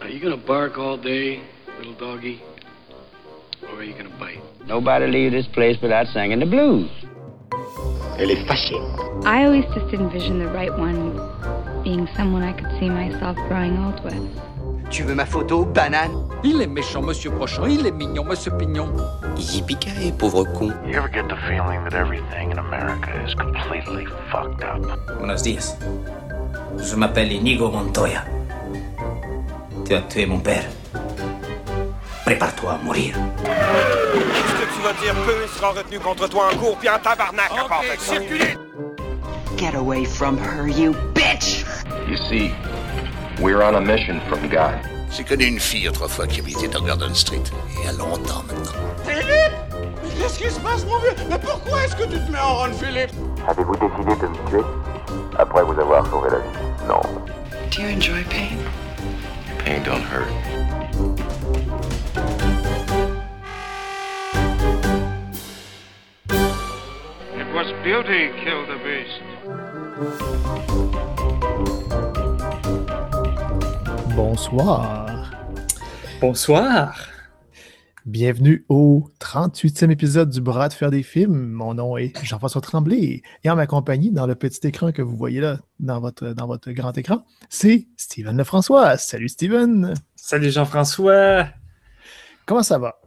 Are you gonna bark all day, little doggy? Or are you gonna bite? Nobody leave this place without singing the blues. Elle est fâchée. I always just envisioned the right one being someone I could see myself growing old with. Tu veux ma photo, banane? Il est méchant, monsieur Prochain. Il est mignon, monsieur Pignon. Yippee-ki-yay, pauvre con. You ever get the feeling that everything in America is completely fucked up? Buenos días. Je m'appelle Inigo Montoya. Tu as tué mon père. Prépare-toi à mourir. Ce que tu vas dire peu sera retenu contre toi en cours, puis en tabarnak à part de circuler. Get away from her, you bitch! You see, we're on a mission from God. J'ai connu une fille autrefois qui habitait dans Gordon Street. Et il y a longtemps maintenant. Philippe! Mais qu'est-ce qui se passe, mon vieux? Mais pourquoi est-ce que tu te mets en rôle, Philippe? Avez-vous décidé de me tuer après vous avoir sauvé la vie? Non. Do you enjoy pain? Pain don't hurt. It was beauty killed the beast. Bonsoir. Bonsoir. Bienvenue au 38e épisode du Bras de faire des films. Mon nom est Jean-François Tremblay et en ma compagnie, dans le petit écran que vous voyez là, dans votre grand écran, c'est Steven Lefrançois. Salut Steven. Salut Jean-François. Comment ça va?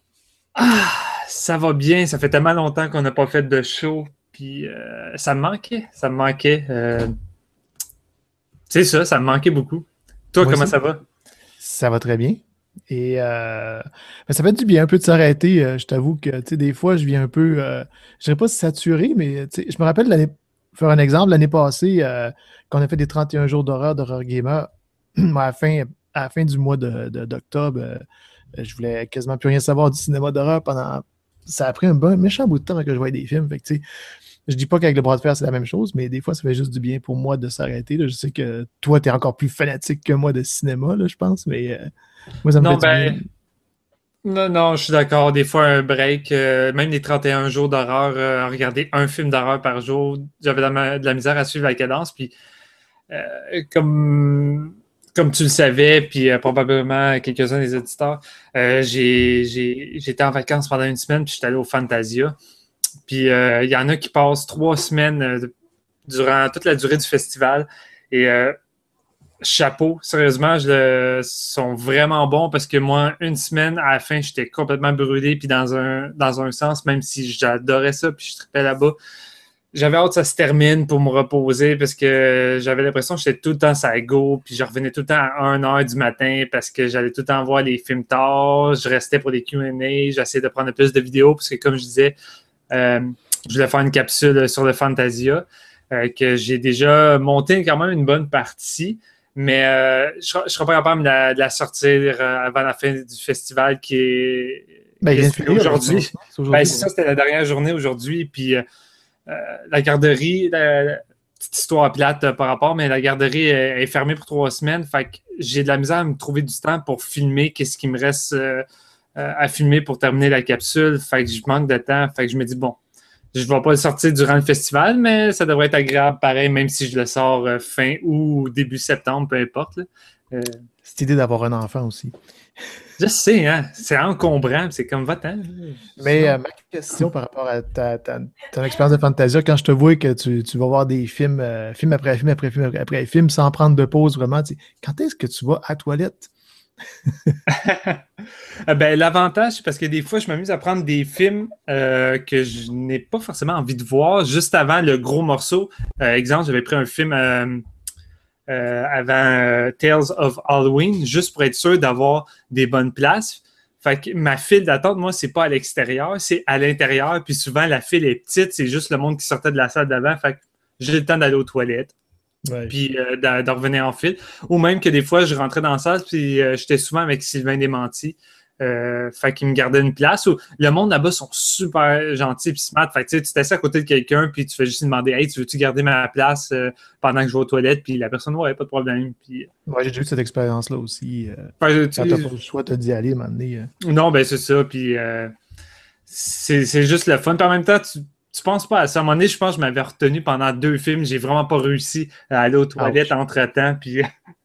Ça va bien. Ça fait tellement longtemps qu'on n'a pas fait de show. Puis ça me manquait. C'est ça me manquait beaucoup. Toi, comment ça va? Ça va très bien. Et ça fait du bien un peu de s'arrêter. Je t'avoue que des fois, je viens un peu, je dirais pas saturé, mais je me rappelle faire un exemple, l'année passée, quand on a fait des 31 jours d'horreur gamer, à la fin du mois d'octobre, je voulais quasiment plus rien savoir du cinéma d'horreur ça a pris un méchant bout de temps que je voyais des films. Fait que, je dis pas qu'avec le bras de fer, c'est la même chose, mais des fois, ça fait juste du bien pour moi de s'arrêter. Là. Je sais que toi, tu es encore plus fanatique que moi de cinéma, là, je pense, mais moi, ça me fait du bien. Non, je suis d'accord. Des fois, un break, même les 31 jours d'horreur, regarder un film d'horreur par jour, j'avais de la misère à suivre la cadence. Puis, comme tu le savais, puis probablement quelques-uns des auditeurs, j'étais en vacances pendant une semaine, puis j'étais allé au Fantasia. Puis il y en a qui passent 3 semaines durant toute la durée du festival. Et chapeau, sérieusement, sont vraiment bons parce que moi, une semaine, à la fin, j'étais complètement brûlé. Puis dans un sens, même si j'adorais ça, puis je tripais là-bas, j'avais hâte que ça se termine pour me reposer parce que j'avais l'impression que j'étais tout le temps sur la go. Puis je revenais tout le temps à 1h du matin parce que j'allais tout le temps voir les films tard. Je restais pour les Q&A. J'essayais de prendre plus de vidéos parce que, comme je disais, je voulais faire une capsule sur le Fantasia que j'ai déjà monté quand même une bonne partie, mais je ne serai pas capable de la sortir avant la fin du festival qui est aujourd'hui. C'est ça, c'était la dernière journée aujourd'hui. Puis la garderie, petite histoire plate par rapport, mais la garderie est fermée pour 3 semaines. Fait que j'ai de la misère à me trouver du temps pour filmer qu'est-ce qui me reste à filmer pour terminer la capsule. Fait que je manque de temps. Fait que je me dis, bon, je ne vais pas le sortir durant le festival, mais ça devrait être agréable pareil, même si je le sors fin août ou début septembre, peu importe. Cette idée d'avoir un enfant aussi. Je sais, hein? C'est encombrant, c'est comme va-t'en. Mais ma question par rapport à ton expérience de Fantasia, quand je te vois que tu vas voir des films, film après film après film après film, sans prendre de pause, vraiment, quand est-ce que tu vas à la toilette? L'avantage, c'est parce que des fois, je m'amuse à prendre des films que je n'ai pas forcément envie de voir juste avant le gros morceau. Exemple, j'avais pris un film avant Tales of Halloween, juste pour être sûr d'avoir des bonnes places. Fait que ma file d'attente, moi, c'est pas à l'extérieur, c'est à l'intérieur. Puis souvent, la file est petite, c'est juste le monde qui sortait de la salle d'avant. Fait que j'ai le temps d'aller aux toilettes. Ouais. Puis de revenir en file. Ou même que des fois, je rentrais dans la salle, puis j'étais souvent avec Sylvain Desmentis. Fait qu'il me gardait une place. Où le monde là-bas sont super gentils et smart. Fait que tu t'assieds à côté de quelqu'un, puis tu fais juste demander, hey, tu veux-tu garder ma place pendant que je vais aux toilettes? Puis la personne, ouais, pas de problème. Puis, j'ai déjà eu cette expérience-là aussi. Quand t'as pas le choix, t'as dit aller, à un moment donné. Non, c'est ça. Puis c'est juste le fun. Puis en même temps, tu penses pas à ça. À un moment donné, je pense que je m'avais retenu pendant 2 films. J'ai vraiment pas réussi à aller aux toilettes entre-temps. Puis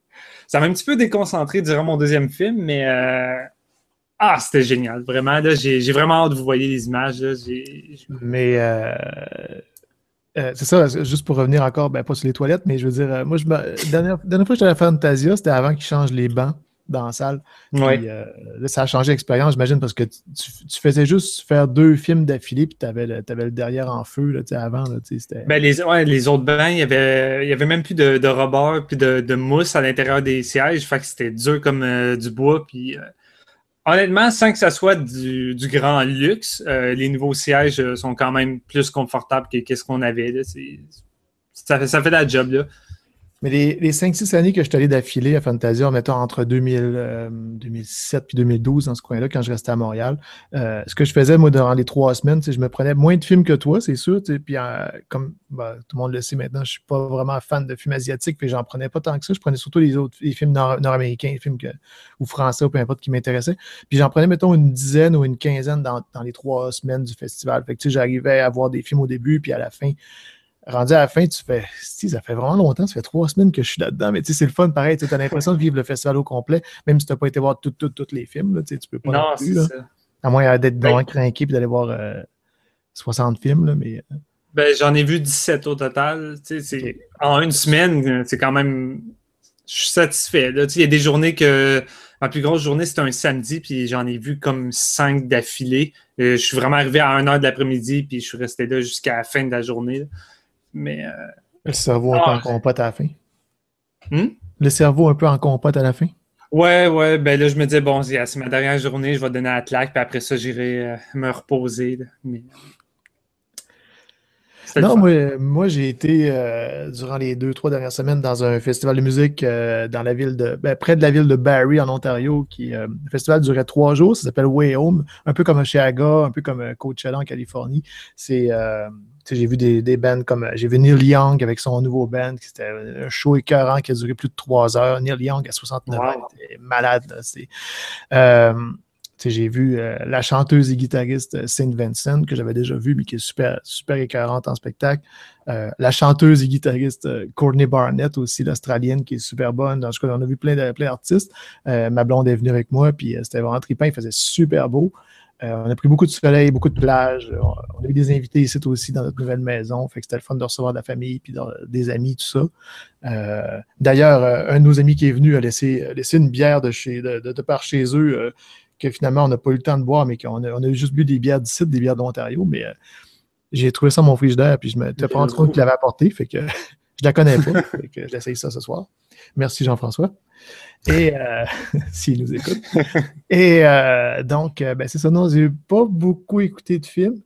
Ça m'a un petit peu déconcentré durant mon deuxième film, mais c'était génial. Vraiment, là, j'ai vraiment hâte de vous voyez les images. Là, Mais c'est ça, juste pour revenir encore, pas sur les toilettes, mais je veux dire, moi, dernière fois que j'étais à la Fantasia, c'était avant qu'ils changent les bancs dans la salle. Ouais. Puis, là, ça a changé l'expérience, j'imagine, parce que tu faisais juste faire 2 films d'affilée, puis tu avais le derrière en feu, là, avant. Là, c'était... Les autres bancs, il y avait même plus de rebord puis de mousse à l'intérieur des sièges. Fait que c'était dur comme du bois. Puis, honnêtement, sans que ça soit du grand luxe, les nouveaux sièges sont quand même plus confortables que ce qu'on avait. Là. Ça fait la job, là. Mais les 5-6 années que je suis allé d'affilée à Fantasia, mettons entre 2007 puis 2012, dans ce coin-là, quand je restais à Montréal, ce que je faisais, moi, durant les 3 semaines, je me prenais moins de films que toi, c'est sûr. Puis comme tout le monde le sait maintenant, je suis pas vraiment fan de films asiatiques, puis j'en prenais pas tant que ça. Je prenais surtout les films nord-américains, les films ou français, ou peu importe, qui m'intéressaient. Puis j'en prenais, mettons, une dizaine ou une quinzaine dans les 3 semaines du festival. Fait que j'arrivais à voir des films au début, puis à la fin. Rendu à la fin, tu fais, ça fait vraiment longtemps, ça fait 3 semaines que je suis là-dedans, mais c'est le fun, pareil, tu as l'impression de vivre le festival au complet, même si tu n'as pas été voir tous les films, là, tu peux pas. Non, plus, c'est là. ça. À moins d'être vraiment craqué et d'aller voir 60 films, là, mais... J'en ai vu 17 au total. Okay. En une semaine, c'est quand même... Je suis satisfait. Il y a des journées que... Ma plus grosse journée, c'était un samedi, puis j'en ai vu comme 5 d'affilée. Je suis vraiment arrivé à 1h de l'après-midi, puis je suis resté là jusqu'à la fin de la journée. Là. Mais. Le cerveau un peu en compote à la fin. Hmm? Le cerveau un peu en compote à la fin. Ouais, là, je me disais, bon, c'est ma dernière journée, je vais donner la claque, puis après ça, j'irai me reposer. Là. Mais. Non, moi j'ai été durant les 2-3 dernières semaines dans un festival de musique dans la ville près de la ville de Barrie en Ontario, le festival durait 3 jours, ça s'appelle Way Home, un peu comme Osheaga, un peu comme Coachella en Californie. J'ai vu des bands comme j'ai vu Neil Young avec son nouveau band, c'était un show écœurant qui a duré plus de 3 heures. Neil Young à 69 ans, il était malade. Là, j'ai vu la chanteuse et guitariste Saint Vincent, que j'avais déjà vue, mais qui est super, super écœurante en spectacle. La chanteuse et guitariste Courtney Barnett aussi, l'Australienne, qui est super bonne. En tout cas, on a vu plein d'artistes. Ma blonde est venue avec moi, puis c'était vraiment trippant. Il faisait super beau. On a pris beaucoup de soleil, beaucoup de plages. On a eu des invités ici aussi dans notre nouvelle maison. Fait que c'était le fun de recevoir de la famille puis des amis, tout ça. D'ailleurs, un de nos amis qui est venu a laissé une bière de par chez eux que finalement, on n'a pas eu le temps de boire, mais qu'on a juste bu des bières d'ici, des bières d'Ontario, mais j'ai trouvé ça dans mon frigidaire, puis je me t'ai pas rendu compte qu'il l'avait apporté, fait que je la connais pas, fait que j'essaye ça ce soir. Merci Jean-François. Et s'il nous écoute. Et donc, c'est ça, non, j'ai pas beaucoup écouté de films.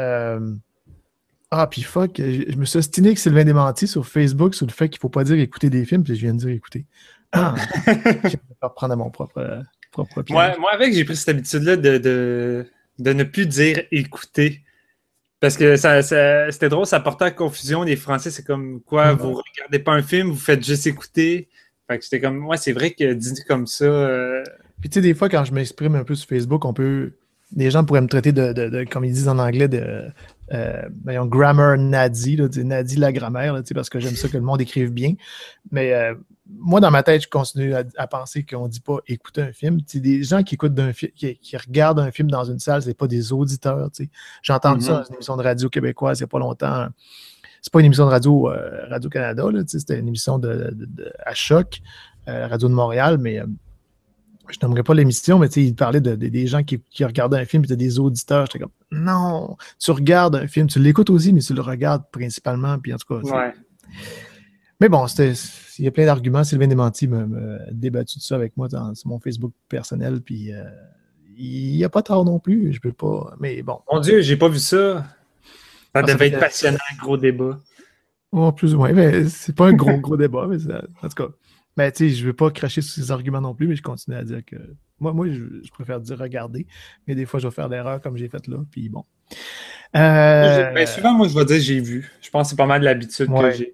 Puis fuck, je me suis ostiné avec Sylvain Desmentis sur Facebook sur le fait qu'il faut pas dire écouter des films, puis je viens de dire écouter. Je vais reprendre à mon propre pied. Moi, avec, j'ai pris cette habitude-là de ne plus dire écouter. Parce que c'était drôle, ça portait à confusion. Les Français, c'est comme quoi, vous regardez pas un film, vous faites juste écouter. Fait que j'étais comme, ouais, c'est vrai que dit comme ça. Puis tu sais, des fois, quand je m'exprime un peu sur Facebook, les gens pourraient me traiter de comme ils disent en anglais, grammar Nadi, là, Nadi la grammaire, là, parce que j'aime ça que le monde écrive bien. Mais moi, dans ma tête, je continue à penser qu'on ne dit pas écouter un film. T'sais, des gens qui écoutent qui regardent un film dans une salle, c'est pas des auditeurs. T'sais. J'ai entendu ça dans une émission de radio québécoise il n'y a pas longtemps. C'est pas une émission de Radio-Canada, c'était une émission à Choc, Radio de Montréal, mais je n'aimerais pas l'émission, mais il parlait des gens qui regardaient un film et des auditeurs. J'étais comme, non, tu regardes un film, tu l'écoutes aussi, mais tu le regardes principalement, puis en tout cas... Ouais. Mais bon, il y a plein d'arguments. Sylvain Desmentis m'a débattu de ça avec moi sur mon Facebook personnel, puis il n'y a pas tort non plus, je peux pas... Mais bon. Mon Dieu, j'ai pas vu ça. Ça devait être passionnant, gros débat. Oh, plus ou moins, mais c'est pas un gros débat, mais en tout cas... Mais tu sais, je veux pas cracher sur ces arguments non plus, mais je continue à dire que... Moi je préfère dire regarder, mais des fois, je vais faire l'erreur comme j'ai fait là, puis bon. Souvent, moi, je vais dire j'ai vu. Je pense que c'est pas mal de l'habitude que j'ai.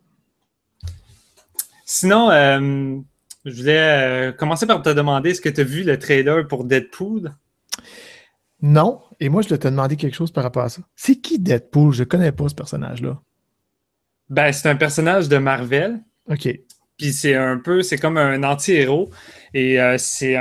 Sinon, je voulais commencer par te demander, est-ce que tu as vu le trailer pour Deadpool? Non, et moi, je voulais te demander quelque chose par rapport à ça. C'est qui Deadpool? Je connais pas ce personnage-là. C'est un personnage de Marvel. OK. Puis c'est comme un anti-héros. Et c'est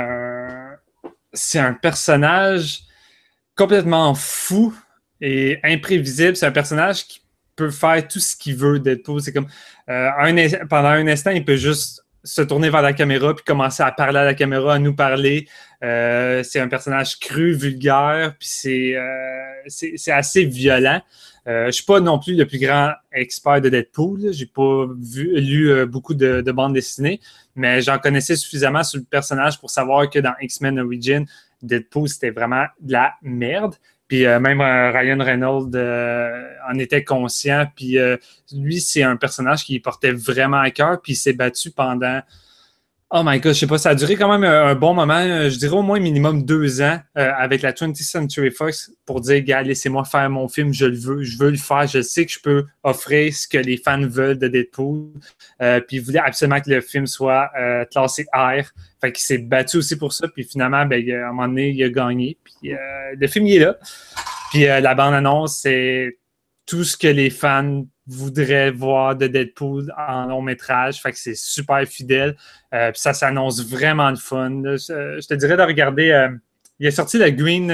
un personnage complètement fou et imprévisible. C'est un personnage qui peut faire tout ce qu'il veut, Deadpool. C'est comme pendant un instant, il peut juste se tourner vers la caméra puis commencer à parler à la caméra, à nous parler. C'est un personnage cru, vulgaire, puis c'est assez violent. Je ne suis pas non plus le plus grand expert de Deadpool. Je n'ai pas lu beaucoup de bandes dessinées, mais j'en connaissais suffisamment sur le personnage pour savoir que dans X-Men Origins, Deadpool, c'était vraiment de la merde. Puis même Ryan Reynolds en était conscient. Puis lui, c'est un personnage qui portait vraiment à cœur. Puis il s'est battu pendant... Oh my God, je sais pas, ça a duré quand même un bon moment. Je dirais au moins minimum 2 ans avec la 20th Century Fox pour dire, gars, laissez-moi faire mon film, je veux le faire. Je sais que je peux offrir ce que les fans veulent de Deadpool. Puis il voulait absolument que le film soit classé R. Fait qu'il s'est battu aussi pour ça. Puis finalement, à un moment donné, il a gagné. Puis le film, il est là. Puis la bande-annonce, c'est tout ce que les fans voudraient voir de Deadpool en long métrage. Fait que c'est super fidèle. Puis ça s'annonce vraiment le fun. Je te dirais de regarder. Il est sorti la Green,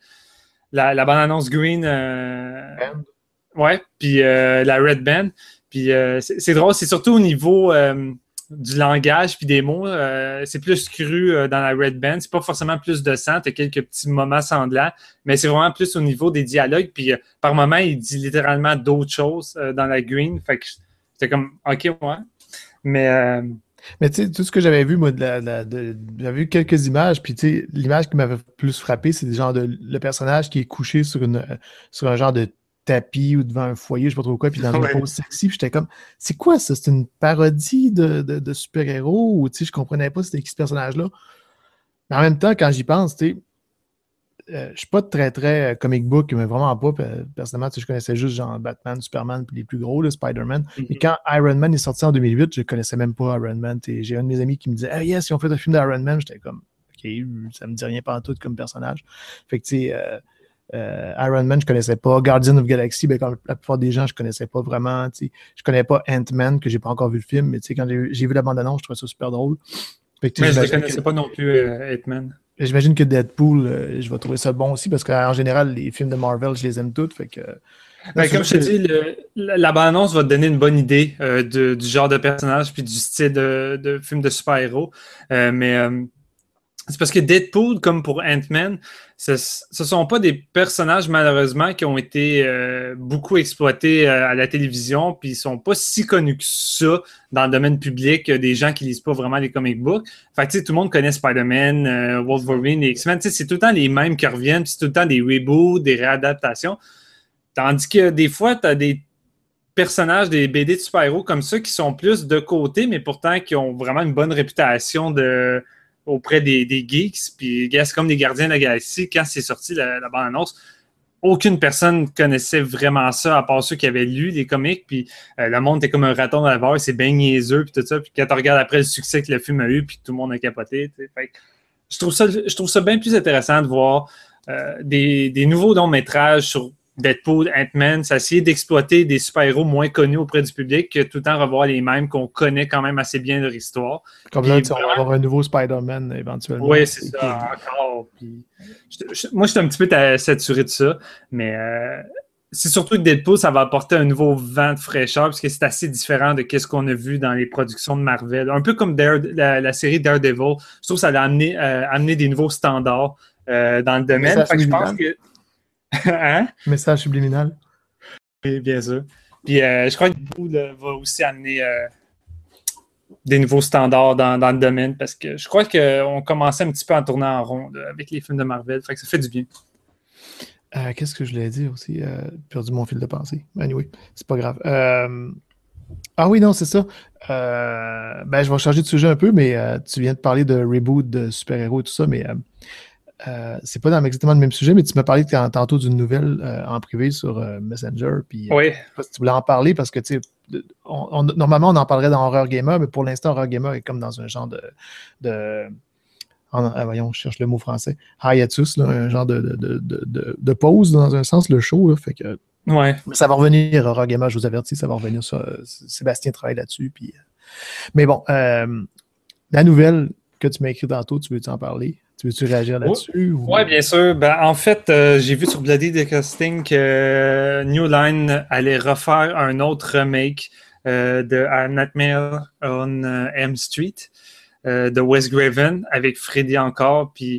la bande-annonce Green. Ouais, puis la Red Band. Puis c'est drôle, c'est surtout au niveau du langage puis des mots. C'est plus cru dans la Red Band. C'est pas forcément plus de sang. Tu as quelques petits moments semblants, mais c'est vraiment plus au niveau des dialogues. Puis par moment, il dit littéralement d'autres choses dans la Green. Fait que c'était comme, OK, ouais. Mais tu sais, tout ce que j'avais vu, moi, j'avais vu quelques images, puis tu sais, l'image qui m'avait plus frappé, c'est le personnage qui est couché sur un genre de tapis ou devant un foyer, je sais pas trop quoi, puis dans une pose sexy, puis j'étais comme, c'est quoi ça? C'est une parodie de super-héros? Ou tu sais, je comprenais pas c'était qui ce personnage-là. Mais en même temps, quand j'y pense, tu sais, je suis pas très, très comic book, mais vraiment pas. Personnellement, je connaissais juste genre Batman, Superman, puis les plus gros, là, Spider-Man. Mm-hmm. Et quand Iron Man est sorti en 2008, je connaissais même pas Iron Man. Et j'ai un de mes amis qui me disait, hey, yes, ils ont fait un film d'Iron Man. J'étais comme, OK, ça me dit rien pantoute comme personnage. Fait que, tu sais, Iron Man, je connaissais pas. Guardian of Galaxy, comme la plupart des gens, je connaissais pas vraiment. Tu sais, je connais pas Ant-Man, que j'ai pas encore vu le film, mais tu sais, quand j'ai vu la bande-annonce, je trouvais ça super drôle. Fait que, mais je ne connaissais pas non plus Ant-Man. J'imagine que Deadpool, je vais trouver ça bon aussi parce qu'en général, les films de Marvel, je les aime tous. Fait que, comme je te dis, la bande-annonce va te donner une bonne idée du genre de personnage puis du style de film de super-héros. C'est parce que Deadpool, comme pour Ant-Man, ce ne sont pas des personnages, malheureusement, qui ont été beaucoup exploités à la télévision, puis ils ne sont pas si connus que ça dans le domaine public, des gens qui ne lisent pas vraiment les comic books. Fait que, tout le monde connaît Spider-Man, Wolverine, les X-Men. C'est tout le temps les mêmes qui reviennent, puis c'est tout le temps des reboots, des réadaptations. Tandis que des fois, tu as des personnages, des BD de super-héros comme ça qui sont plus de côté, mais pourtant qui ont vraiment une bonne réputation auprès des geeks. Puis, c'est comme les Gardiens de la Galaxie. Quand c'est sorti la bande-annonce, aucune personne connaissait vraiment ça, à part ceux qui avaient lu les comics. Puis, le monde était comme un raton dans la barre, c'est bien niaiseux, puis tout ça. Puis, quand tu regardes après le succès que le film a eu, puis tout le monde a capoté, fait, je trouve ça bien plus intéressant de voir des nouveaux longs-métrages sur Deadpool, Ant-Man, ça essayer d'exploiter des super-héros moins connus auprès du public que tout le temps revoir les mêmes qu'on connaît quand même assez bien leur histoire. Comme là, on va avoir un nouveau Spider-Man éventuellement. Oui, c'est ça, encore. Puis, moi, je suis un petit peu saturé de ça, mais c'est surtout que Deadpool, ça va apporter un nouveau vent de fraîcheur parce que c'est assez différent de ce qu'on a vu dans les productions de Marvel. Un peu comme la série Daredevil. Je trouve que ça a amené des nouveaux standards dans le domaine. Fait que je pense que hein? Message subliminal. Oui, bien sûr. Puis je crois que Deadpool va aussi amener des nouveaux standards dans le domaine parce que je crois qu'on commençait un petit peu à tourner en rond avec les films de Marvel. Fait que ça fait du bien. Qu'est-ce que je voulais dire aussi? Perdu mon fil de pensée. Anyway, c'est pas grave. Ah oui, non, c'est ça. Je vais changer de sujet un peu, mais tu viens de parler de reboot de super-héros et tout ça, mais c'est pas exactement le même sujet, mais tu m'as parlé tantôt d'une nouvelle en privé sur Messenger. Puis, oui. Je sais pas si tu voulais en parler parce que tu sais, normalement on en parlerait dans Horror Gamer, mais pour l'instant, Horror Gamer est comme dans un genre voyons, je cherche le mot français. Hiatus, là, un genre de pause dans un sens, le show. Là, fait que, ouais. Ça va revenir, Horror Gamer, je vous avertis, ça va revenir. Sébastien travaille là-dessus. Puis, Mais bon, la nouvelle que tu m'as écrite tantôt, tu veux-tu en parler? Tu veux-tu réagir là-dessus? Oui, bien sûr. Ben, en fait, j'ai vu sur Bloody Disgusting que New Line allait refaire un autre remake de A Nightmare on M Street de Wes Craven avec Freddy encore. Puis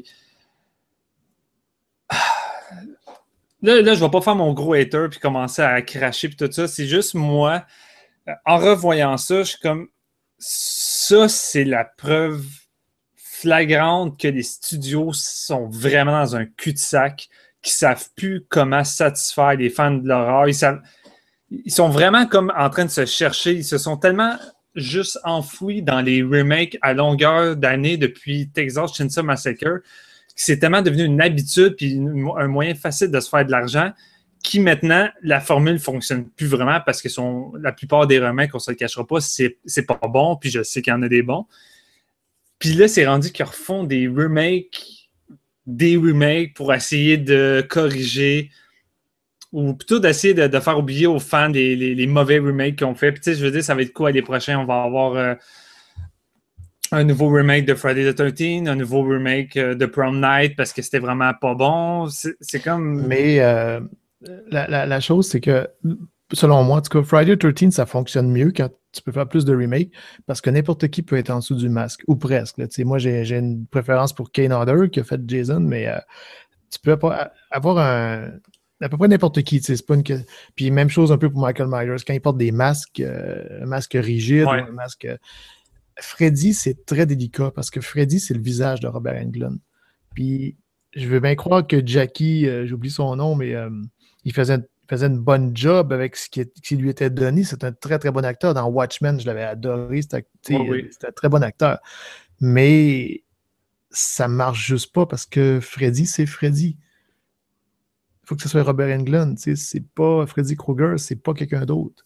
là, je vais pas faire mon gros hater puis commencer à cracher puis tout ça. C'est juste moi, en revoyant ça, je suis comme ça, c'est la preuve flagrante que les studios sont vraiment dans un cul-de-sac, qui savent plus comment satisfaire les fans de l'horreur. Ils sont vraiment comme en train de se chercher. Ils se sont tellement juste enfouis dans les remakes à longueur d'année depuis Texas Chainsaw Massacre que c'est tellement devenu une habitude puis un moyen facile de se faire de l'argent qui maintenant, la formule ne fonctionne plus vraiment parce que la plupart des remakes, on ne se le cachera pas, c'est pas bon, puis je sais qu'il y en a des bons. Puis là, c'est rendu qu'ils refont des remakes pour essayer de corriger ou plutôt d'essayer de faire oublier aux fans les mauvais remakes qu'ils ont fait. Puis tu sais, je veux dire, ça va être quoi les prochains? On va avoir un nouveau remake de Friday the 13th, un nouveau remake de Prom Night parce que c'était vraiment pas bon. C'est comme... Mais la chose, c'est que selon moi, en tout cas, Friday the 13th, ça fonctionne mieux quand tu peux faire plus de remakes parce que n'importe qui peut être en dessous du masque, ou presque. Là. Moi, j'ai une préférence pour Kane Hodder qui a fait Jason, mais tu peux avoir à peu près n'importe qui. C'est pas une... Puis même chose un peu pour Michael Myers. Quand il porte des masques, un masque rigide, ouais. Ou un masque... Freddy, c'est très délicat parce que Freddy, c'est le visage de Robert Englund. Puis je veux bien croire que Jackie, j'oublie son nom, mais il faisait une bonne job avec ce qui lui était donné. C'est un très, très bon acteur. Dans Watchmen, je l'avais adoré. C'était un très bon acteur. Mais ça marche juste pas parce que Freddy, c'est Freddy. Il faut que ce soit Robert Englund. C'est pas Freddy Krueger, c'est pas quelqu'un d'autre.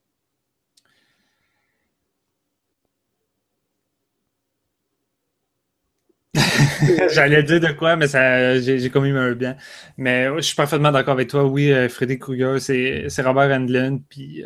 J'allais dire de quoi, mais j'ai comme eu un bien. Mais je suis parfaitement d'accord avec toi. Oui, Freddy Krueger, c'est Robert Englund. Puis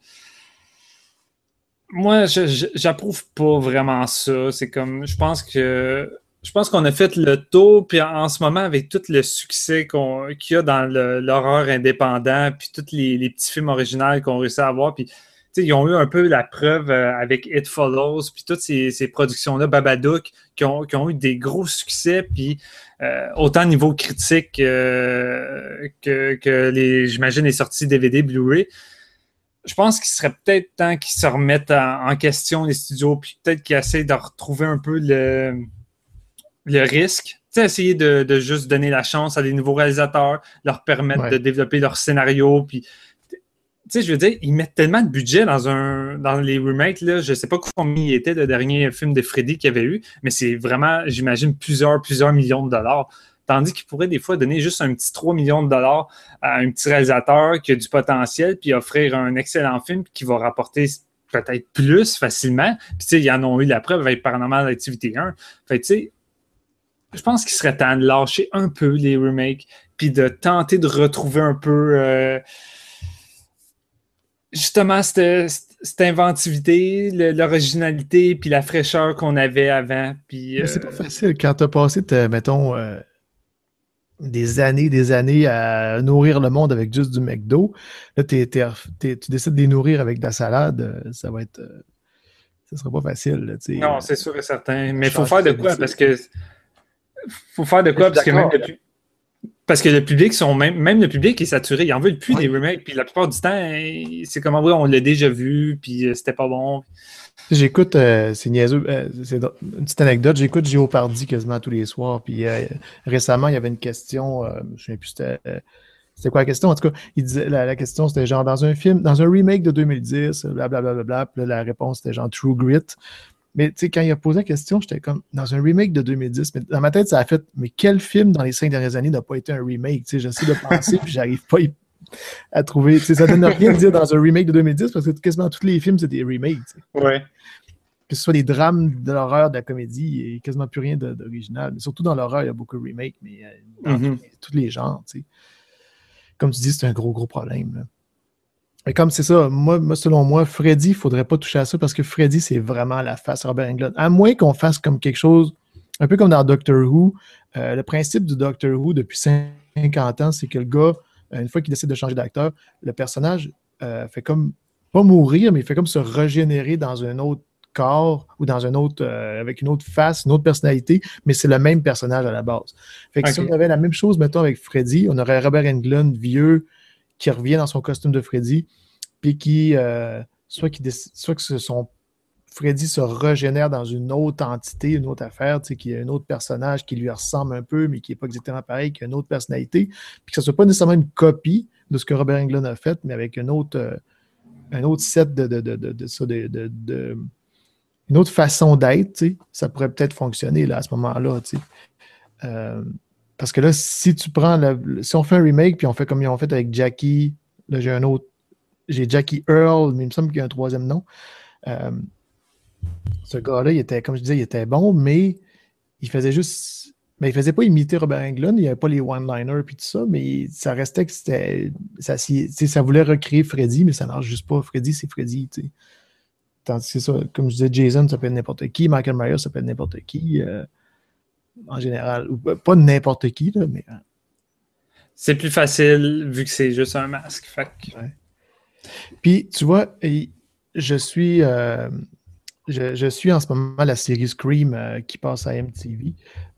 moi, j'approuve pas vraiment ça. C'est comme, je pense qu'on a fait le tour. Puis en ce moment, avec tout le succès qu'il y a dans l'horreur indépendant, puis tous les petits films originaux qu'on réussit à avoir, puis ils ont eu un peu la preuve avec It Follows, puis toutes ces productions-là, Babadook, qui ont eu des gros succès, puis autant niveau critique que j'imagine, les sorties DVD, Blu-ray. Je pense qu'il serait peut-être temps qu'ils se remettent en question, les studios, puis peut-être qu'ils essaient de retrouver un peu le risque. Essayer de juste donner la chance à des nouveaux réalisateurs, leur permettre de développer leur scénario, puis tu sais, je veux dire, ils mettent tellement de budget dans les remakes, là, je ne sais pas combien il était le dernier film de Freddy qu'il y avait eu, mais c'est vraiment, j'imagine, plusieurs millions de dollars. Tandis qu'ils pourraient des fois donner juste un petit 3 millions de dollars à un petit réalisateur qui a du potentiel, puis offrir un excellent film qui va rapporter peut-être plus facilement. Puis tu sais, ils en ont eu la preuve avec Paranormal Activity 1. Fait tu sais, je pense qu'il serait temps de lâcher un peu les remakes, puis de tenter de retrouver un peu... justement, cette inventivité, l'originalité, puis la fraîcheur qu'on avait avant. Puis, c'est pas facile quand tu as passé, mettons, des années à nourrir le monde avec juste du McDo. Là, tu décides de les nourrir avec de la salade, ça sera pas facile. Là, non, c'est sûr et certain. Mais il faut faire de quoi? Parce que Parce que le public même le public est saturé. Ils en veulent plus des remakes. Puis la plupart du temps, c'est comme oui, on l'a déjà vu, puis c'était pas bon. J'écoute, c'est niaiseux, c'est une petite anecdote, j'écoute Jeopardy quasiment tous les soirs. Puis récemment, il y avait une question, je ne sais plus c'était quoi la question. En tout cas, il disait, la question c'était genre dans un remake de 2010, blablabla. Puis là, la réponse c'était genre True Grit. Mais tu sais, quand il a posé la question, j'étais comme dans un remake de 2010. Mais dans ma tête, ça a fait mais quel film dans les 5 dernières années n'a pas été un remake? Tu sais, j'essaie de penser, puis j'arrive pas à trouver. Tu sais, ça donne rien de dire dans un remake de 2010 parce que quasiment tous les films, c'est des remakes. Tu sais. Ouais. Que ce soit des drames de l'horreur, de la comédie, il n'y a quasiment plus rien d'original. Mais surtout dans l'horreur, il y a beaucoup de remakes, mais dans tous les genres. Tu sais. Comme tu dis, c'est un gros problème. Là. Mais comme c'est ça, moi, selon moi, Freddy, il ne faudrait pas toucher à ça parce que Freddy, c'est vraiment la face Robert Englund. À moins qu'on fasse comme quelque chose, un peu comme dans Doctor Who. Le principe du Doctor Who depuis 50 ans, c'est que le gars, une fois qu'il décide de changer d'acteur, le personnage fait comme, pas mourir, mais il fait comme se régénérer dans un autre corps ou dans un autre, avec une autre face, une autre personnalité, mais c'est le même personnage à la base. Fait que si on avait la même chose, mettons, avec Freddy, on aurait Robert Englund vieux qui revient dans son costume de Freddy, puis qui, soit que son Freddy se régénère dans une autre entité, une autre affaire, qu'il y a un autre personnage qui lui ressemble un peu, mais qui n'est pas exactement pareil, qui a une autre personnalité, puis que ce ne soit pas nécessairement une copie de ce que Robert Englund a fait, mais avec un autre set une autre façon d'être, ça pourrait peut-être fonctionner là, à ce moment-là. Parce que là, si on fait un remake, puis on fait comme ils ont fait avec Jackie, là j'ai Jackie Earl, mais il me semble qu'il y a un troisième nom. Ce gars-là, comme je disais, il était bon, mais il faisait juste. Mais il faisait pas imiter Robert Englund, il n'y avait pas les one-liners et tout ça, mais ça restait que c'était. Ça voulait recréer Freddy, mais ça marche juste pas. Freddy, c'est Freddy, tu sais. Tandis que c'est ça, comme je disais, Jason, ça peut être n'importe qui, Michael Myers, ça peut être n'importe qui, en général. Ou pas n'importe qui, là, mais. C'est plus facile vu que c'est juste un masque. Fait que... ouais. Puis, tu vois, je suis en ce moment la série Scream qui passe à MTV.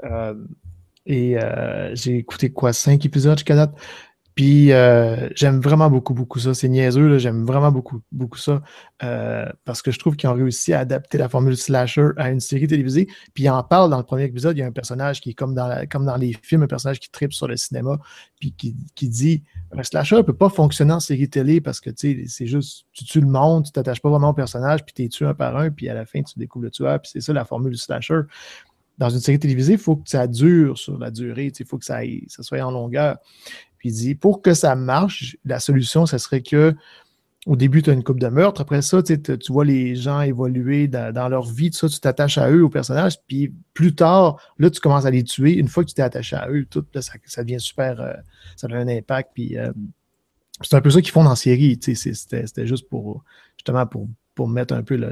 J'ai écouté 5 épisodes jusqu'à date. Puis j'aime vraiment beaucoup, beaucoup ça. C'est niaiseux, là, j'aime vraiment beaucoup, beaucoup ça. Parce que je trouve qu'ils ont réussi à adapter la formule slasher à une série télévisée. Puis ils en parlent dans le premier épisode. Il y a un personnage qui est comme dans les films, un personnage qui tripe sur le cinéma, puis qui dit un slasher ne peut pas fonctionner en série télé parce que c'est juste, tu tues le monde, tu t'attaches pas vraiment au personnage, puis tu es tué un par un, puis à la fin, tu découvres le tueur. Puis c'est ça la formule du slasher. Dans une série télévisée, il faut que ça dure sur la durée, il faut que ça soit en longueur. Puis il dit, pour que ça marche, la solution, ce serait que au début, tu as une coupe de meurtre. Après ça, tu vois les gens évoluer dans leur vie, tout ça, tu t'attaches à eux, aux personnages. Puis plus tard, là, tu commences à les tuer. Une fois que tu t'es attaché à eux, tout, là, ça devient super, ça a un impact. Puis c'est un peu ça qu'ils font dans la série. C'était juste justement pour mettre un peu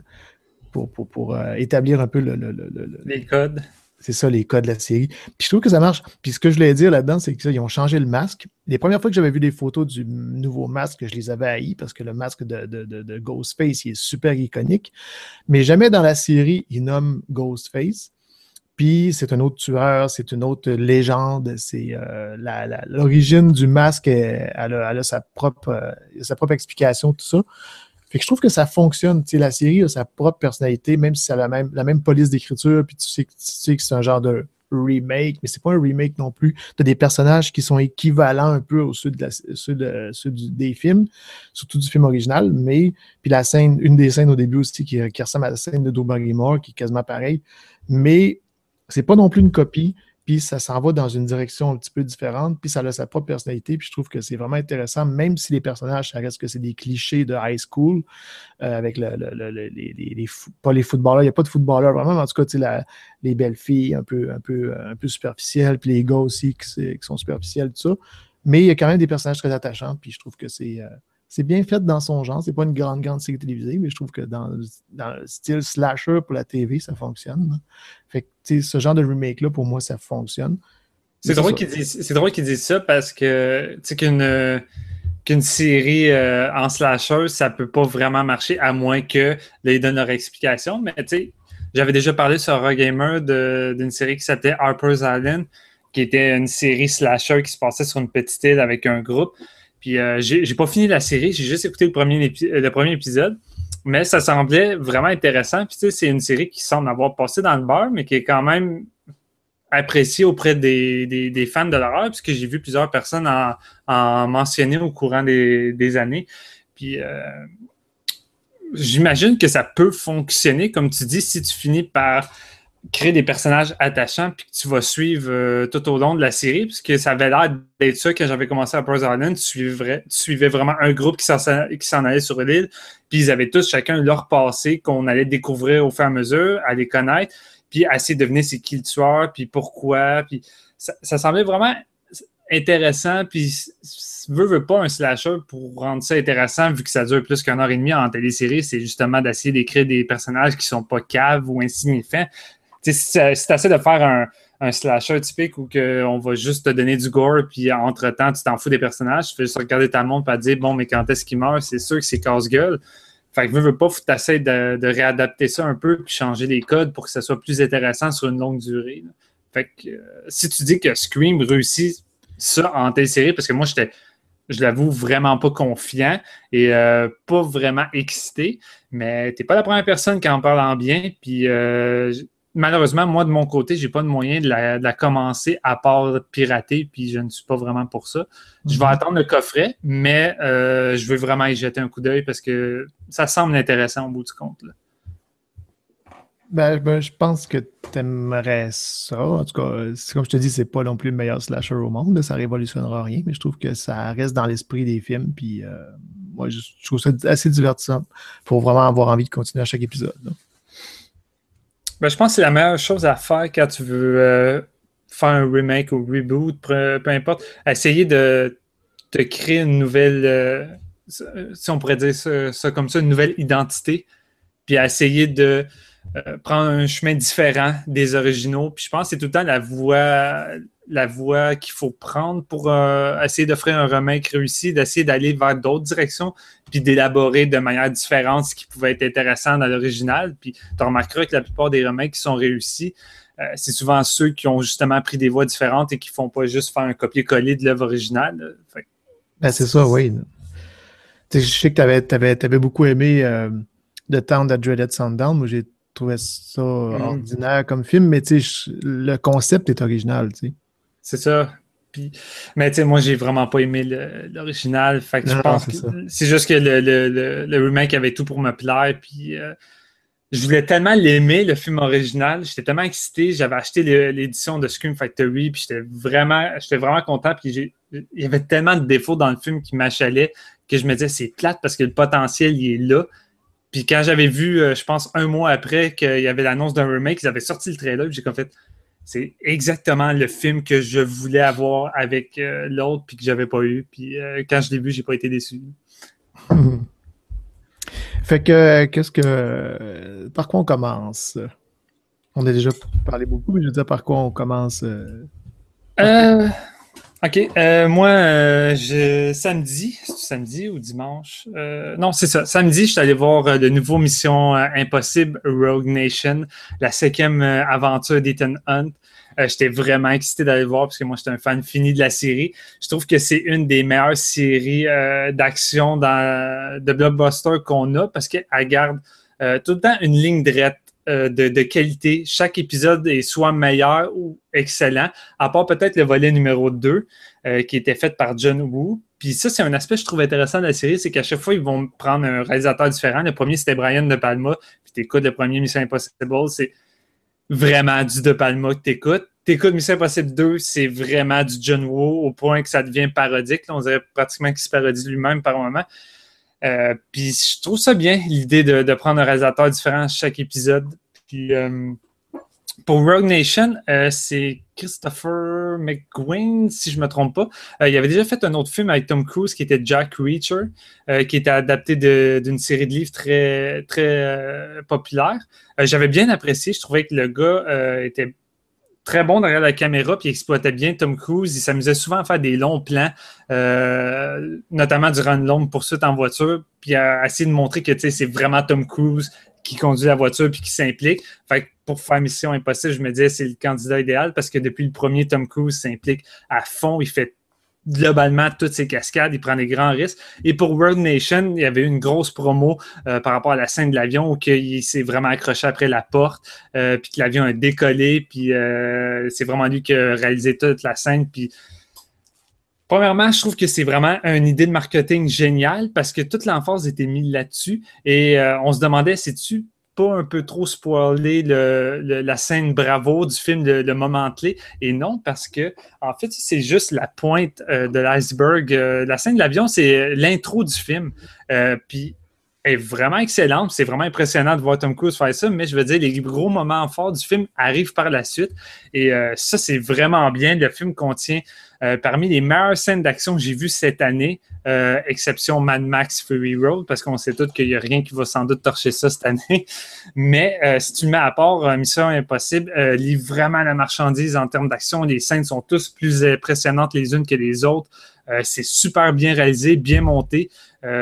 pour établir un peu les codes. C'est ça, les codes de la série. Puis je trouve que ça marche. Puis ce que je voulais dire là-dedans, c'est qu'ils ont changé le masque. Les premières fois que j'avais vu des photos du nouveau masque, je les avais haïs parce que le masque de Ghostface, il est super iconique. Mais jamais dans la série, ils nomment Ghostface. Puis c'est un autre tueur, c'est une autre légende. C'est l'origine du masque, elle a sa propre explication, tout ça. Fait que je trouve que ça fonctionne. Tu sais, la série a sa propre personnalité, même si ça a la même police d'écriture, puis tu sais que c'est un genre de remake, mais c'est pas un remake non plus. Tu as des personnages qui sont équivalents un peu aux ceux des films, surtout du film original, mais puis une des scènes au début aussi qui ressemble à la scène de Drew Barrymore, qui est quasiment pareille, mais c'est pas non plus une copie. Puis ça s'en va dans une direction un petit peu différente, puis ça a sa propre personnalité, puis je trouve que c'est vraiment intéressant, même si les personnages, ça reste que c'est des clichés de high school, avec pas les footballeurs, il n'y a pas de footballeurs vraiment, mais en tout cas, les belles filles un peu superficielles, puis les gars aussi qui sont superficiels, tout ça, mais il y a quand même des personnages très attachants, puis je trouve que c'est bien fait dans son genre, c'est pas une grande série télévisée, mais je trouve que dans le style slasher pour la TV, ça fonctionne. Fait que, ce genre de remake-là, pour moi, ça fonctionne. C'est drôle qu'ils disent ça parce que, tu sais, qu'une série en slasher, ça peut pas vraiment marcher à moins que là, ils donnent leur explication. Mais, tu sais, j'avais déjà parlé sur Eurogamer d'une série qui s'appelait Harper's Island, qui était une série slasher qui se passait sur une petite île avec un groupe. Puis j'ai pas fini la série, j'ai juste écouté le premier épisode, mais ça semblait vraiment intéressant. Puis tu sais, c'est une série qui semble avoir passé dans le beurre, mais qui est quand même appréciée auprès des fans de l'horreur, puisque j'ai vu plusieurs personnes en mentionner au courant des années. Puis j'imagine que ça peut fonctionner, comme tu dis, si tu finis par créer des personnages attachants puis que tu vas suivre tout au long de la série, puisque ça avait l'air d'être ça quand j'avais commencé à Harper's Island. Tu suivais vraiment un groupe qui s'en allait sur l'île, puis ils avaient tous chacun leur passé qu'on allait découvrir au fur et à mesure, à les connaître, puis essayer de deviner c'est qui le tueur, puis pourquoi, puis ça semblait vraiment intéressant, puis veut pas un slasher pour rendre ça intéressant, vu que ça dure plus qu'1 heure et demie en télésérie, c'est justement d'essayer d'écrire des personnages qui sont pas caves ou insignifiants. Si tu essaies de faire un slasher typique où on va juste te donner du gore, puis entre-temps, tu t'en fous des personnages, tu fais juste regarder ta montre et te dire, bon, mais quand est-ce qu'il meurt, c'est sûr que c'est casse-gueule. Fait que veux pas, faut que tu essaies de réadapter ça un peu, puis changer les codes pour que ça soit plus intéressant sur une longue durée. Là. Fait que si tu dis que Scream réussit ça en télésérie, parce que moi, je l'avoue, vraiment pas confiant et pas vraiment excité, mais t'es pas la première personne qui en parle en bien, puis malheureusement, moi, de mon côté, j'ai pas de moyen de la commencer à part pirater, puis je ne suis pas vraiment pour ça. Je vais attendre le coffret, mais je veux vraiment y jeter un coup d'œil parce que ça semble intéressant au bout du compte. Là. Ben, je pense que t'aimerais ça. En tout cas, comme je te dis, c'est pas non plus le meilleur slasher au monde. Là, ça révolutionnera rien, mais je trouve que ça reste dans l'esprit des films. Puis moi, je trouve ça assez divertissant pour vraiment avoir envie de continuer à chaque épisode. Là. Ben, je pense que c'est la meilleure chose à faire quand tu veux faire un remake ou reboot, peu importe. Essayer de créer une nouvelle, si on pourrait dire ça comme ça, une nouvelle identité, puis essayer de prendre un chemin différent des originaux. Puis je pense que c'est tout le temps la voie qu'il faut prendre pour essayer d'offrir un remake réussi, d'essayer d'aller vers d'autres directions, puis d'élaborer de manière différente ce qui pouvait être intéressant dans l'original. Puis tu remarqueras que la plupart des remakes qui sont réussis, c'est souvent ceux qui ont justement pris des voies différentes et qui ne font pas juste faire un copier-coller de l'œuvre originale. Ben, c'est ça, oui. Je sais que tu avais beaucoup aimé The Town That Dreaded Sundown. Moi, j'ai trouvé ça ordinaire comme film, mais le concept est original. T'sais. C'est ça. Mais tu sais, moi, j'ai vraiment pas aimé l'original. Fait que je pense que c'est juste que le remake avait tout pour me plaire. Puis je voulais tellement l'aimer, le film original. J'étais tellement excité. J'avais acheté l'édition de Scream Factory. Puis j'étais vraiment content. Puis il y avait tellement de défauts dans le film qui m'achalaient que je me disais, c'est plate parce que le potentiel, il est là. Puis quand j'avais vu, je pense, 1 mois après qu'il y avait l'annonce d'un remake, ils avaient sorti le trailer. Puis j'ai comme fait, c'est exactement le film que je voulais avoir avec l'autre puis que j'avais pas eu. Puis quand je l'ai vu, j'ai pas été déçu. Fait que, par quoi on commence? On a déjà parlé beaucoup, mais je veux dire, par quoi on commence? OK. Moi, samedi, c'est samedi ou dimanche? Non, c'est ça. Samedi, je suis allé voir le nouveau Mission Impossible Rogue Nation, la 5e aventure d'Ethan Hunt. J'étais vraiment excité d'aller le voir parce que moi, j'étais un fan fini de la série. Je trouve que c'est une des meilleures séries d'action de blockbuster qu'on a parce qu'elle garde tout le temps une ligne droite de qualité. Chaque épisode est soit meilleur ou excellent, à part peut-être le volet numéro 2 qui était fait par John Woo. Puis ça, c'est un aspect que je trouve intéressant de la série, c'est qu'à chaque fois, ils vont prendre un réalisateur différent. Le premier, c'était Brian De Palma. Puis t'écoutes le premier Mission Impossible, c'est vraiment du De Palma que t'écoutes. T'écoutes Mission Impossible 2, c'est vraiment du John Woo au point que ça devient parodique. Là, on dirait pratiquement qu'il se parodie lui-même par moment. Puis je trouve ça bien, l'idée de prendre un réalisateur différent à chaque épisode. Puis pour Rogue Nation, c'est Christopher McQueen, si je ne me trompe pas. Il avait déjà fait un autre film avec Tom Cruise qui était Jack Reacher, qui était adapté d'une série de livres très, très populaire. J'avais bien apprécié. Je trouvais que le gars était très bon derrière la caméra, puis il exploitait bien Tom Cruise. Il s'amusait souvent à faire des longs plans, notamment durant une longue poursuite en voiture, puis à essayer de montrer que c'est vraiment Tom Cruise qui conduit la voiture puis qui s'implique. Fait que pour faire Mission Impossible, je me disais c'est le candidat idéal parce que depuis le premier, Tom Cruise s'implique à fond. Il fait globalement toutes ses cascades, il prend des grands risques. Et pour Rogue Nation, il y avait eu une grosse promo par rapport à la scène de l'avion où il s'est vraiment accroché après la porte, puis que l'avion a décollé, puis c'est vraiment lui qui a réalisé toute la scène. Puis premièrement, je trouve que c'est vraiment une idée de marketing géniale parce que toute l'emphase était mise là-dessus et on se demandait, c'est-tu pas un peu trop spoiler la scène bravo du film, le moment clé? Et non, parce que en fait, c'est juste la pointe de l'iceberg. La scène de l'avion, c'est l'intro du film. Puis est vraiment excellente. C'est vraiment impressionnant de voir Tom Cruise faire ça, mais je veux dire, les gros moments forts du film arrivent par la suite. Et ça, c'est vraiment bien. Le film contient parmi les meilleures scènes d'action que j'ai vues cette année, exception Mad Max Fury Road, parce qu'on sait tous qu'il n'y a rien qui va sans doute torcher ça cette année. Mais si tu le mets à part, Mission Impossible livre vraiment la marchandise en termes d'action. Les scènes sont tous plus impressionnantes les unes que les autres. C'est super bien réalisé, bien monté.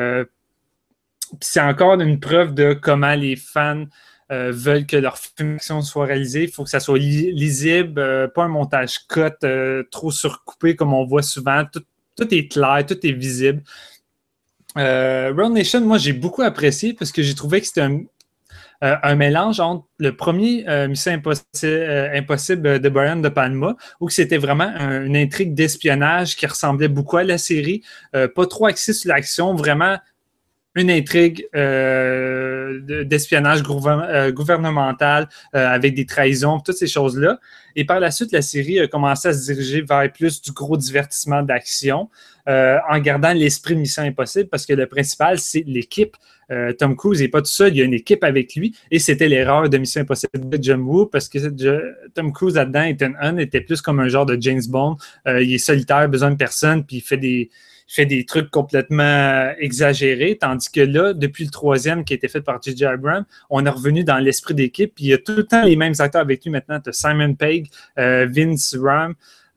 C'est encore une preuve de comment les fans veulent que leur film d'action soit réalisé. Il faut que ça soit lisible, pas un montage cut trop surcoupé comme on voit souvent. Tout est clair, tout est visible. Road Nation, moi, j'ai beaucoup apprécié parce que j'ai trouvé que c'était un mélange entre le premier Mission Impossible de Brian De Palma, où c'était vraiment une intrigue d'espionnage qui ressemblait beaucoup à la série, pas trop axée sur l'action, vraiment une intrigue d'espionnage gouvernemental avec des trahisons, toutes ces choses-là. Et par la suite, la série a commencé à se diriger vers plus du gros divertissement d'action en gardant l'esprit de Mission Impossible parce que le principal, c'est l'équipe. Tom Cruise n'est pas tout seul, il y a une équipe avec lui et c'était l'erreur de Mission Impossible de John Woo parce que Tom Cruise là-dedans était plus comme un genre de James Bond. Il est solitaire, besoin de personne, puis il fait des trucs complètement exagérés, tandis que là, depuis le troisième qui a été fait par J.J. Abrams, on est revenu dans l'esprit d'équipe, puis il y a tout le temps les mêmes acteurs avec lui maintenant. Tu as Simon Pegg, Vince Vaughn,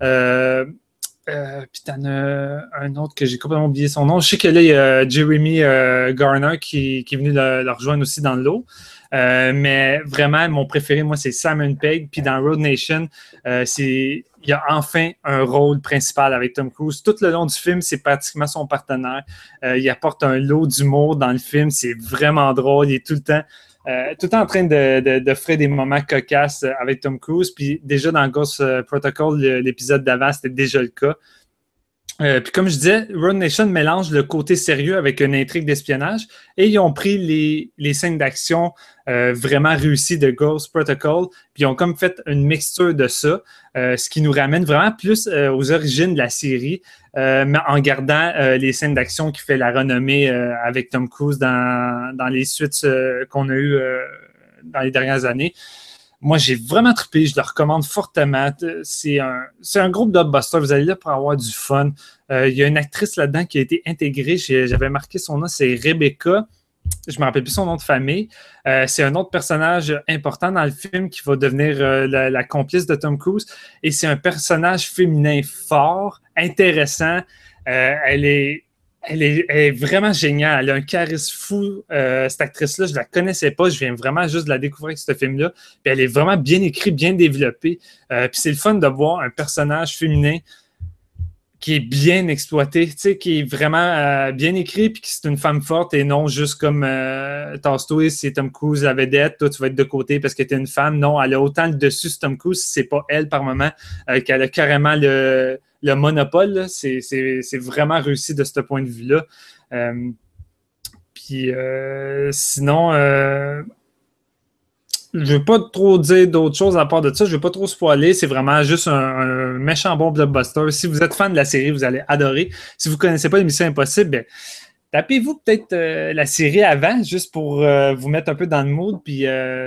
puis t'en as un autre que j'ai complètement oublié son nom. Je sais que là, il y a Jeremy Garner qui est venu le rejoindre aussi dans le lot. Mais vraiment, mon préféré, moi, c'est Simon Pegg. Puis dans Road Nation, il y a enfin un rôle principal avec Tom Cruise. Tout le long du film, c'est pratiquement son partenaire. Il apporte un lot d'humour dans le film. C'est vraiment drôle. Il est tout le temps en train de faire des moments cocasses avec Tom Cruise. Puis déjà dans Ghost Protocol, l'épisode d'avant, c'était déjà le cas. Puis comme je disais, Road Nation mélange le côté sérieux avec une intrigue d'espionnage et ils ont pris les scènes d'action vraiment réussies de Ghost Protocol puis ils ont comme fait une mixture de ça, ce qui nous ramène vraiment plus aux origines de la série, mais en gardant les scènes d'action qui fait la renommée avec Tom Cruise dans les suites qu'on a eues dans les dernières années. Moi, j'ai vraiment trippé, je le recommande fortement. C'est un groupe blockbuster, vous allez là pour avoir du fun. Il y a une actrice là-dedans qui a été intégrée, j'avais marqué son nom, c'est Rebecca. Je ne me rappelle plus son nom de famille. C'est un autre personnage important dans le film qui va devenir la complice de Tom Cruise. Et c'est un personnage féminin fort, intéressant. Elle est vraiment géniale. Elle a un charisme fou, cette actrice-là. Je ne la connaissais pas. Je viens vraiment juste de la découvrir avec ce film-là. Puis elle est vraiment bien écrite, bien développée. Puis c'est le fun de voir un personnage féminin qui est bien exploité, tu sais, qui est vraiment bien écrit, puis qui c'est une femme forte et non juste comme tasse-toi, c'est Tom Cruise la vedette, toi tu vas être de côté parce que t'es une femme. Non, elle a autant le dessus sur Tom Cruise, c'est pas elle par moment, qu'elle a carrément le monopole. Là. C'est vraiment réussi de ce point de vue-là. Puis sinon, je ne veux pas trop dire d'autres choses à part de ça. Je ne veux pas trop spoiler. C'est vraiment juste un méchant bon blockbuster. Si vous êtes fan de la série, vous allez adorer. Si vous ne connaissez pas l'émission Impossible, ben, tapez-vous peut-être la série avant, juste pour vous mettre un peu dans le mood, puis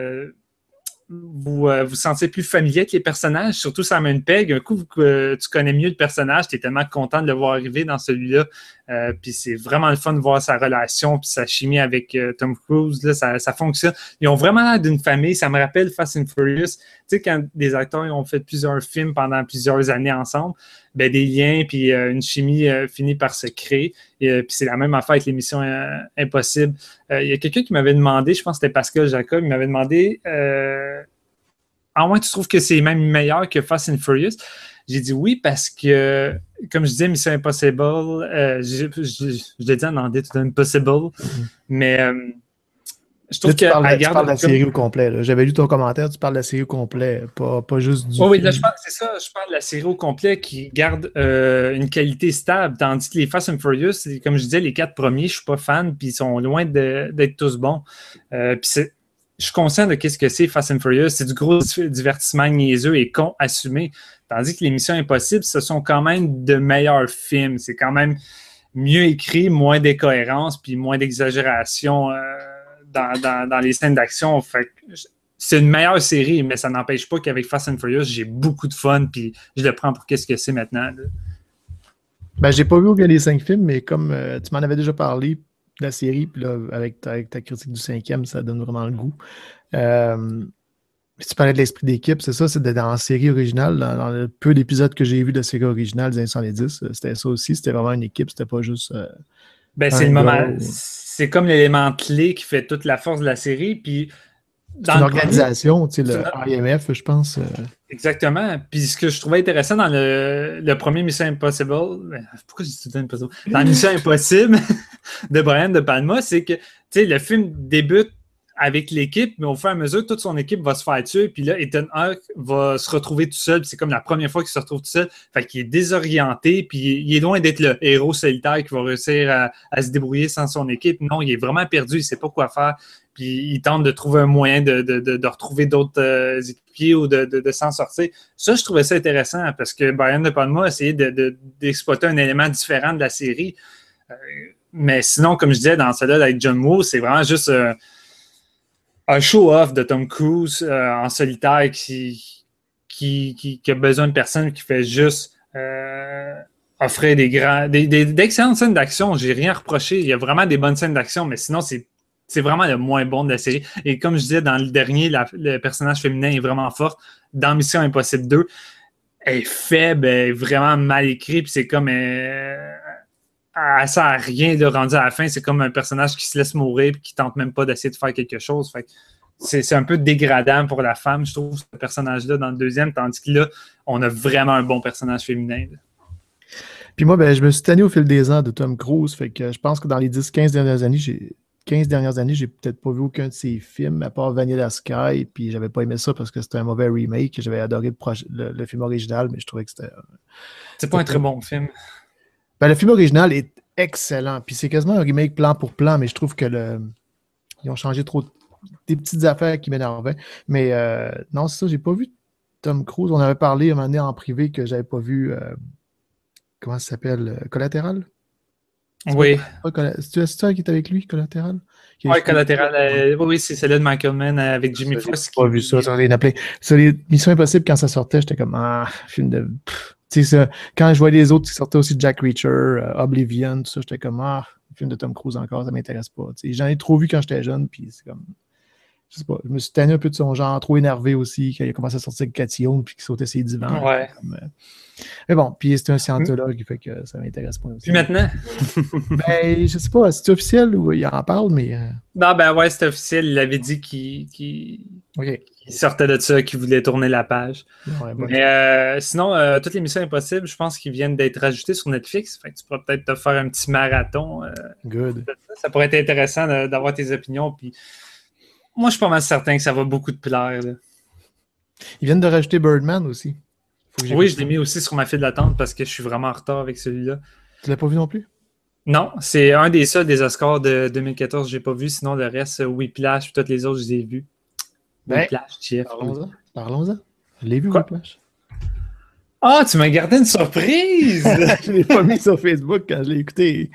vous sentez plus familier avec les personnages, surtout Simon Pegg. Un coup, tu connais mieux le personnage, tu es tellement content de le voir arriver dans celui-là. Puis c'est vraiment le fun de voir sa relation puis sa chimie avec Tom Cruise. Là, ça fonctionne. Ils ont vraiment l'air d'une famille. Ça me rappelle Fast and Furious. Tu sais, quand des acteurs ont fait plusieurs films pendant plusieurs années ensemble, ben, des liens puis une chimie finit par se créer. Et puis c'est la même affaire avec l'émission Impossible. Il y a quelqu'un qui m'avait demandé, je pense que c'était Pascal Jacob, il m'avait demandé à moins tu trouves que c'est même meilleur que Fast and Furious. J'ai dit oui parce que, comme je disais, Mission Impossible, je l'ai dit en anglais, tout impossible, mais je trouve tu parles de la série au complet. Là. J'avais lu ton commentaire, tu parles de la série au complet, pas juste du... Oui, là, c'est ça, je parle de la série au complet qui garde une qualité stable, tandis que les Fast and Furious, comme je disais, les 4 premiers, je ne suis pas fan, puis ils sont loin d'être tous bons. Puis je suis conscient de qu'est-ce que c'est Fast and Furious. C'est du gros divertissement niaiseux et con assumé. Tandis que les Missions Impossibles, ce sont quand même de meilleurs films. C'est quand même mieux écrit, moins d'incohérence, puis moins d'exagération dans les scènes d'action. Fait que c'est une meilleure série, mais ça n'empêche pas qu'avec Fast and Furious, j'ai beaucoup de fun, puis je le prends pour qu'est-ce que c'est maintenant. Là. Ben, j'ai pas vu aucun des 5 films, mais comme tu m'en avais déjà parlé de la série, puis là, avec ta critique du 5e, ça donne vraiment le goût. Tu parlais de l'esprit d'équipe, c'est ça, c'est dans la série originale, dans le peu d'épisodes que j'ai vus de la série originale des années 70, c'était ça aussi, c'était vraiment une équipe, c'était pas juste... c'est le moment, c'est comme l'élément clé qui fait toute la force de la série, puis... C'est une organisation, tu sais, le IMF, je pense. Exactement. Puis ce que je trouvais intéressant dans le premier Mission Impossible, pourquoi j'ai dit tout le temps Impossible? Dans Mission Impossible de Brian De Palma, c'est que, tu sais, le film débute avec l'équipe, mais au fur et à mesure, toute son équipe va se faire tuer, puis là, Ethan Hawke va se retrouver tout seul, puis c'est comme la première fois qu'il se retrouve tout seul, fait qu'il est désorienté, puis il est loin d'être le héros solitaire qui va réussir à se débrouiller sans son équipe. Non, il est vraiment perdu, il ne sait pas quoi faire, puis il tente de trouver un moyen de retrouver d'autres équipiers ou de s'en sortir. Ça, je trouvais ça intéressant, parce que Brian De Palma a essayé d'exploiter un élément différent de la série, mais sinon, comme je disais, dans celle-là avec John Woo, c'est vraiment juste... un show-off de Tom Cruise en solitaire qui a besoin de personne qui fait juste offrir d'excellentes scènes d'action. J'ai rien reproché. Il y a vraiment des bonnes scènes d'action, mais sinon, c'est vraiment le moins bon de la série. Et comme je disais, dans le dernier, le personnage féminin est vraiment fort. Dans Mission Impossible 2, elle est faible, elle est vraiment mal écrite, puis c'est comme... elle sert à rien de rendu à la fin. C'est comme un personnage qui se laisse mourir et qui tente même pas d'essayer de faire quelque chose. Fait que c'est un peu dégradant pour la femme, je trouve, ce personnage-là dans le deuxième, tandis que là, on a vraiment un bon personnage féminin. Là. Puis moi, je me suis tanné au fil des ans de Tom Cruise. Fait que je pense que dans les 10-15 dernières années, j'ai peut-être pas vu aucun de ses films, à part Vanilla Sky, puis j'avais pas aimé ça parce que c'était un mauvais remake. J'avais adoré le film original, mais je trouvais que c'était... c'est pas un très bon film. Ben, le film original est excellent. Puis c'est quasiment un remake plan pour plan, mais je trouve que ils ont changé trop des petites affaires qui m'énervaient. Mais non, c'est ça, j'ai pas vu Tom Cruise. On avait parlé un moment donné en privé que j'avais pas vu comment ça s'appelle? Collatéral? Oui. C'est ça qui est avec lui, Collatéral? Oui, Collatéral. Oui, c'est celle-là de Michael Mann avec Jimmy Fox. J'ai pas vu ça. Sur les Missions Impossibles, quand ça sortait, j'étais comme film de... Ça, quand je voyais les autres qui sortaient aussi, Jack Reacher, Oblivion, tout ça, j'étais comme le film de Tom Cruise encore, ça m'intéresse pas. J'en ai trop vu quand j'étais jeune, puis c'est comme... Je sais pas, je me suis tanné un peu de son genre, trop énervé aussi, quand il a commencé à sortir avec Cathy Holmes, puis qu'il sautait ses divans. Ouais. Mais bon, puis c'est un scientologue, fait que ça m'intéresse pas aussi. Puis maintenant? Ben, je sais pas, c'est officiel ou il en parle, mais... Non, ben ouais, c'est officiel. Il avait dit qu'il sortait de ça, qu'il voulait tourner la page. Ouais, bon. Mais sinon, toutes les missions impossibles, je pense qu'ils viennent d'être rajoutées sur Netflix. Fait que tu pourras peut-être te faire un petit marathon. Good. Ça pourrait être intéressant d'avoir tes opinions. Puis moi, je suis pas mal certain que ça va beaucoup te plaire. Là. Ils viennent de rajouter Birdman aussi. Oui, je l'ai mis aussi sur ma file d'attente parce que je suis vraiment en retard avec celui-là. Tu l'as pas vu non plus? Non, c'est un des seuls des Oscars de 2014 que j'ai pas vu. Sinon, le reste, Whiplash et toutes les autres, je les ai vus. Whiplash, Jeff. Parlons-en. Je l'ai vu, Whiplash. Ah, tu m'as gardé une surprise! Je l'ai pas mis sur Facebook quand je l'ai écouté.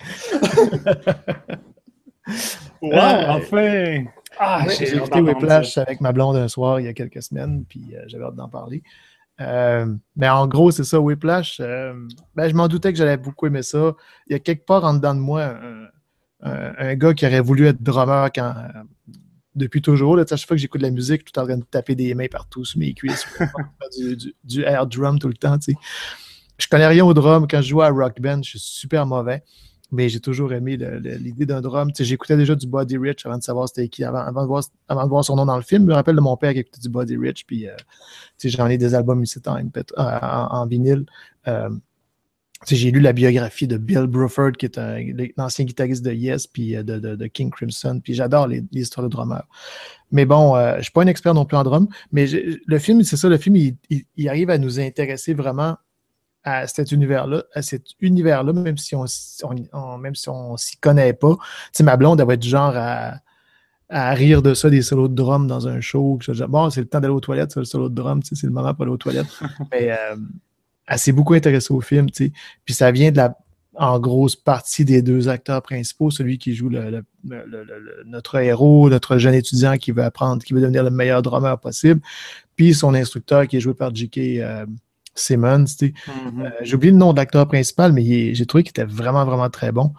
Wow, enfin! J'ai écouté Whiplash avec ma blonde un soir il y a quelques semaines, puis j'avais hâte d'en parler. Mais en gros, c'est ça, Whiplash. Je m'en doutais que j'allais beaucoup aimer ça. Il y a quelque part en dedans de moi un gars qui aurait voulu être drummer depuis toujours. Là, à chaque fois que j'écoute de la musique, tout en train de taper des mains partout sur mes cuisses, du air drum tout le temps. T'sais. Je connais rien au drum. Quand je joue à Rock Band, je suis super mauvais. Mais j'ai toujours aimé l'idée d'un drum. J'écoutais déjà du Buddy Rich avant de savoir c'était qui, avant de voir son nom dans le film. Je me rappelle de mon père qui écoutait du Buddy Rich, puis j'en ai des albums ici en vinyle. J'ai lu la biographie de Bill Bruford, qui est l'ancien guitariste de Yes, puis de King Crimson, puis j'adore les histoires de drummers. Mais bon, je ne suis pas un expert non plus en drum, mais le film, c'est ça, le film, il arrive à nous intéresser vraiment à cet univers-là, même si on s'y connaît pas. T'sais, ma blonde, elle va être du genre à rire de ça, des solos de drum dans un show. Bon, c'est le temps d'aller aux toilettes, ça, le solo de drum, c'est le moment pour aller aux toilettes. Mais elle s'est beaucoup intéressée au film, puis ça vient de en grosse partie des deux acteurs principaux, celui qui joue notre héros, notre jeune étudiant qui veut apprendre, qui veut devenir le meilleur drummer possible, puis son instructeur qui est joué par J.K. Simmons. J'ai oublié le nom de l'acteur principal, mais j'ai trouvé qu'il était vraiment, vraiment très bon.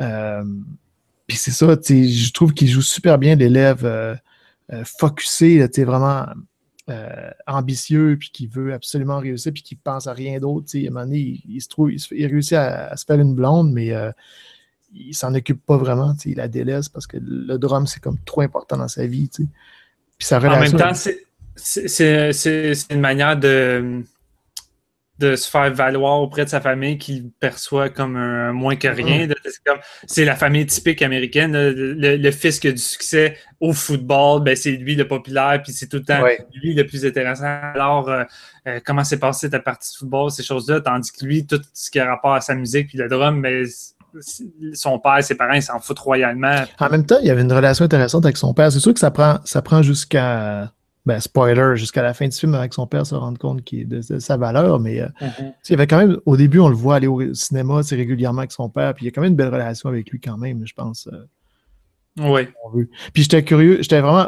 Puis c'est ça, je trouve qu'il joue super bien l'élève focusé, vraiment ambitieux, puis qui veut absolument réussir, puis qui pense à rien d'autre. À un moment donné, il réussit à se faire une blonde, mais il s'en occupe pas vraiment. Il la délaisse parce que le drum, c'est comme trop important dans sa vie. Puis sa relation, en même temps, c'est une manière de se faire valoir auprès de sa famille qu'il perçoit comme un moins que rien. C'est la famille typique américaine. Le fils qui a du succès au football, ben c'est lui le populaire, puis c'est tout le temps lui le plus intéressant. Alors, comment s'est passée ta partie de football, ces choses-là, tandis que lui, tout ce qui a rapport à sa musique puis le drum, mais son père, ses parents, ils s'en foutent royalement. En même temps, il y avait une relation intéressante avec son père. C'est sûr que ça prend jusqu'à... spoiler, jusqu'à la fin du film, avec son père se rendre compte de sa valeur, mais il y avait quand même, au début, on le voit aller au cinéma régulièrement avec son père, puis il y a quand même une belle relation avec lui quand même, je pense. Oui. Puis j'étais vraiment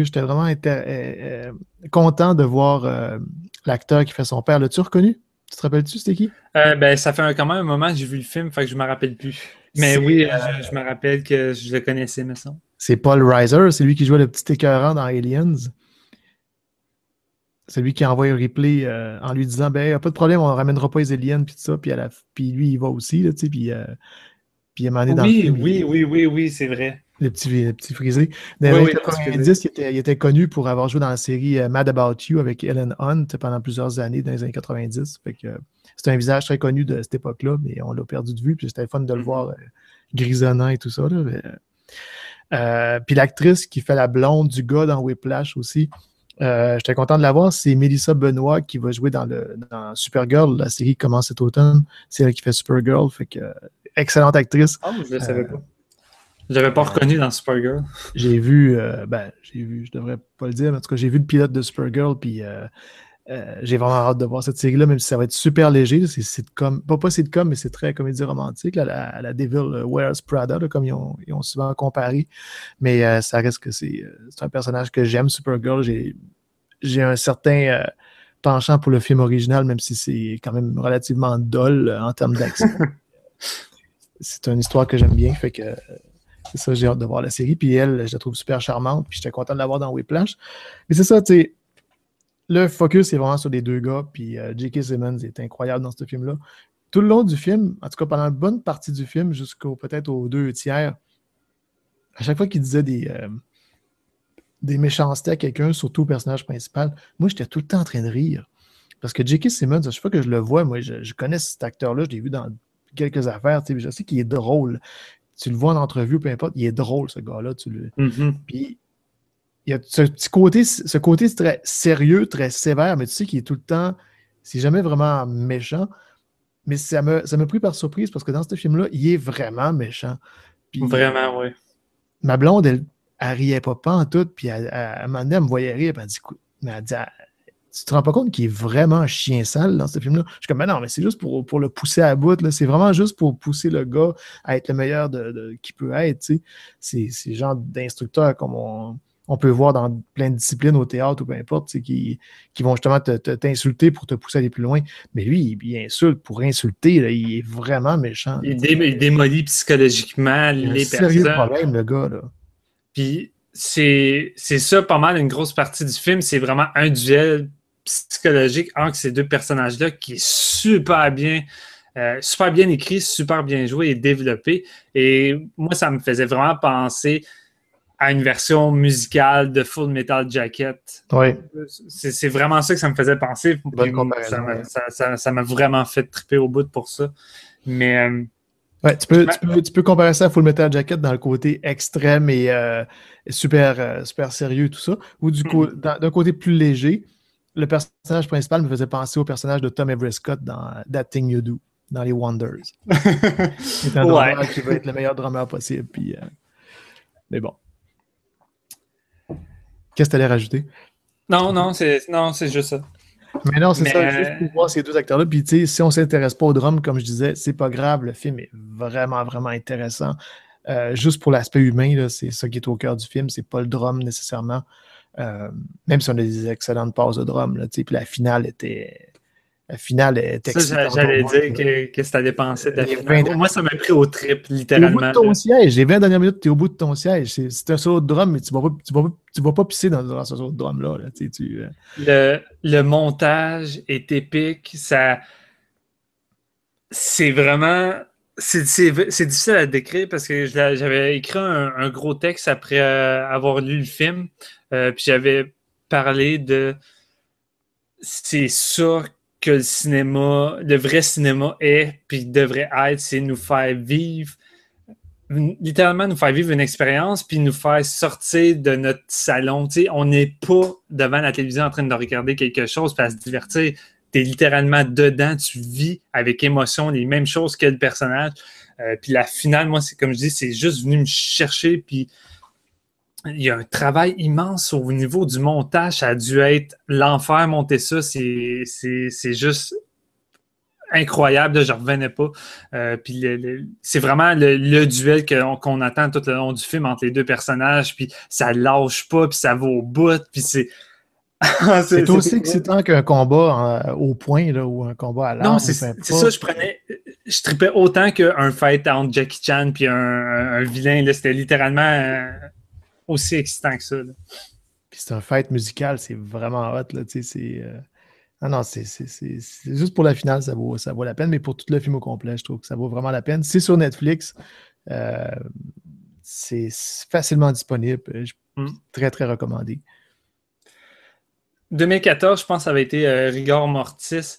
content de voir l'acteur qui fait son père. L'as-tu reconnu? Tu te rappelles-tu, c'était qui? Ça fait quand même un moment que j'ai vu le film, fait que je me rappelle plus. Mais oui, je me rappelle que je le connaissais, me semble. C'est Paul Reiser, c'est lui qui jouait le petit écœurant dans Aliens. C'est lui qui envoie Ripley en lui disant pas de problème, on ne ramènera pas les aliens puis tout ça, puis lui il va aussi là, puis il m'a amené dans le film. Oui, c'est vrai. Le petit frisé. Dans les années 90, il était connu pour avoir joué dans la série Mad About You avec Ellen Hunt pendant plusieurs années dans les années 90. Fait que c'est un visage très connu de cette époque-là, mais on l'a perdu de vue, puis c'était fun de le voir grisonnant et tout ça. Là, puis l'actrice qui fait la blonde du gars dans Whiplash aussi. J'étais content de la voir. C'est Melissa Benoît qui va jouer dans Supergirl, la série qui commence cet automne. C'est elle qui fait Supergirl. Fait que, excellente actrice. Ah, je ne le savais pas. Je l'avais pas reconnu dans Supergirl. J'ai vu, je devrais pas le dire, mais en tout cas, j'ai vu le pilote de Supergirl, puis j'ai vraiment hâte de voir cette série-là, même si ça va être super léger. C'est sitcom, pas sitcom, mais c'est très comédie romantique, là, la Devil Wears Prada, là, comme ils ont souvent comparé. Mais ça reste que c'est un personnage que j'aime, Supergirl. J'ai un certain penchant pour le film original, même si c'est quand même relativement dull en termes d'action. C'est une histoire que j'aime bien, fait que c'est ça, j'ai hâte de voir la série. Puis elle, je la trouve super charmante, puis j'étais content de la voir dans Whiplash. Mais c'est ça, tu sais, le focus est vraiment sur les deux gars, puis J.K. Simmons est incroyable dans ce film-là. Tout le long du film, en tout cas pendant une bonne partie du film, peut-être aux 2/3, à chaque fois qu'il disait des méchancetés à quelqu'un, surtout au personnage principal, moi j'étais tout le temps en train de rire. Parce que J.K. Simmons, à chaque fois que je le vois, moi je connais cet acteur-là, je l'ai vu dans quelques affaires, je sais qu'il est drôle. Tu le vois en entrevue, peu importe, il est drôle ce gars-là. Puis il y a ce côté très sérieux, très sévère, mais tu sais qu'il est tout le temps, c'est jamais vraiment méchant. Mais ça m'a pris par surprise parce que dans ce film-là, il est vraiment méchant. Puis, vraiment, oui. Ma blonde, elle riait pas en tout, puis à un moment donné, elle me voyait rire, puis elle dit, tu te rends pas compte qu'il est vraiment chien sale dans ce film-là? Je suis comme, mais non, mais c'est juste pour le pousser à bout, là. C'est vraiment juste pour pousser le gars à être le meilleur qu'il peut être, tu sais. C'est le genre d'instructeur comme on peut voir dans plein de disciplines au théâtre ou peu importe, qui vont justement t'insulter pour te pousser à aller plus loin. Mais lui, il insulte pour insulter, là, il est vraiment méchant. Il démolit psychologiquement les personnes. C'est un sérieux problème, le gars, là. Puis c'est ça, pas mal, une grosse partie du film, c'est vraiment un duel psychologique entre ces deux personnages-là qui est super bien écrit, super bien joué et développé. Et moi, ça me faisait vraiment penser à une version musicale de Full Metal Jacket. Oui. C'est vraiment ça que ça me faisait penser. Ça m'a vraiment fait triper au bout pour ça. Mais ouais, tu peux comparer ça à Full Metal Jacket dans le côté extrême et super sérieux, tout ça. Ou d'un côté plus léger, le personnage principal me faisait penser au personnage de Tom Everett Scott dans That Thing You Do, dans les Wonders. C'est un drummer qui veut être le meilleur drummer possible. Puis, mais bon. Qu'est-ce que tu allais rajouter? Non, c'est juste ça. Mais non, c'est ça, juste pour voir ces deux acteurs-là. Puis, tu sais, si on ne s'intéresse pas au drum, comme je disais, c'est pas grave. Le film est vraiment, vraiment intéressant. Juste pour l'aspect humain, là, c'est ça qui est au cœur du film. C'est pas le drum nécessairement. Même si on a des excellentes passes de drum, là, tu sais, puis la finale était ça, j'allais dire que ça dépensait de la finale. Moi, ça m'a pris au trip, littéralement. T'es au bout de ton siège. Les 20 dernières minutes, t'es au bout de ton siège. C'est un solo de drum, mais tu vas pas pisser dans ce solo de drum-là. Là, tu sais, le montage est épique. C'est vraiment... C'est difficile à décrire parce que j'avais écrit un gros texte après avoir lu le film. Puis j'avais parlé de... C'est ça que le cinéma, le vrai cinéma est, puis devrait être, c'est nous faire vivre, littéralement nous faire vivre une expérience, puis nous faire sortir de notre salon. Tu sais, on n'est pas devant la télévision en train de regarder quelque chose, puis à se divertir. Tu es littéralement dedans, tu vis avec émotion les mêmes choses que le personnage. Puis la finale, moi, c'est comme je dis, c'est juste venu me chercher, puis il y a un travail immense au niveau du montage. Ça a dû être l'enfer monter ça. C'est juste incroyable. Là, je ne revenais pas. Puis c'est vraiment le duel qu'on attend tout le long du film entre les deux personnages. Puis ça ne lâche pas, puis ça va au bout. Puis c'est... c'est aussi excitant qu'un combat au point là, ou un combat à l'arme. Non, c'est ça, je tripais autant qu'un fight entre Jackie Chan puis un vilain. Là, c'était littéralement... aussi excitant que ça. Là. Puis c'est un fight musical, c'est vraiment hot. Là, c'est juste pour la finale, ça vaut la peine, mais pour tout le film au complet, je trouve que ça vaut vraiment la peine. C'est sur Netflix. C'est facilement disponible. Très, très recommandé. 2014, je pense que ça avait été Rigor Mortis,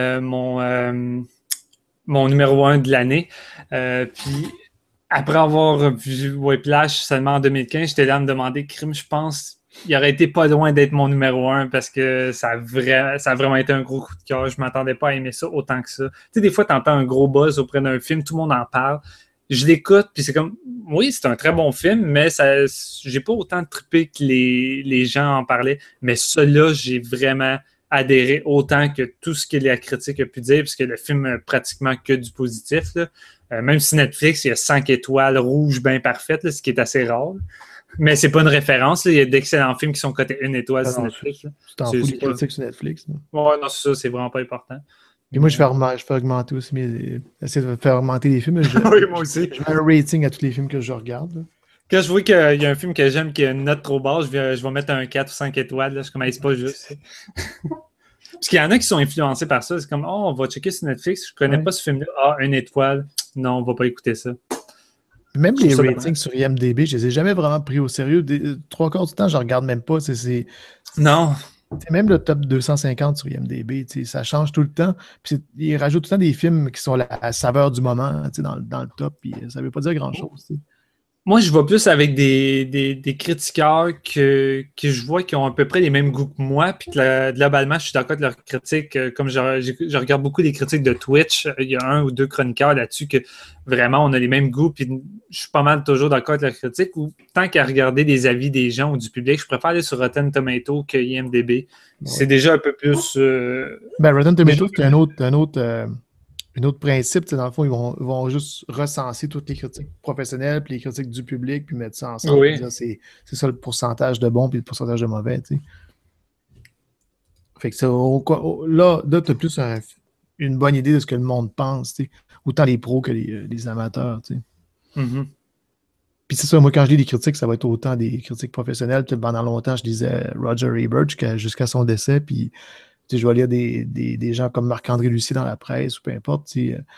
mon numéro 1 de l'année. Puis après avoir vu Whiplash seulement en 2015, j'étais là à me demander, crime, je pense, il aurait été pas loin d'être mon numéro 1 parce que ça a vraiment été un gros coup de cœur. Je m'attendais pas à aimer ça autant que ça. Tu sais, des fois, tu entends un gros buzz auprès d'un film, tout le monde en parle. Je l'écoute, puis c'est comme, oui, c'est un très bon film, mais j'ai pas autant trippé que les gens en parlaient. Mais celui-là, j'ai vraiment adhéré autant que tout ce que la critique a pu dire, puisque le film n'a pratiquement que du positif, là. Même si Netflix, il y a 5 étoiles rouges bien parfaites, là, ce qui est assez rare. Mais c'est pas une référence. Là. Il y a d'excellents films qui sont cotés 1 étoile sur Netflix. Tu t'en fous des critiques sur Netflix. Ouais, non, c'est ça, c'est vraiment pas important. Et moi, je fais augmenter aussi essayer de faire augmenter les films. Oui, moi aussi. Je mets un rating à tous les films que je regarde. Là. Quand je vois qu'il y a un film que j'aime qui a une note trop basse, je vais mettre un 4 ou 5 étoiles. Là. Je commence pas juste. Parce qu'il y en a qui sont influencés par ça. C'est comme, on va checker sur Netflix. Je connais pas ce film-là. 1 étoile. Non, on va pas écouter ça. Même les ratings sur IMDb, je les ai jamais vraiment pris au sérieux. 3/4 du temps, je regarde même pas. Non. C'est même le top 250 sur IMDb, ça change tout le temps. Puis ils rajoutent tout le temps des films qui sont la saveur du moment dans le top. Puis ça veut pas dire grand-chose. T'sais. Moi, je vais plus avec des critiqueurs que je vois qui ont à peu près les mêmes goûts que moi, puis que globalement, je suis d'accord avec leurs critiques. Comme je regarde beaucoup les critiques de Twitch, il y a 1 ou 2 chroniqueurs là-dessus que vraiment, on a les mêmes goûts, puis je suis pas mal toujours d'accord avec leurs critiques. Ou tant qu'à regarder des avis des gens ou du public, je préfère aller sur Rotten Tomatoes que IMDb. Ouais. C'est déjà un peu plus... Rotten Tomatoes, c'est un autre principe, dans le fond, ils vont juste recenser toutes les critiques professionnelles puis les critiques du public puis mettre ça ensemble. Oui. C'est ça le pourcentage de bons puis le pourcentage de mauvais. T'sais. Fait que ça, là tu as plus une bonne idée de ce que le monde pense, t'sais. Autant les pros que les amateurs. Mm-hmm. Puis c'est ça, moi quand je lis des critiques, ça va être autant des critiques professionnelles. Pendant longtemps, je lisais Roger Ebert jusqu'à son décès, puis je vais lire des gens comme Marc-André Lucier dans la presse ou peu importe,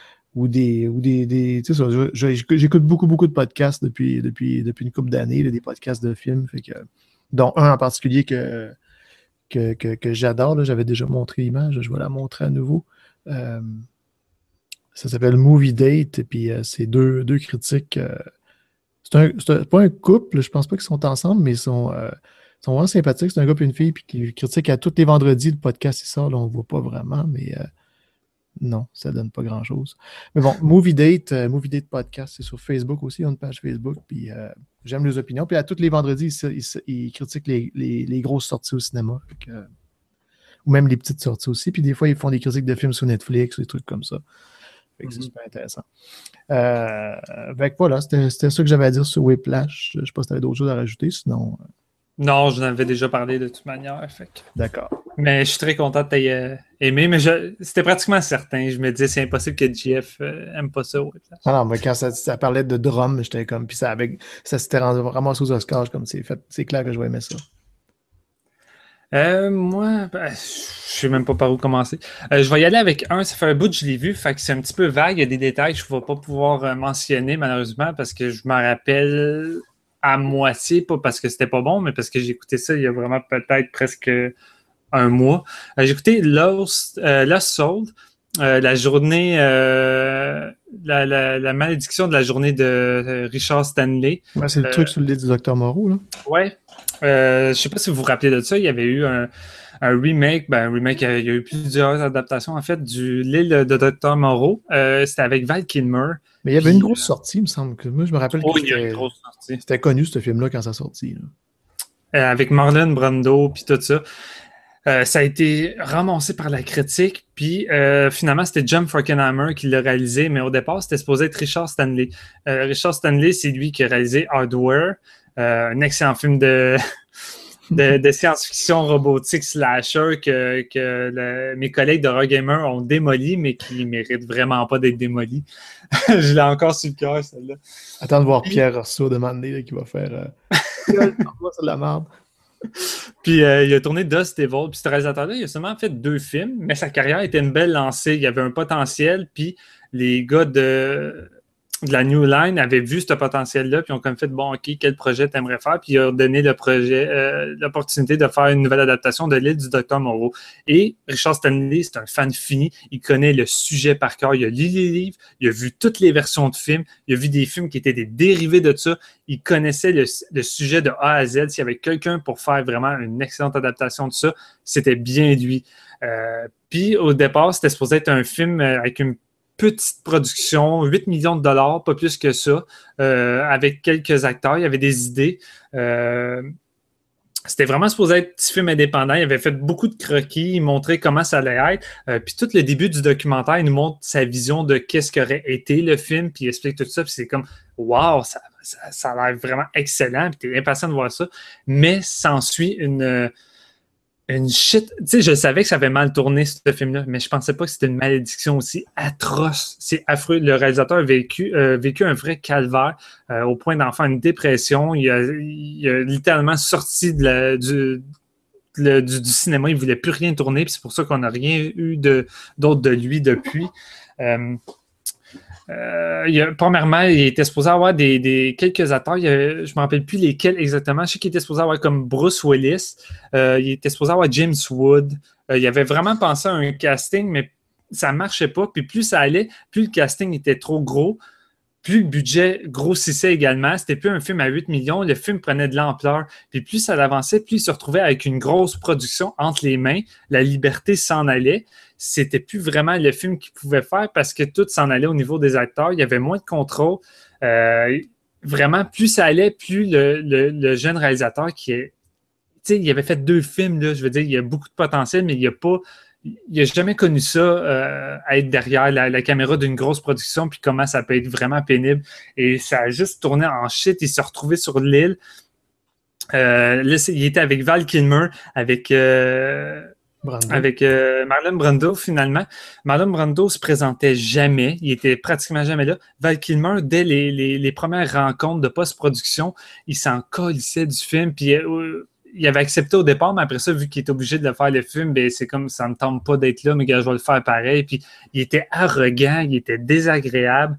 j'écoute beaucoup de podcasts depuis une couple d'années, des podcasts de films, dont un en particulier que j'adore, là, j'avais déjà montré l'image, je vais la montrer à nouveau. Ça s'appelle Movie Date, puis c'est deux critiques. C'est pas un couple, je pense pas qu'ils sont ensemble, mais ils sont vraiment sympathiques. C'est un gars et une fille puis qui critiquent à tous les vendredis. Le podcast, il sort, là, on ne voit pas vraiment, mais non, ça donne pas grand-chose. Mais bon, Movie Date Podcast, c'est sur Facebook aussi, il y a une page Facebook, puis j'aime les opinions. Puis à tous les vendredis, ils critiquent les grosses sorties au cinéma. ou même les petites sorties aussi. Puis des fois, ils font des critiques de films sur Netflix, des trucs comme ça. Fait que c'est super intéressant. Fait que voilà, c'était ça que j'avais à dire sur Whiplash. Je ne sais pas si tu avais d'autres choses à rajouter, sinon... Non, je n'avais déjà parlé de toute manière. D'accord. Mais je suis très content que tu aies aimé, mais c'était pratiquement certain. Je me disais, c'est impossible que JF aime pas ça. Whiplash. Ah non, mais quand ça parlait de drum, j'étais comme... Puis ça s'était ramassé aux Oscars, comme c'est clair que je vais aimer ça. Moi, je sais même pas par où commencer. Je vais y aller avec un. Ça fait un bout que je l'ai vu, fait que c'est un petit peu vague. Il y a des détails que je ne vais pas pouvoir mentionner, malheureusement, parce que je m'en rappelle à moitié, pas parce que c'était pas bon, mais parce que j'ai écouté ça il y a vraiment peut-être presque un mois. J'ai écouté Lost Soul, la journée, la malédiction de la journée de Richard Stanley. Ouais, c'est le truc sur le lit du Dr. Moreau, là. Ouais. Je sais pas si vous vous rappelez de ça, il y avait eu un remake, il y a eu plusieurs adaptations en fait du L'île de Dr. Moreau. C'était avec Val Kilmer. Mais il y avait une grosse sortie, il me semble. Moi, je me rappelle que il y a une grosse sortie. C'était connu ce film-là quand ça sortit. Avec Marlon Brando puis tout ça. Ça a été ramassé par la critique, puis finalement, c'était John Frankenheimer qui l'a réalisé, mais au départ, c'était supposé être Richard Stanley. Richard Stanley, c'est lui qui a réalisé Hardware, un excellent film de science-fiction robotique slasher que mes collègues d'Horror Gamer ont démoli, mais qui ne mérite vraiment pas d'être démoli. Je l'ai encore sur le cœur, celle-là. Attends de voir Pierre Rousseau demander qui va faire c'est de la merde. Puis il a tourné Dust Devil. Puis ce réalisateur-là, il a seulement fait 2 films, mais sa carrière était une belle lancée. Il y avait un potentiel, puis les gars de la New Line avaient vu ce potentiel-là, puis ont comme fait, bon, OK, quel projet t'aimerais faire? Puis il a donné l'opportunité de faire une nouvelle adaptation de l'île du Dr. Moreau. Et Richard Stanley, c'est un fan fini. Il connaît le sujet par cœur. Il a lu les livres, il a vu toutes les versions de films, il a vu des films qui étaient des dérivés de ça. Il connaissait le sujet de A à Z. S'il y avait quelqu'un pour faire vraiment une excellente adaptation de ça, c'était bien lui. Puis au départ, c'était supposé être un film avec une petite production, 8 millions de dollars, pas plus que ça, avec quelques acteurs. Il y avait des idées. C'était vraiment supposé être un petit film indépendant. Il avait fait beaucoup de croquis, il montrait comment ça allait être. Puis tout le début du documentaire, il nous montre sa vision de qu'est-ce qu'aurait été le film, puis il explique tout ça. Puis c'est comme, wow, ça a l'air vraiment excellent, puis t'es impatient de voir ça. Mais s'ensuit une shit. Tu sais, je savais que ça avait mal tourné, ce film-là, mais je pensais pas que c'était une malédiction aussi atroce. C'est affreux. Le réalisateur a vécu un vrai calvaire au point d'en faire une dépression. Il a littéralement sorti du cinéma. Il voulait plus rien tourner, puis c'est pour ça qu'on n'a rien eu d'autre de lui depuis. Premièrement, il était supposé avoir quelques acteurs. Je ne me rappelle plus lesquels exactement. Je sais qu'il était supposé avoir comme Bruce Willis. Il était supposé avoir James Wood. Il avait vraiment pensé à un casting, mais ça ne marchait pas. Puis plus ça allait, plus le casting était trop gros, plus le budget grossissait également. C'était plus un film à 8 millions. Le film prenait de l'ampleur. Puis plus ça avançait, plus il se retrouvait avec une grosse production entre les mains. La liberté s'en allait. C'était plus vraiment le film qu'il pouvait faire parce que tout s'en allait au niveau des acteurs. Il y avait moins de contrôle. Vraiment, plus ça allait, plus le jeune réalisateur il avait fait 2 films, là, je veux dire, il y a beaucoup de potentiel, mais il n'a jamais connu ça, être derrière la caméra d'une grosse production, puis comment ça peut être vraiment pénible. Et ça a juste tourné en shit. Il s'est retrouvé sur l'île. Là, il était avec Val Kilmer, avec Marlon Brando, finalement. Marlon Brando se présentait jamais. Il était pratiquement jamais là. Val Kilmer, dès les premières rencontres de post-production, il s'en colissait du film. Puis il avait accepté au départ, mais après ça, vu qu'il était obligé de faire le film, ben, c'est comme ça ne me tente pas d'être là, mais gars, je vais le faire pareil. Puis il était arrogant, il était désagréable.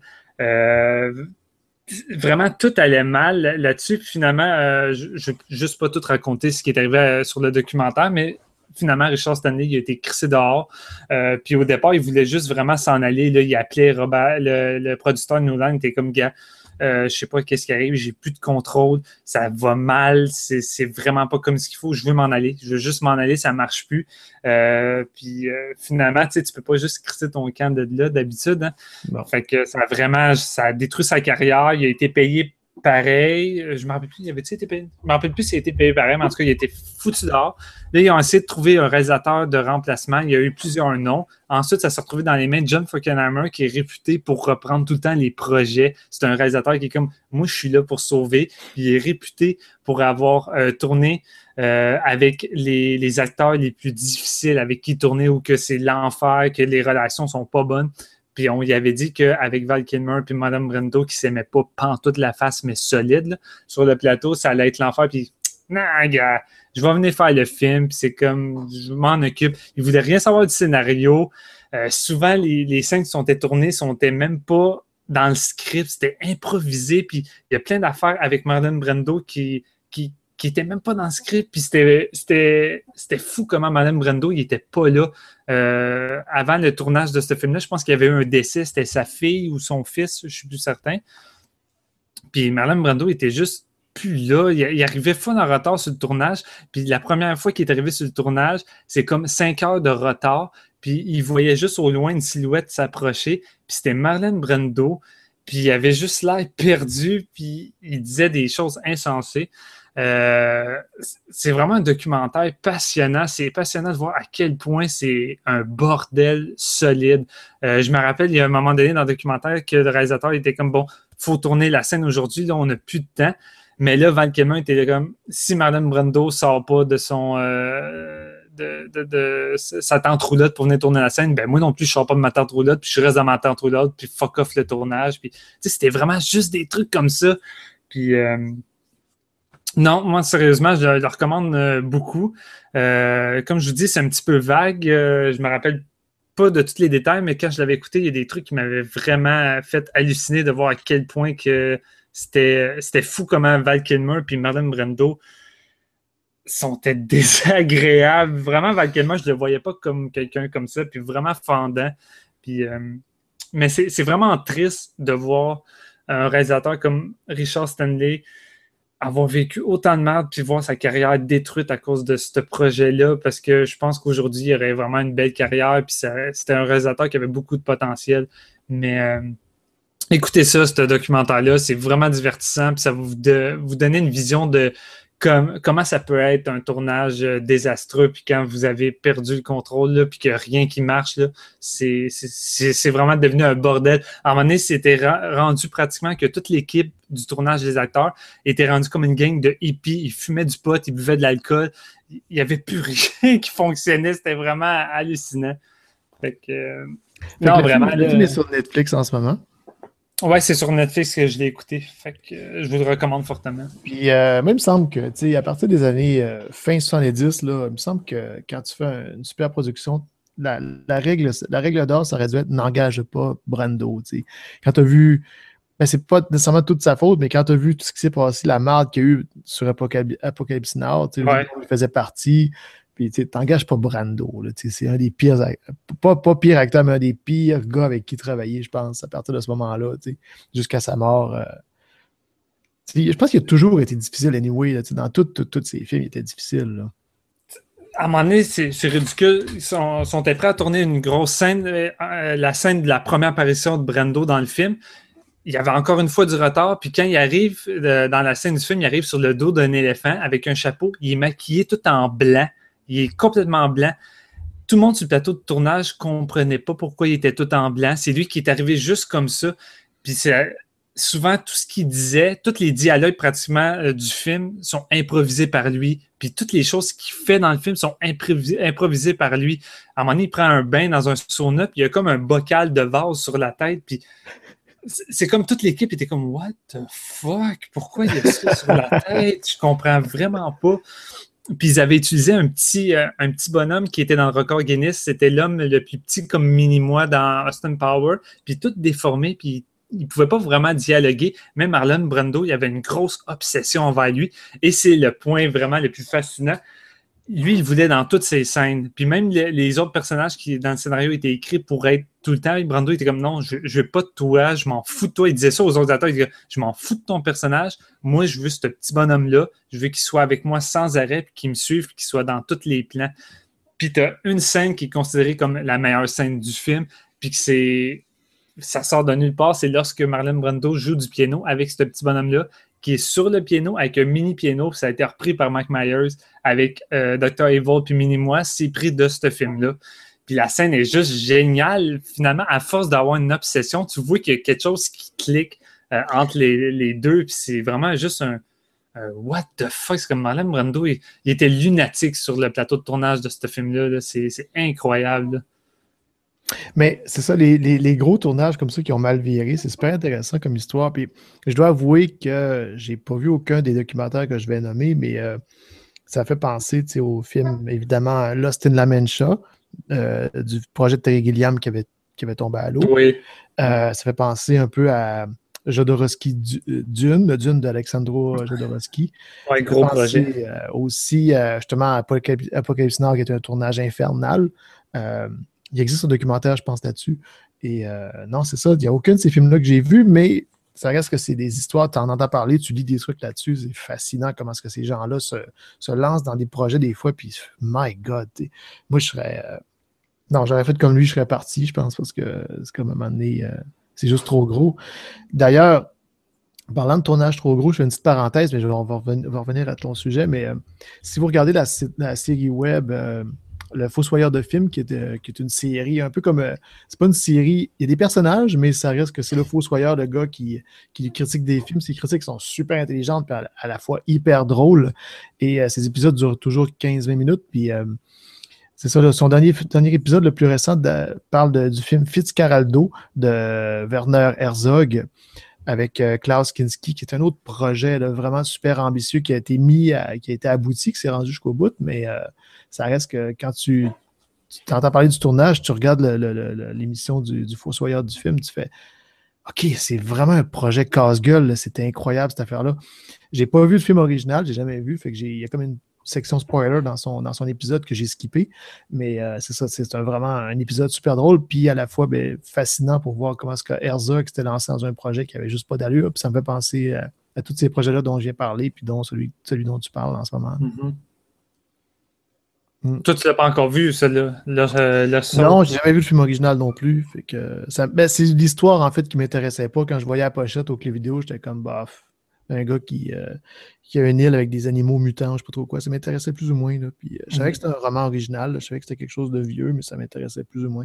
Vraiment, tout allait mal là-dessus. Puis finalement, je ne vais juste pas tout raconter ce qui est arrivé sur le documentaire, mais finalement, Richard Stanley il a été crissé dehors. Puis au départ, il voulait juste vraiment s'en aller. Là, il appelait Robert, le producteur Nolan, il était comme, gars, je sais pas qu'est-ce qui arrive, j'ai plus de contrôle, ça va mal, c'est vraiment pas comme ce qu'il faut, je veux m'en aller, je veux juste m'en aller, ça marche plus. Puis finalement, tu peux pas juste crisser ton camp de là d'habitude. Hein? Fait que ça a détruit sa carrière, il a été payé pareil. Je me rappelle plus, il avait-tu été payé? Je me rappelle plus s'il a été payé pareil, mais en tout cas, il a été foutu dehors. Là, ils ont essayé de trouver un réalisateur de remplacement. Il y a eu plusieurs noms. Ensuite, ça s'est retrouvé dans les mains de John Frankenheimer, qui est réputé pour reprendre tout le temps les projets. C'est un réalisateur qui est comme, moi, je suis là pour sauver. Puis il est réputé pour avoir tourné avec les acteurs les plus difficiles avec qui tourner ou que c'est l'enfer, que les relations sont pas bonnes. Puis on y avait dit qu'avec Val Kilmer puis Madame Brando qui s'aimaient pas pantoute la face, mais solide, là, sur le plateau, ça allait être l'enfer. Puis, non, gars, je vais venir faire le film. Puis c'est comme, je m'en occupe. Ils voulaient rien savoir du scénario. Souvent, les scènes qui sont tournées sont même pas dans le script. C'était improvisé. Puis il y a plein d'affaires avec Marlon Brando qui était même pas dans le script, puis c'était fou comment Marlon Brando, il était pas là. Avant le tournage de ce film-là, je pense qu'il y avait eu un décès, c'était sa fille ou son fils, je suis plus certain. Puis Marlon Brando était juste plus là, il arrivait full en retard sur le tournage, puis la première fois qu'il est arrivé sur le tournage, c'est comme 5 heures de retard, puis il voyait juste au loin une silhouette s'approcher, puis c'était Marlon Brando, puis il avait juste l'air perdu, puis il disait des choses insensées. C'est vraiment un documentaire passionnant. C'est passionnant de voir à quel point c'est un bordel solide. Je me rappelle, il y a un moment donné dans le documentaire que le réalisateur était comme, bon, il faut tourner la scène aujourd'hui, là, on n'a plus de temps. Mais là, Val Kilmer était comme, si Marlon Brando ne sort pas de son... de sa tente roulotte pour venir tourner la scène, ben moi non plus, je ne sors pas de ma tente roulotte, puis je reste dans ma tente roulotte, puis fuck off le tournage. Puis, c'était vraiment juste des trucs comme ça. Puis... non, moi, sérieusement, je le recommande beaucoup. Comme je vous dis, c'est un petit peu vague. Je me rappelle pas de tous les détails, mais quand je l'avais écouté, il y a des trucs qui m'avaient vraiment fait halluciner de voir à quel point que c'était fou comment Val Kilmer et Marlon Brando sont désagréables. Vraiment, Val Kilmer, je le voyais pas comme quelqu'un comme ça, puis vraiment fendant. Puis, mais c'est vraiment triste de voir un réalisateur comme Richard Stanley avoir vécu autant de merde puis voir sa carrière détruite à cause de ce projet-là, parce que je pense qu'aujourd'hui, il aurait vraiment une belle carrière, puis c'était un réalisateur qui avait beaucoup de potentiel. Mais écoutez ça, ce documentaire-là, c'est vraiment divertissant, puis ça va vous donner une vision de comment ça peut être un tournage désastreux, puis quand vous avez perdu le contrôle, là, puis qu'il n'y a rien qui marche, là, c'est vraiment devenu un bordel. À un moment donné, c'était rendu pratiquement que toute l'équipe du tournage des acteurs était rendue comme une gang de hippies. Ils fumaient du pot, ils buvaient de l'alcool. Il n'y avait plus rien qui fonctionnait. C'était vraiment hallucinant. Fait que, non, vraiment. Le film est sur Netflix en ce moment. Ouais, c'est sur Netflix que je l'ai écouté. Fait que je vous le recommande fortement. Puis, moi, il me semble que, tu sais, à partir des années fin 70, là, il me semble que quand tu fais une super production, la règle d'or, ça aurait dû être n'engage pas Brando, tu sais. Quand tu as vu, ben, c'est pas nécessairement toute sa faute, mais quand tu as vu tout ce qui s'est passé, la merde qu'il y a eu sur Apocalypse Now, tu sais, ouais. Il faisait partie. Puis, tu n'engages pas Brando. Là, c'est un des pires acteurs. Pas pire acteur, mais un des pires gars avec qui travailler, je pense, à partir de ce moment-là, jusqu'à sa mort. Je pense qu'il a toujours été difficile, anyway. Là, dans tous ses films, il était difficile. Là. À un moment donné, c'est ridicule. Ils sont prêts à tourner une grosse scène, la scène de la première apparition de Brando dans le film. Il y avait encore une fois du retard, puis quand il arrive dans la scène du film, il arrive sur le dos d'un éléphant avec un chapeau. Il est maquillé tout en blanc. Il est complètement blanc. Tout le monde sur le plateau de tournage ne comprenait pas pourquoi il était tout en blanc. C'est lui qui est arrivé juste comme ça. Puis souvent, tout ce qu'il disait, tous les dialogues pratiquement du film sont improvisés par lui. Puis toutes les choses qu'il fait dans le film sont improvisées par lui. À un moment donné, il prend un bain dans un sauna, puis il y a comme un bocal de vase sur la tête. Puis c'est comme toute l'équipe était comme « What the fuck? Pourquoi il y a ça sur la tête? Je comprends vraiment pas. » Puis ils avaient utilisé un petit bonhomme qui était dans le record Guinness. C'était l'homme le plus petit comme mini-moi dans Austin Power. Puis tout déformé, puis il ne pouvait pas vraiment dialoguer. Même Marlon Brando, il avait une grosse obsession envers lui. Et c'est le point vraiment le plus fascinant. Lui, il voulait dans toutes ses scènes. Puis même les autres personnages qui, dans le scénario, étaient écrits pour être tout le temps. Et Brando était comme, non, je ne veux pas de toi, je m'en fous de toi. Il disait ça aux autres acteurs. Il disait, je m'en fous de ton personnage. Moi, je veux ce petit bonhomme-là. Je veux qu'il soit avec moi sans arrêt, puis qu'il me suive, puis qu'il soit dans tous les plans. Puis tu as une scène qui est considérée comme la meilleure scène du film, puis que ça sort de nulle part. C'est lorsque Marlon Brando joue du piano avec ce petit bonhomme-là. qui est sur le piano avec un mini piano, puis ça a été repris par Mike Myers avec Dr. Evil puis Minnie-Moi, c'est pris de ce film-là. Puis la scène est juste géniale. Finalement, à force d'avoir une obsession, tu vois qu'il y a quelque chose qui clique entre les deux, puis c'est vraiment juste un what the fuck, c'est comme Marlon Brando, il était lunatique sur le plateau de tournage de ce film-là. Là. C'est incroyable. Là. Mais c'est ça, les gros tournages comme ça qui ont mal viré, c'est super intéressant comme histoire. Puis je dois avouer que j'ai pas vu aucun des documentaires que je vais nommer, mais ça fait penser au film, évidemment, Lost in La Mancha, du projet de Terry Gilliam qui avait tombé à l'eau. Oui. Ça fait penser un peu à Jodorowsky Dune d'Alexandro Jodorowsky. Oui, gros projet. Aussi, justement, Apocalypse Now, qui est un tournage infernal. Il existe un documentaire, je pense, là-dessus. Et non, c'est ça. Il n'y a aucun de ces films-là que j'ai vu, mais ça reste que c'est des histoires, tu en entends parler, tu lis des trucs là-dessus. C'est fascinant comment est-ce que ces gens-là se lancent dans des projets des fois, puis my God, moi, je serais... Non, j'aurais fait comme lui, je serais parti, je pense, parce que c'est comme à un moment donné, c'est juste trop gros. D'ailleurs, parlant de tournage trop gros, je fais une petite parenthèse, mais on va revenir à ton sujet, mais si vous regardez la série web... Le Fossoyeur de film, qui est une série un peu comme... c'est pas une série... Il y a des personnages, mais ça reste que c'est le Fossoyeur, le gars qui critique des films. Ces critiques sont super intelligentes puis à la fois hyper drôles. Et ces épisodes durent toujours 15-20 minutes. Puis c'est ça, là, son dernier épisode, le plus récent, parle du film Fitzcarraldo de Werner Herzog avec Klaus Kinski, qui est un autre projet là, vraiment super ambitieux qui a été abouti, qui s'est rendu jusqu'au bout, mais ça reste que quand tu t'entends parler du tournage, tu regardes l'émission du Fossoyeur du film, tu fais OK, c'est vraiment un projet casse-gueule, c'était incroyable cette affaire-là. J'ai pas vu le film original, j'ai jamais vu, fait que il y a comme une section spoiler dans son épisode que j'ai skippé, mais c'est ça, c'est vraiment un épisode super drôle, puis à la fois fascinant pour voir comment est-ce que Herzog s'était lancé dans un projet qui avait juste pas d'allure, puis ça me fait penser à tous ces projets-là dont j'ai parlé, puis dont celui dont tu parles en ce moment. Mm-hmm. Toi, tu l'as pas encore vu, celui-là? Non, j'ai jamais vu le film original non plus. Fait que c'est l'histoire, en fait, qui m'intéressait pas. Quand je voyais la pochette au clé vidéo, j'étais comme, bof, un gars qui a une île avec des animaux mutants, je sais pas trop quoi. Ça m'intéressait plus ou moins. Là. Puis, je savais que c'était un roman original. Je savais que c'était quelque chose de vieux, mais ça m'intéressait plus ou moins.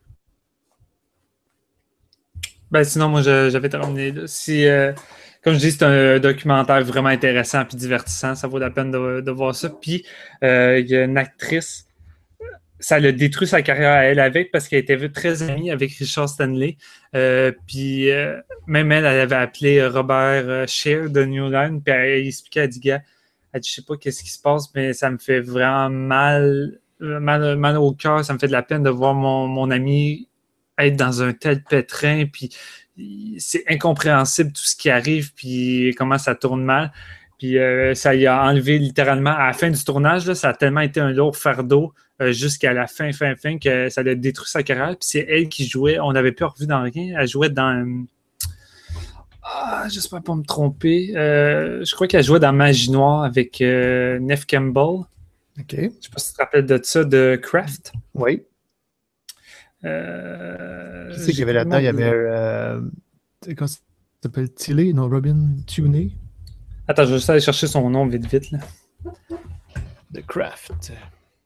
Sinon, moi, j'avais terminé. Là. Comme je dis, c'est un documentaire vraiment intéressant et divertissant. Ça vaut la peine de voir ça. Puis, il y a une actrice, ça l'a détruit sa carrière à elle avec parce qu'elle était très amie avec Richard Stanley. Puis, même elle avait appelé Robert Scheer de New Line. Puis, elle expliquait, elle dit, gars, je sais pas qu'est-ce qui se passe, mais ça me fait vraiment mal au cœur. Ça me fait de la peine de voir mon ami être dans un tel pétrin. Puis, c'est incompréhensible tout ce qui arrive puis comment ça tourne mal. Puis ça y a enlevé littéralement à la fin du tournage, là, ça a tellement été un lourd fardeau jusqu'à la fin que ça a détruit sa carrière. Puis c'est elle qui jouait, on n'avait plus revu dans rien, elle jouait dans... j'espère pas me tromper. Je crois qu'elle jouait dans Magie Noire avec Neve Campbell. OK. Je sais pas si tu te rappelles de ça, de Craft. Oui. Je sais qu'il y avait là-dedans, il y avait comment ça s'appelle? Tilly? Non, Robin Tunney? Attends, je vais juste aller chercher son nom vite là. The Craft.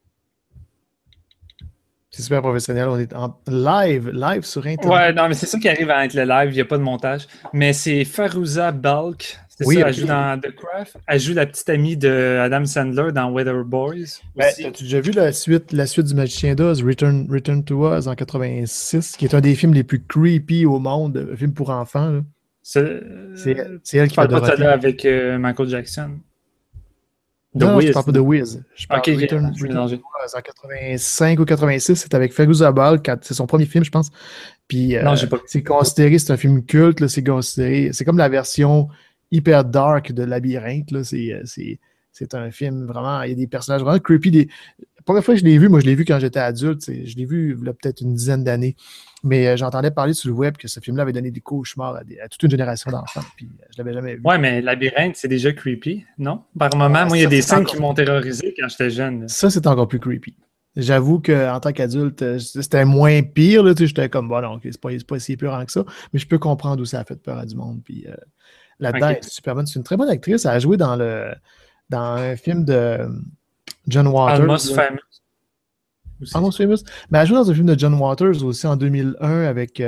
C'est super professionnel, on est en live sur Internet. Ouais, non, mais c'est ça qui arrive à être le live, il n'y a pas de montage. Mais c'est Fairuza Balk. C'est ça, elle joue dans The Craft. Elle joue la petite amie de Adam Sandler dans Weather Boys. As-tu déjà vu la suite du Magicien d'Oz, Return to Oz en 86, qui est un des films les plus creepy au monde, un film pour enfants. Là. C'est elle qui parle pas de là avec Michael Jackson. Non, je parle pas de Wiz. Je parle de Return to Oz en 85 ou 86, c'est avec Fairuza Balk, c'est son premier film, je pense. Puis c'est considéré, c'est un film culte, là, c'est comme la version hyper dark de Labyrinthe. Là. C'est un film vraiment... Il y a des personnages vraiment creepy. La première fois que je l'ai vu, moi, je l'ai vu quand j'étais adulte. Je l'ai vu il y a peut-être une dizaine d'années. Mais j'entendais parler sur le web que ce film-là avait donné des cauchemars à toute une génération d'enfants. Puis je l'avais jamais vu. Ouais, mais Labyrinthe, c'est déjà creepy, non? Par moment, moi, il y a des scènes qui m'ont terrorisé quand j'étais jeune. Là. Ça, c'est encore plus creepy. J'avoue qu'en tant qu'adulte, c'était moins pire. Là, j'étais comme, bon, non, c'est pas si peur que ça. Mais je peux comprendre où ça a fait peur à du monde. Puis... là-dedans. Elle est super bonne. C'est une très bonne actrice. Elle a joué dans un film de John Waters. Almost Famous. Almost Famous. Mais elle a joué dans un film de John Waters aussi en 2001 avec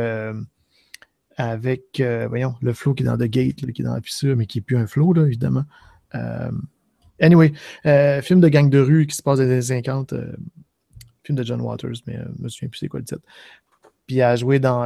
voyons, le Flo qui est dans The Gate, là, qui est dans la fissure, mais qui n'est plus un Flo, là, évidemment. Anyway, film de gang de rue qui se passe dans les années 50. Film de John Waters, mais je me souviens plus c'est quoi le titre. Puis elle a joué dans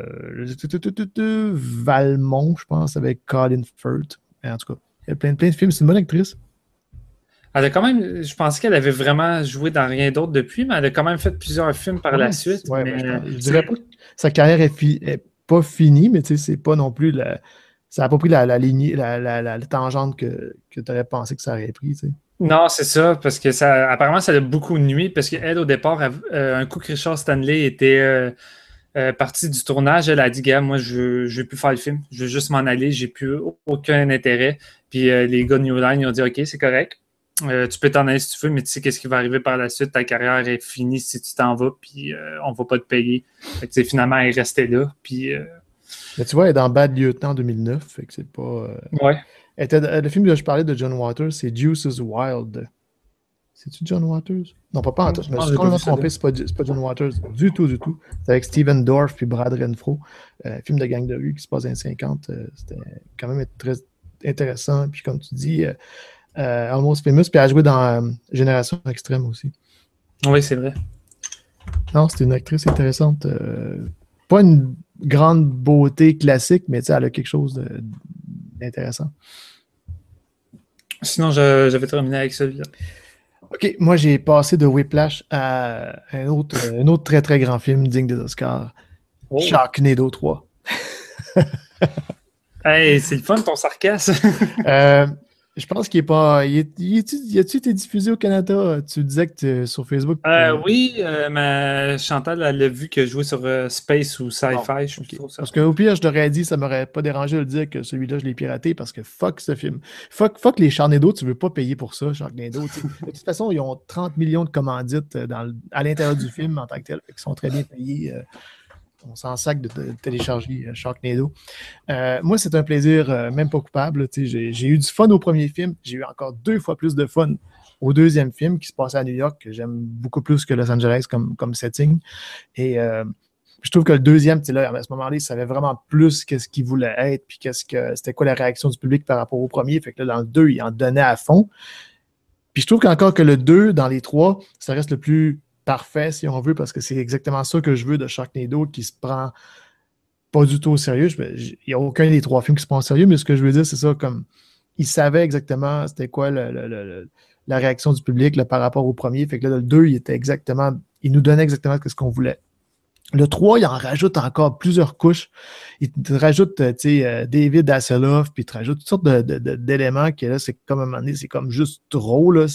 Valmont, je pense, avec Colin Firth. En tout cas, il y a plein de films. C'est une bonne actrice. Elle a quand même, je pensais qu'elle avait vraiment joué dans rien d'autre depuis, mais elle a quand même fait plusieurs films par la suite. Ouais, mais je dirais pas que sa carrière est pas finie, mais tu sais, c'est pas non plus ça n'a pas pris la lignée, la tangente que tu aurais pensé que ça aurait pris, tu sais. Non, c'est ça, parce que apparemment, ça a beaucoup nuit, parce qu'elle, au départ, un coup que Richard Stanley était parti du tournage, elle a dit, gars, moi, je ne veux plus faire le film, je veux juste m'en aller, j'ai plus aucun intérêt. Puis les gars de New Line, ils ont dit, OK, c'est correct, tu peux t'en aller si tu veux, mais tu sais qu'est-ce qui va arriver par la suite, ta carrière est finie si tu t'en vas, puis on ne va pas te payer. Fait que, finalement, elle est restée là, puis... Mais tu vois, elle est dans Bad Lieutenant en 2009, fait que c'est pas... Ouais. Le film que je parlais de John Waters, c'est Juices Wild. C'est-tu John Waters? Non, pas en tout. Je me suis complètement trompé, c'est pas John Waters. Du tout. C'est avec Steven Dorff puis Brad Renfro. Film de gang de rue qui se passe dans les 50. C'était quand même très intéressant. Puis comme tu dis, Almost Famous. Puis elle a joué dans Génération Extrême aussi. Oui, c'est vrai. Non, c'était une actrice intéressante. Pas une grande beauté classique, mais elle a quelque chose d'intéressant. Sinon, j'avais terminé avec celui-là. OK, moi, j'ai passé de Whiplash à un autre très, très grand film digne des Oscars. Oh. Sharknado 3. Hey, c'est le fun, ton sarcasme. Je pense qu'il n'est pas... Y a-tu été diffusé au Canada? Tu disais que sur Facebook... Oui, mais Chantal, elle a vu que je jouais sur Space ou Sci-Fi. Okay. Parce qu'au pire, je t'aurais dit, ça ne m'aurait pas dérangé de le dire que celui-là, je l'ai piraté parce que fuck ce film. Fuck les Sharknado, tu ne veux pas payer pour ça, Sharknado. De toute façon, ils ont 30 millions de commandites à l'intérieur du film en tant que tel, qui sont très bien payés. On s'en sac de télécharger Sharknado. Moi, c'est un plaisir même pas coupable. J'ai eu du fun au premier film. J'ai eu encore 2 fois plus de fun au deuxième film qui se passait à New York, que j'aime beaucoup plus que Los Angeles comme setting. Et je trouve que le deuxième, là, à ce moment-là, il savait vraiment plus qu'est-ce qu'il voulait être, puis c'était quoi la réaction du public par rapport au premier. Fait que là, dans le 2, il en donnait à fond. Puis je trouve qu'encore que le 2, dans les 3, ça reste le plus parfait, si on veut, parce que c'est exactement ça que je veux de Sharknado, qui se prend pas du tout au sérieux. Il n'y a aucun des 3 films qui se prend au sérieux, mais ce que je veux dire, c'est ça, comme il savait exactement c'était quoi la réaction du public là, par rapport au premier. Fait que là, le 2, il nous donnait exactement ce qu'on voulait. Le 3, il en rajoute encore plusieurs couches. Il te rajoute, David Hasselhoff, puis il te rajoute toutes sortes d'éléments que là, c'est comme à un moment donné, c'est comme juste trop, là.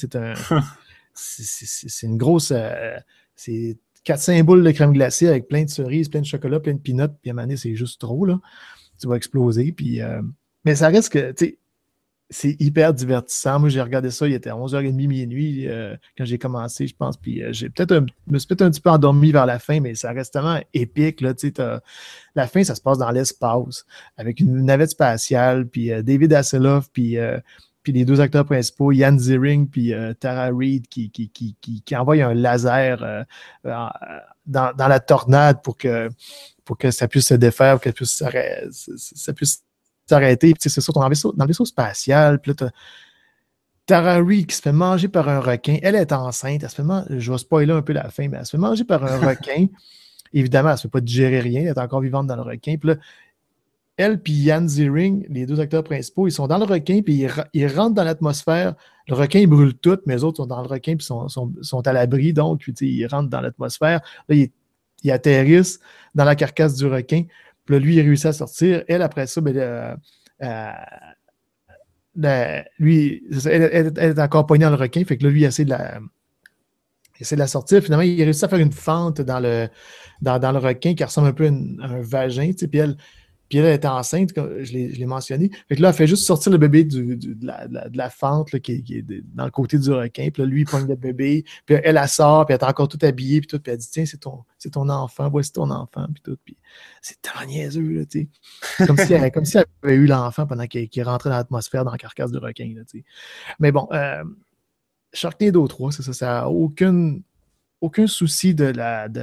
C'est une grosse... c'est 4-5 boules de crème glacée avec plein de cerises, plein de chocolat, plein de peanuts, puis à un moment donné, c'est juste trop, là. Tu vas exploser, puis... mais ça reste que, tu sais, c'est hyper divertissant. Moi, j'ai regardé ça, il était 11h30, minuit, quand j'ai commencé, je pense, puis me suis peut-être un petit peu endormi vers la fin, mais ça reste tellement épique, là, tu sais, la fin, ça se passe dans l'espace, avec une navette spatiale, puis David Hasselhoff, puis les 2 acteurs principaux, Ian Ziering puis Tara Reid, qui envoient un laser dans la tornade pour que ça puisse se défaire, pour que ça puisse s'arrêter. Puis c'est ça, dans le vaisseau spatial. Puis là, t'as Tara Reid qui se fait manger par un requin. Elle est enceinte. Je vais spoiler un peu la fin, mais elle se fait manger par un requin. Évidemment, elle ne se fait pas digérer rien. Elle est encore vivante dans le requin. Puis là, elle puis Ian Ziering, les 2 acteurs principaux, ils sont dans le requin, puis ils rentrent dans l'atmosphère. Le requin, il brûle tout, mais les autres sont dans le requin, puis sont à l'abri, donc puis, ils rentrent dans l'atmosphère. Là, ils atterrissent dans la carcasse du requin. Puis là, lui, il réussit à sortir. Elle, après ça, lui, elle est encore poignée dans le requin, fait que là, lui, il essaie de la sortir. Finalement, il réussit à faire une fente dans le requin qui ressemble un peu à un vagin, tu sais, puis Puis elle était enceinte, comme je l'ai mentionné. Fait que là, elle fait juste sortir le bébé de la fente là, qui est dans le côté du requin. Puis là, lui, il pogne le bébé. Puis elle sort, puis elle est encore toute habillée. Puis elle dit, tiens, c'est ton enfant, voici ton enfant. Puis tout. Puis c'est tellement niaiseux, là, tu sais. Comme si elle avait eu l'enfant pendant qu'il rentrait dans l'atmosphère, dans la carcasse du requin, là, tu sais. Mais bon, Sharknado 3, c'est ça. Ça n'a aucun souci de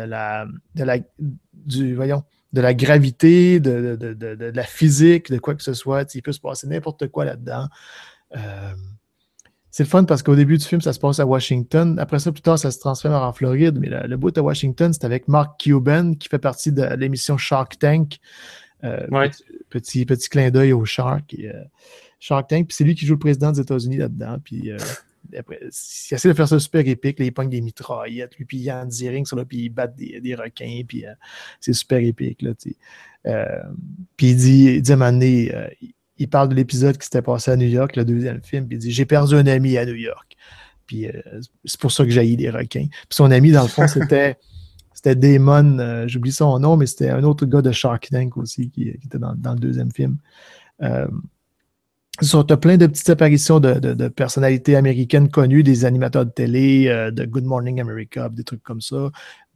la gravité, de la physique, de quoi que ce soit. Il peut se passer n'importe quoi là-dedans. C'est le fun parce qu'au début du film, ça se passe à Washington. Après ça, plus tard, ça se transfère en Floride. Mais le bout de Washington, c'est avec Mark Cuban, qui fait partie de l'émission Shark Tank. Petit clin d'œil au Shark. Shark Tank, puis c'est lui qui joue le président des États-Unis là-dedans. Puis après, il essaie de faire ça super épique. Là, il pogne des mitraillettes, lui, puis il y a des rings sur là, puis il bat des requins, puis c'est super épique. Là, puis il dit à un moment donné, il parle de l'épisode qui s'était passé à New York, le deuxième film, puis il dit « J'ai perdu un ami à New York. » Puis c'est pour ça que j'ai haï les requins. Puis son ami, dans le fond, c'était Damon, j'oublie son nom, mais c'était un autre gars de Shark Tank aussi qui était dans le deuxième film. Tu as plein de petites apparitions de personnalités américaines connues, des animateurs de télé, de Good Morning America, des trucs comme ça,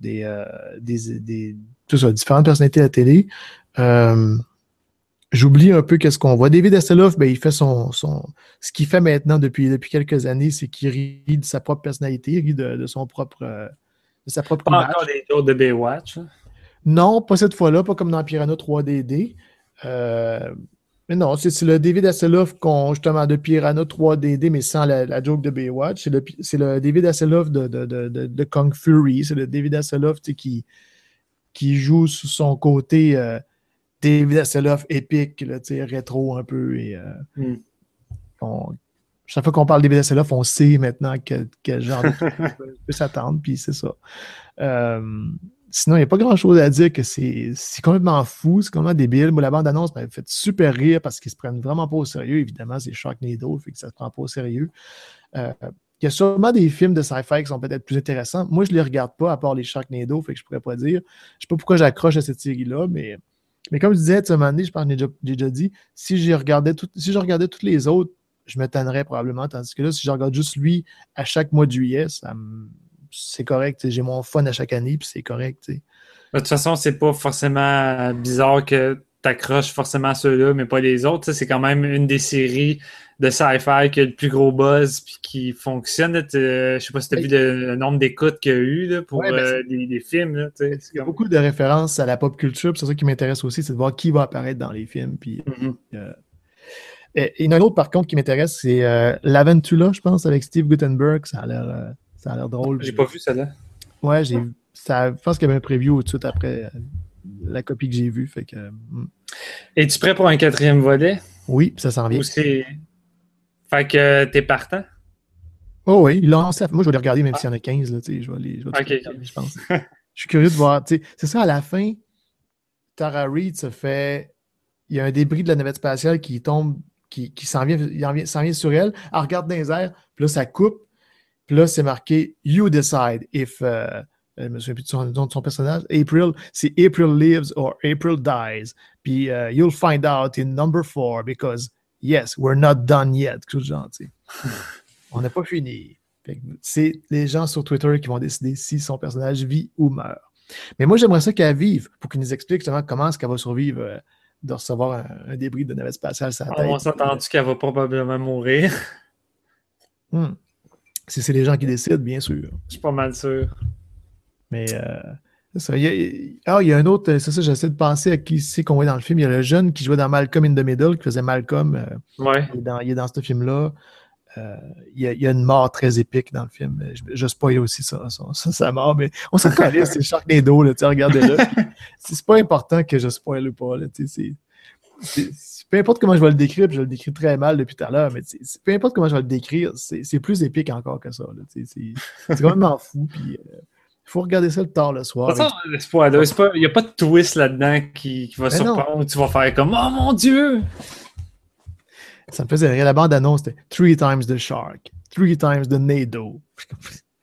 tout ça, différentes personnalités à la télé. J'oublie un peu qu'est-ce qu'on voit. David Hasselhoff, il fait ce qu'il fait maintenant depuis quelques années, c'est qu'il rit de sa propre personnalité, il rit de sa propre pas encore des tours de Baywatch. Hein? Non, pas cette fois-là, pas comme dans Piranha 3DD. Mais non, c'est le David Hasselhoff justement de Piranha 3DD, mais sans la joke de Baywatch. C'est le David Hasselhoff de Kung Fury. C'est le David Hasselhoff qui joue sous son côté David Hasselhoff épique, là, rétro un peu. Et, chaque fois qu'on parle de David Hasselhoff, on sait maintenant quel genre de truc on peut s'attendre, puis c'est ça. Sinon, il n'y a pas grand-chose à dire que c'est complètement fou, c'est complètement débile. Moi, la bande-annonce m'a fait super rire parce qu'ils se prennent vraiment pas au sérieux. Évidemment, c'est Sharknado, fait que ça se prend pas au sérieux. Il y a sûrement des films de sci-fi qui sont peut-être plus intéressants. Moi, je ne les regarde pas, à part les Sharknado, fait que je pourrais pas dire. Je sais pas pourquoi j'accroche à cette série-là, mais comme je disais, à un moment donné, je pense que j'ai déjà dit, si je regardais toutes les autres, je me tannerais probablement. Tandis que là, si je regarde juste lui à chaque mois de juillet, c'est correct. J'ai mon fun à chaque année, puis c'est correct. T'sais. De toute façon, c'est pas forcément bizarre que tu accroches forcément à ceux-là, mais pas les autres. C'est quand même une des séries de sci-fi qui a le plus gros buzz puis qui fonctionne. Je sais pas si tu as vu le nombre d'écoutes qu'il y a eu là, pour des films. Là, il y a beaucoup de références à la pop culture. C'est ça qui m'intéresse aussi, c'est de voir qui va apparaître dans les films. Puis, il y en a un autre, par contre, qui m'intéresse, c'est L'Aventula, je pense, avec Steve Guttenberg. Ça a l'air drôle. J'ai pas vu ça là. Ouais, j'ai vu. Je pense qu'il y avait un preview tout de suite après la copie que j'ai vue. Fait que, Es-tu prêt pour un 4e volet? Oui, ça s'en vient. Fait que t'es partant? Oh oui, il lance. Moi, je vais les regarder même s'il y en a 15. Là, je vais les regarder, je pense. Je suis curieux de voir. C'est ça, à la fin, Tara Reid se fait. Il y a un débris de la navette spatiale qui tombe, qui s'en vient sur elle. Elle regarde dans les airs, puis là, ça coupe. Puis là, c'est marqué You decide if. Je me souviens plus de son personnage. April, c'est April lives or April dies. Puis you'll find out in number 4 because yes, we're not done yet. Quelque chose de genre, tu sais. On n'a pas fini. C'est les gens sur Twitter qui vont décider si son personnage vit ou meurt. Mais moi, j'aimerais ça qu'elle vive pour qu'il nous explique justement comment est-ce qu'elle va survivre de recevoir un débris de navette spatiale sur la tête. On s'est entendu qu'elle va probablement mourir. Si c'est les gens qui décident, bien sûr. Je suis pas mal sûr. Mais c'est ça. Il y a un autre, c'est ça, j'essaie de penser à qui c'est qu'on voit dans le film. Il y a le jeune qui jouait dans Malcolm in the Middle, qui faisait Malcolm. Ouais. Il est dans ce film-là. Il y a une mort très épique dans le film. Je spoil aussi sa mort, mais on s'en connaît, c'est Sharknado, là, regardez-le. C'est pas important que je spoil ou pas. Là, peu importe comment je vais le décrire, puis je le décris très mal depuis tout à l'heure, mais peu importe comment je vais le décrire, c'est plus épique encore que ça. C'est complètement fou, puis il faut regarder ça le tard le soir. Il n'y a pas de twist là-dedans qui va surprendre, où tu vas faire comme « Oh mon Dieu! » Ça me faisait rire. La bande-annonce, c'était « 3 times the shark, 3 times the nado. »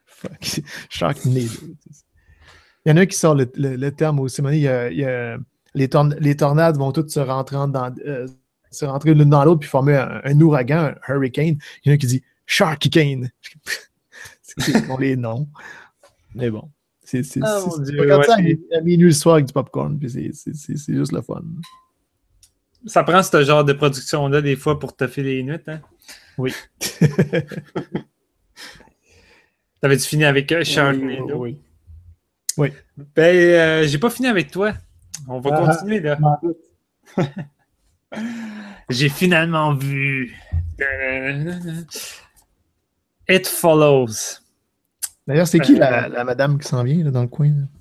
Fuck, Sharknado. Il y en a un qui sort le terme aussi. Il y a les tornades vont toutes se rentrer l'une dans l'autre puis former un ouragan, un hurricane. Il y en a qui dit Sharkicane. C'est pour les noms. Mais bon. C'est comme ça à minuit le soir avec du popcorn, puis c'est juste le fun. Ça prend ce genre de production-là des fois pour te filer les nuits, hein? Oui. T'avais-tu fini avec Sharknado? Oui. Oui. Ben, j'ai pas fini avec toi. On va continuer, là. J'ai finalement vu It Follows. D'ailleurs, c'est qui la madame qui s'en vient là, dans le coin? Là?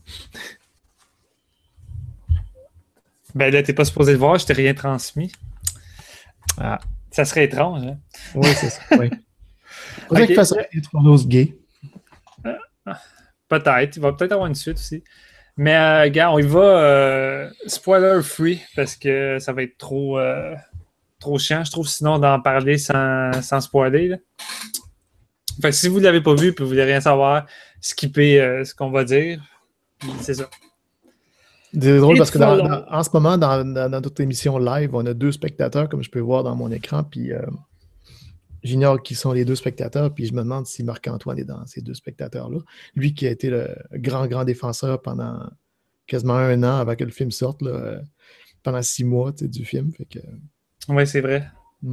Ben là, t'es pas supposé le voir, je t'ai rien transmis. Ah. Ça serait étrange, hein? Oui, c'est ça, oui. Faudrait qu'il fasse It Follows gay. Peut-être. Il va peut-être avoir une suite aussi. Mais, gars, on y va spoiler free parce que ça va être trop chiant, je trouve, sinon d'en parler sans spoiler. Là. Fait que si vous ne l'avez pas vu et que vous voulez rien savoir, skippez ce qu'on va dire. C'est ça. C'est drôle parce que en ce moment, dans notre émission live, on a 2 spectateurs, comme je peux voir dans mon écran, puis j'ignore qui sont les 2 spectateurs, puis je me demande si Marc-Antoine est dans ces 2 spectateurs-là. Lui qui a été le grand défenseur pendant quasiment 1 an avant que le film sorte, là, pendant 6 mois du film. Fait que... Oui, c'est vrai.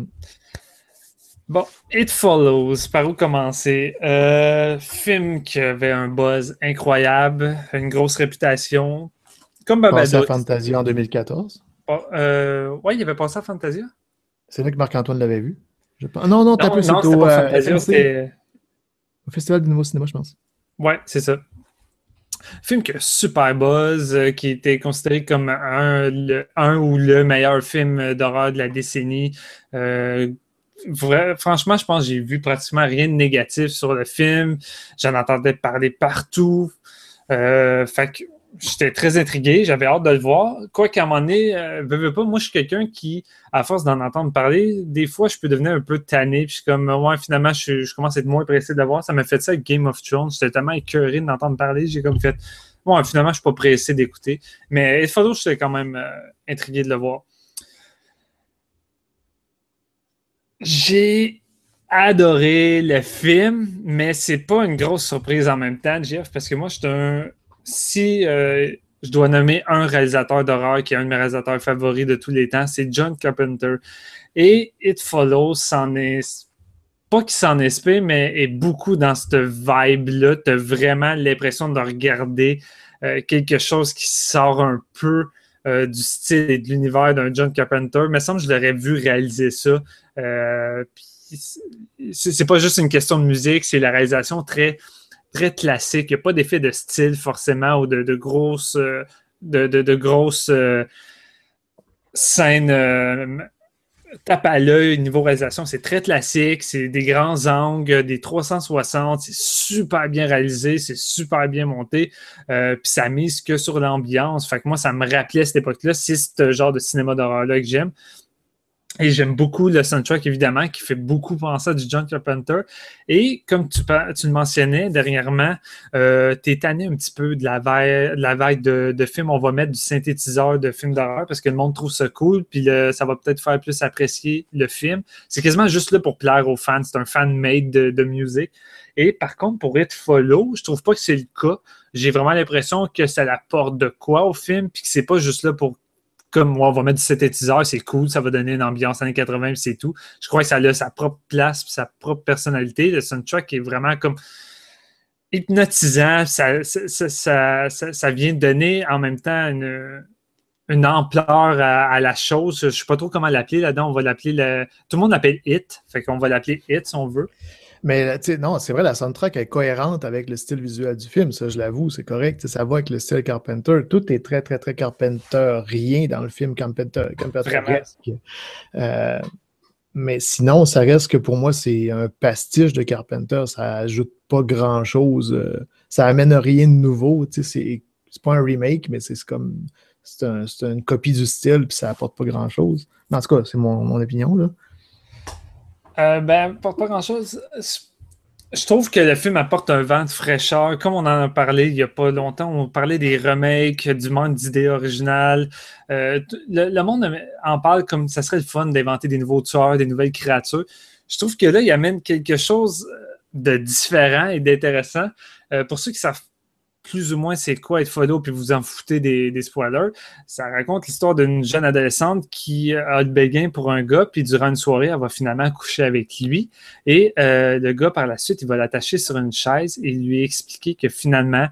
Bon, It Follows, par où commencer? Film qui avait un buzz incroyable, une grosse réputation. Comme Babadook. Passé à Fantasia en 2014. Oui, il avait passé à Fantasia. C'est là que Marc-Antoine l'avait vu. Non, t'as plus, c'était pas Fantasia, c'était... Au Festival du Nouveau Cinéma, je pense. Oui, c'est ça. Film qui a super buzz, qui était considéré comme un ou le meilleur film d'horreur de la décennie. Franchement, je pense que j'ai vu pratiquement rien de négatif sur le film. J'en entendais parler partout. Fait que j'étais très intrigué, j'avais hâte de le voir. Quoi qu'à un moment donné, veux pas, moi je suis quelqu'un qui, à force d'en entendre parler, des fois je peux devenir un peu tanné, puis je suis comme, ouais, finalement je commence à être moins pressé de le voir. Ça m'a fait ça avec Game of Thrones, j'étais tellement écœuré d'entendre parler, j'ai comme fait, ouais, finalement je suis pas pressé d'écouter. Mais It Follows, j'étais quand même intrigué de le voir. J'ai adoré le film, mais c'est pas une grosse surprise en même temps, Jeff, parce que moi je suis si je dois nommer un réalisateur d'horreur qui est un de mes réalisateurs favoris de tous les temps, c'est John Carpenter. Et It Follows pas qu'il s'en inspire, mais est beaucoup dans cette vibe-là. Tu as vraiment l'impression de regarder quelque chose qui sort un peu du style et de l'univers d'un John Carpenter. Il me semble que je l'aurais vu réaliser ça. C'est pas juste une question de musique, c'est la réalisation très classique. Il n'y a pas d'effet de style forcément ou de grosses scènes tape à l'œil niveau réalisation. C'est très classique, c'est des grands angles, des 360, c'est super bien réalisé, c'est super bien monté, puis ça mise que sur l'ambiance. Fait que moi, ça me rappelait cette époque-là. C'est ce genre de cinéma d'horreur-là que j'aime. Et j'aime beaucoup le soundtrack, évidemment, qui fait beaucoup penser à du John Carpenter. Et comme tu le mentionnais dernièrement, t'es tanné un petit peu de la vague de films. On va mettre du synthétiseur de films d'horreur parce que le monde trouve ça cool, puis ça va peut-être faire plus apprécier le film. C'est quasiment juste là pour plaire aux fans. C'est un fan-made de musique. Et par contre, pour It Follows, je trouve pas que c'est le cas. J'ai vraiment l'impression que ça apporte de quoi au film, puis que c'est pas juste là pour comme on va mettre du synthétiseur, c'est cool, ça va donner une ambiance années 80, puis c'est tout. Je crois que ça a sa propre place, sa propre personnalité. Le soundtrack est vraiment comme hypnotisant. Ça vient donner en même temps une ampleur à la chose. Je ne sais pas trop comment l'appeler là-dedans. On va l'appeler tout le monde l'appelle It, fait qu'on va l'appeler It si on veut. Mais non, c'est vrai, la soundtrack est cohérente avec le style visuel du film, ça je l'avoue, c'est correct, ça va avec le style Carpenter, tout est très, très, très Carpenter-rien dans le film Carpenter-esque. Mais sinon, ça reste que pour moi, c'est un pastiche de Carpenter, ça ajoute pas grand-chose, ça amène rien de nouveau, c'est pas un remake, mais c'est une copie du style, puis ça apporte pas grand-chose. Mais en tout cas, c'est mon opinion, là. Pas grand-chose. Je trouve que le film apporte un vent de fraîcheur. Comme on en a parlé il n'y a pas longtemps, on parlait des remakes, du manque d'idées originales. Le monde en parle comme ça serait le fun d'inventer des nouveaux tueurs, des nouvelles créatures. Je trouve que là, il amène quelque chose de différent et d'intéressant. Pour ceux qui savent plus ou moins c'est quoi être follow puis vous en foutez des spoilers, ça raconte l'histoire d'une jeune adolescente qui a le béguin pour un gars, puis durant une soirée, elle va finalement coucher avec lui. Et le gars, par la suite, il va l'attacher sur une chaise et lui expliquer que finalement,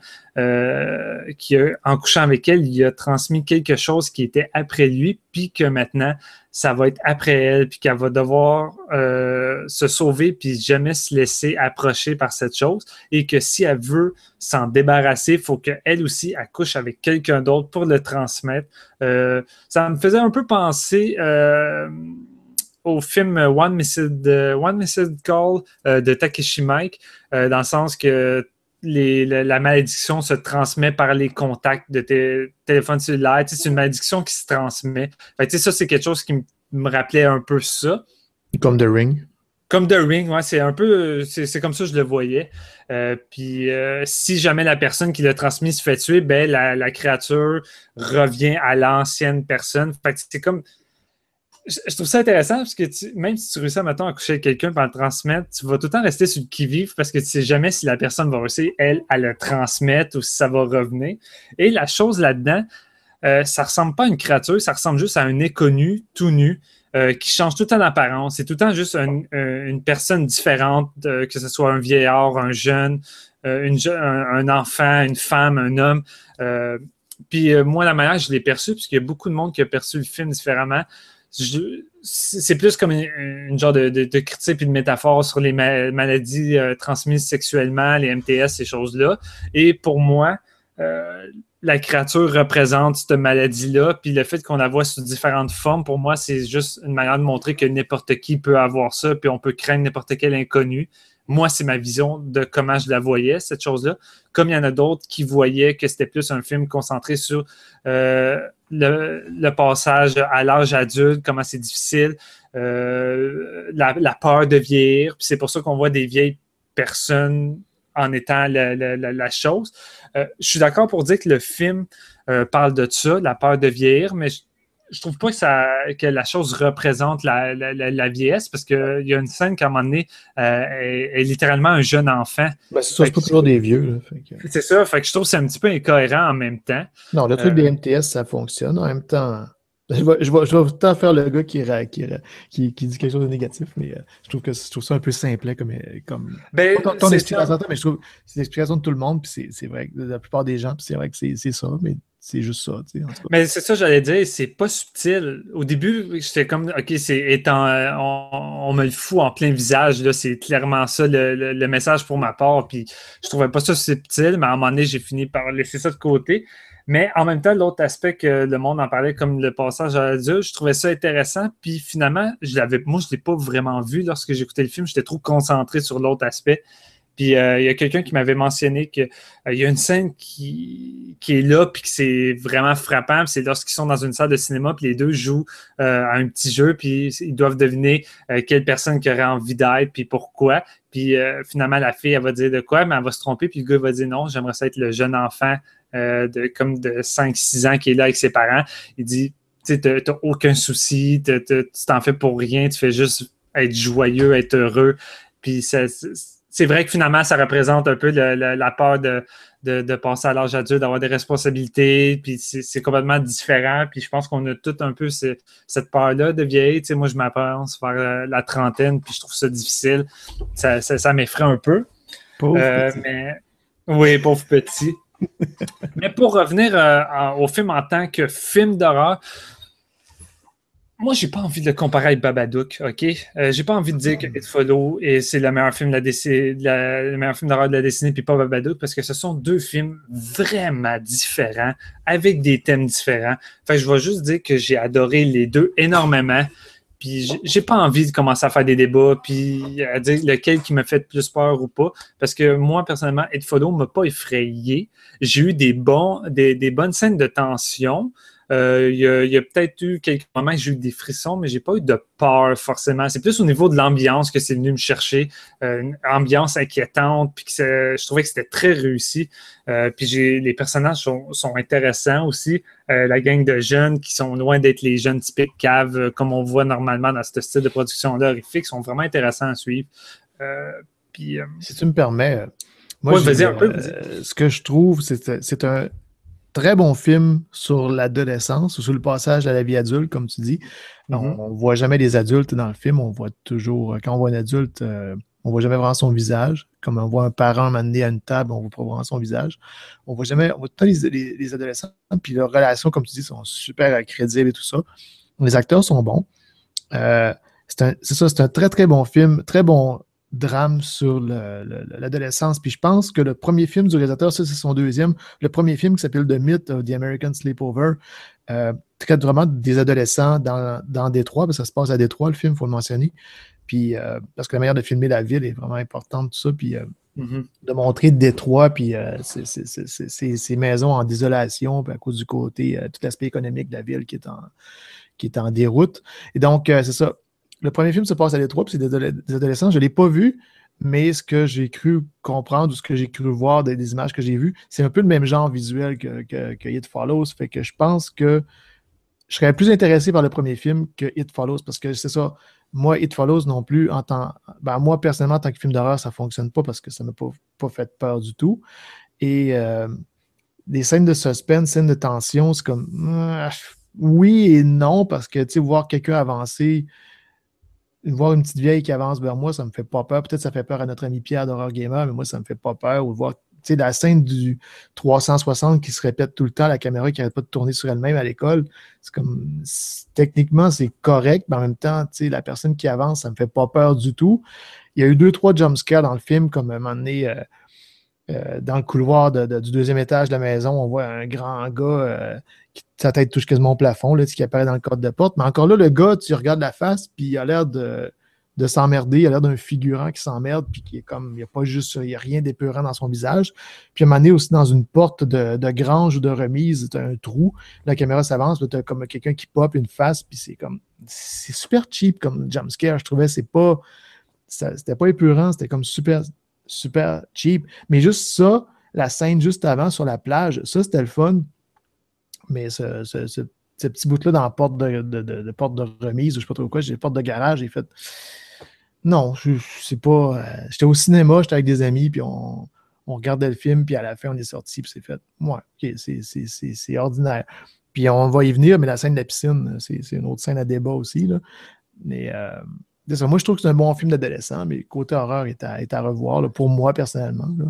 en couchant avec elle, il a transmis quelque chose qui était après lui, puis que maintenant, ça va être après elle, puis qu'elle va devoir se sauver, puis jamais se laisser approcher par cette chose, et que si elle veut s'en débarrasser, il faut qu'elle aussi accouche avec quelqu'un d'autre pour le transmettre. Ça me faisait un peu penser au film One Missed Call de Takeshi Miike, dans le sens que la malédiction se transmet par les contacts de téléphone cellulaire. Tu sais, c'est une malédiction qui se transmet. Fait que, tu sais, ça, c'est quelque chose qui me rappelait un peu ça. Comme The Ring. Comme The Ring, ouais, c'est un peu... C'est comme ça que je le voyais. Puis si jamais la personne qui l'a transmis se fait tuer, ben la créature revient à l'ancienne personne. Fait que c'est comme... Je trouve ça intéressant parce que même si tu réussis à coucher avec quelqu'un pour le transmettre, tu vas tout le temps rester sur le qui-vive parce que tu ne sais jamais si la personne va réussir, elle, à le transmettre ou si ça va revenir. Et la chose là-dedans, ça ne ressemble pas à une créature, ça ressemble juste à un inconnu tout nu qui change tout le temps d'apparence. C'est tout le temps juste une personne différente, que ce soit un vieillard, un jeune, un enfant, une femme, un homme. Puis moi, la manière que je l'ai perçu, puisqu'il y a beaucoup de monde qui a perçu le film différemment, c'est plus comme une genre de critique et de métaphore sur les maladies transmises sexuellement, les MTS, ces choses-là. Et pour moi, la créature représente cette maladie-là, puis le fait qu'on la voit sous différentes formes, pour moi, c'est juste une manière de montrer que n'importe qui peut avoir ça, puis on peut craindre n'importe quel inconnu. Moi, c'est ma vision de comment je la voyais, cette chose-là. Comme il y en a d'autres qui voyaient que c'était plus un film concentré sur le passage à l'âge adulte, comment c'est difficile, la peur de vieillir. Puis c'est pour ça qu'on voit des vieilles personnes en étant la chose. Je suis d'accord pour dire que le film parle de ça, la peur de vieillir, mais je trouve pas que la chose représente la vieillesse, parce qu'il y a une scène qu'à un moment donné est littéralement un jeune enfant. Ben, c'est ça, c'est pas toujours des vieux. Là, c'est ça, fait que je trouve que c'est un petit peu incohérent en même temps. Non, le truc des MTS, ça fonctionne. En même temps, je vais tout le temps faire le gars qui dit quelque chose de négatif, mais je trouve ça un peu simplet comme ton explication, mais je trouve que c'est l'explication de tout le monde, puis c'est vrai que de la plupart des gens, puis c'est vrai que c'est ça, mais c'est juste ça, tu sais, en tout cas. Mais c'est ça, j'allais dire, c'est pas subtil. Au début, j'étais comme, OK, on me le fout en plein visage, là, c'est clairement ça le message pour ma part, puis je trouvais pas ça subtil, mais à un moment donné, j'ai fini par laisser ça de côté. Mais en même temps, l'autre aspect que le monde en parlait, comme le passage à l'adulte, je trouvais ça intéressant, puis finalement, je l'ai pas vraiment vu lorsque j'écoutais le film, j'étais trop concentré sur l'autre aspect. Puis il y a quelqu'un qui m'avait mentionné qu'il y a une scène qui est là, puis que c'est vraiment frappant. Puis c'est lorsqu'ils sont dans une salle de cinéma, puis les deux jouent à un petit jeu, puis ils doivent deviner quelle personne qui aurait envie d'être, puis pourquoi. Puis finalement, la fille, elle va dire de quoi, mais elle va se tromper, puis le gars va dire non, j'aimerais ça être le jeune enfant comme de 5-6 ans qui est là avec ses parents. Il dit, tu sais, t'as aucun souci, tu t'en fais pour rien, tu fais juste être joyeux, être heureux. Puis c'est vrai que finalement, ça représente un peu la peur de passer à l'âge adulte, d'avoir des responsabilités, puis c'est complètement différent. Puis je pense qu'on a tout un peu cette peur-là de vieillir. Tu sais, moi, je m'avance vers la trentaine, puis je trouve ça difficile. Ça m'effraie un peu. Oui, pauvre petit. Mais pour revenir au film en tant que film d'horreur, moi, j'ai pas envie de le comparer avec Babadook, OK? J'ai pas envie de dire que It Follow c'est le meilleur film le meilleur film d'horreur de la décennie, puis pas Babadook, parce que ce sont deux films vraiment différents, avec des thèmes différents. Fait que je vais juste dire que j'ai adoré les deux énormément, puis j'ai pas envie de commencer à faire des débats, puis à dire lequel qui me fait plus peur ou pas, parce que moi, personnellement, It Follow m'a pas effrayé. J'ai eu des bonnes scènes de tension, Il y a peut-être eu quelques moments que j'ai eu des frissons, mais j'ai pas eu de peur forcément. C'est plus au niveau de l'ambiance que c'est venu me chercher. Une ambiance inquiétante, puis je trouvais que c'était très réussi. Puis les personnages sont intéressants aussi. La gang de jeunes qui sont loin d'être les jeunes typiques caves, comme on voit normalement dans ce style de production-là horrifique, sont vraiment intéressants à suivre. Si tu me permets, moi, vas-y un peu. Ce que je trouve, c'est un très bon film sur l'adolescence ou sur le passage à la vie adulte, comme tu dis. On ne voit jamais des adultes dans le film. On voit toujours, quand on voit un adulte, on ne voit jamais vraiment son visage. Comme on voit un parent m'amener à une table, on ne voit pas vraiment son visage. On voit tout le temps les adolescents, puis leurs relations, comme tu dis, sont super crédibles et tout ça. Les acteurs sont bons. C'est un très, très bon film, très bon drame sur l'adolescence. Puis je pense que le premier film du réalisateur, ça c'est son deuxième, le premier film qui s'appelle The Myth of the American Sleepover, traite vraiment des adolescents dans Détroit, parce que ça se passe à Détroit, le film, il faut le mentionner. Puis parce que la manière de filmer la ville est vraiment importante, tout ça. Puis de montrer Détroit, puis ces maisons en désolation, puis à cause du côté, tout l'aspect économique de la ville qui est en déroute. Et donc, c'est ça. Le premier film se passe à Détroit, puis c'est des adolescents. Je ne l'ai pas vu, mais ce que j'ai cru comprendre ou ce que j'ai cru voir des images que j'ai vues, c'est un peu le même genre visuel que It Follows. Fait que je pense que je serais plus intéressé par le premier film que It Follows, parce que c'est ça. Moi, It Follows non plus, moi, personnellement, en tant que film d'horreur, ça ne fonctionne pas parce que ça ne m'a pas fait peur du tout. Et des scènes de suspense, scènes de tension, c'est comme oui et non, parce que, tu sais, voir quelqu'un avancer, voir une petite vieille qui avance vers moi, ça me fait pas peur. Peut-être que ça fait peur à notre ami Pierre d'Horror Gamer, mais moi, ça me fait pas peur. Ou voir, tu sais, la scène du 360 qui se répète tout le temps, la caméra qui n'arrête pas de tourner sur elle-même à l'école, c'est comme, techniquement, c'est correct, mais en même temps, tu sais, la personne qui avance, ça me fait pas peur du tout. Il y a eu 2-3 jumpscares dans le film, comme à un moment donné, dans le couloir du deuxième étage de la maison, on voit un grand gars qui sa tête touche quasiment au plafond, là, qui apparaît dans le cadre de porte. Mais encore là, le gars, tu regardes la face, puis il a l'air de s'emmerder, il a l'air d'un figurant qui s'emmerde, puis qui est comme, il n'y a rien d'épeurant dans son visage. Puis à un moment donné, aussi dans une porte de grange ou de remise, tu as un trou, la caméra s'avance, tu as comme quelqu'un qui pop une face, puis c'est super cheap comme jumpscare, je trouvais, c'était pas épeurant, c'était comme super cheap. Mais juste ça, la scène juste avant sur la plage, ça c'était le fun. Mais ce petit bout-là dans la porte de porte de remise, ou je sais pas trop quoi, j'ai porte de garage, j'ai fait. Non, je sais pas. J'étais au cinéma, j'étais avec des amis, puis on regardait le film, puis à la fin, on est sorti, puis c'est fait. Ouais, ok, c'est ordinaire. Puis on va y venir, mais la scène de la piscine, c'est une autre scène à débat aussi, là. Mais moi, je trouve que c'est un bon film d'adolescent, mais le côté horreur est à revoir, là, pour moi, personnellement, là.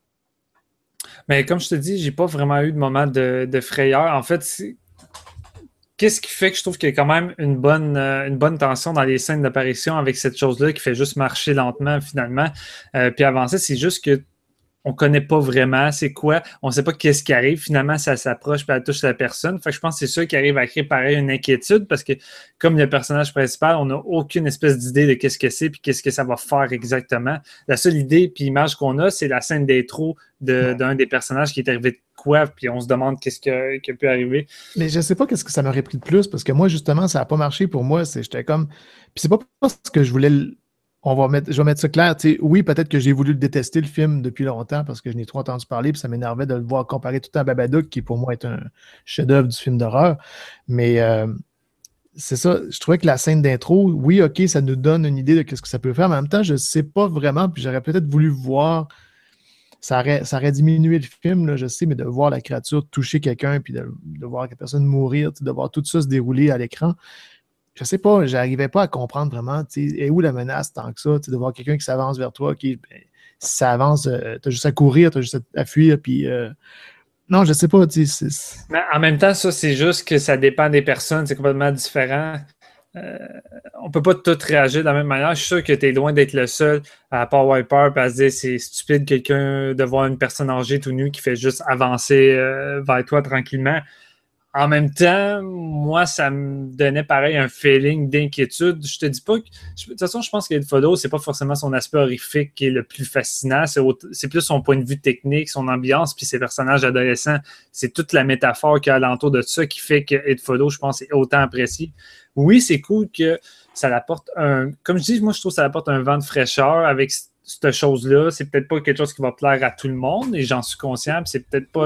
Mais comme je te dis, j'ai pas vraiment eu de moment de frayeur. En fait, qu'est-ce qui fait que je trouve qu'il y a quand même une bonne tension dans les scènes d'apparition avec cette chose-là qui fait juste marcher lentement finalement, puis avancer, c'est juste que on connaît pas vraiment c'est quoi, on sait pas qu'est-ce qui arrive, finalement ça s'approche puis elle touche la personne, fait que je pense que c'est ça qui arrive à créer pareil une inquiétude parce que comme le personnage principal, on n'a aucune espèce d'idée de qu'est-ce que c'est puis qu'est-ce que ça va faire exactement. La seule idée puis image qu'on a, c'est la scène d'intro d'un des personnages qui est arrivé de quoi, puis on se demande qu'est-ce qui a pu arriver. Mais je sais pas qu'est-ce que ça m'aurait pris de plus parce que moi justement ça n'a pas marché pour moi, j'étais comme, puis c'est pas parce que je voulais je vais mettre ça clair. T'sais, oui, peut-être que j'ai voulu le détester, le film, depuis longtemps, parce que je n'ai trop entendu parler, puis ça m'énervait de le voir comparer tout le temps à Babadook, qui pour moi est un chef-d'œuvre du film d'horreur. Mais c'est ça, je trouvais que la scène d'intro, oui, ok, ça nous donne une idée de ce que ça peut faire, mais en même temps, je ne sais pas vraiment, puis j'aurais peut-être voulu voir. Ça aurait diminué le film, là, je sais, mais de voir la créature toucher quelqu'un, puis de voir la personne mourir, de voir tout ça se dérouler à l'écran. Je sais pas, j'arrivais pas à comprendre vraiment, et où la menace tant que ça, de voir quelqu'un qui s'avance vers toi, si ça avance, t'as juste à courir, t'as juste à fuir, puis non, je sais pas, Mais en même temps, ça, c'est juste que ça dépend des personnes, c'est complètement différent. On peut pas tout réagir de la même manière. Je suis sûr que tu es loin d'être le seul à pas avoir peur et à se dire c'est stupide quelqu'un de voir une personne âgée tout nue qui fait juste avancer vers toi tranquillement. en même temps, moi, ça me donnait pareil un feeling d'inquiétude. Je te dis pas que... De toute façon, je pense qu'Ed Fodo, c'est pas forcément son aspect horrifique qui est le plus fascinant. C'est plus son point de vue technique, son ambiance, puis ses personnages adolescents. C'est toute la métaphore qu'il y a alentour de ça qui fait que Ed Fodo, je pense, est autant apprécié. Oui, c'est cool que ça apporte un... Comme je dis, moi, je trouve que ça apporte un vent de fraîcheur avec cette chose-là. C'est peut-être pas quelque chose qui va plaire à tout le monde, et j'en suis conscient, puis c'est peut-être pas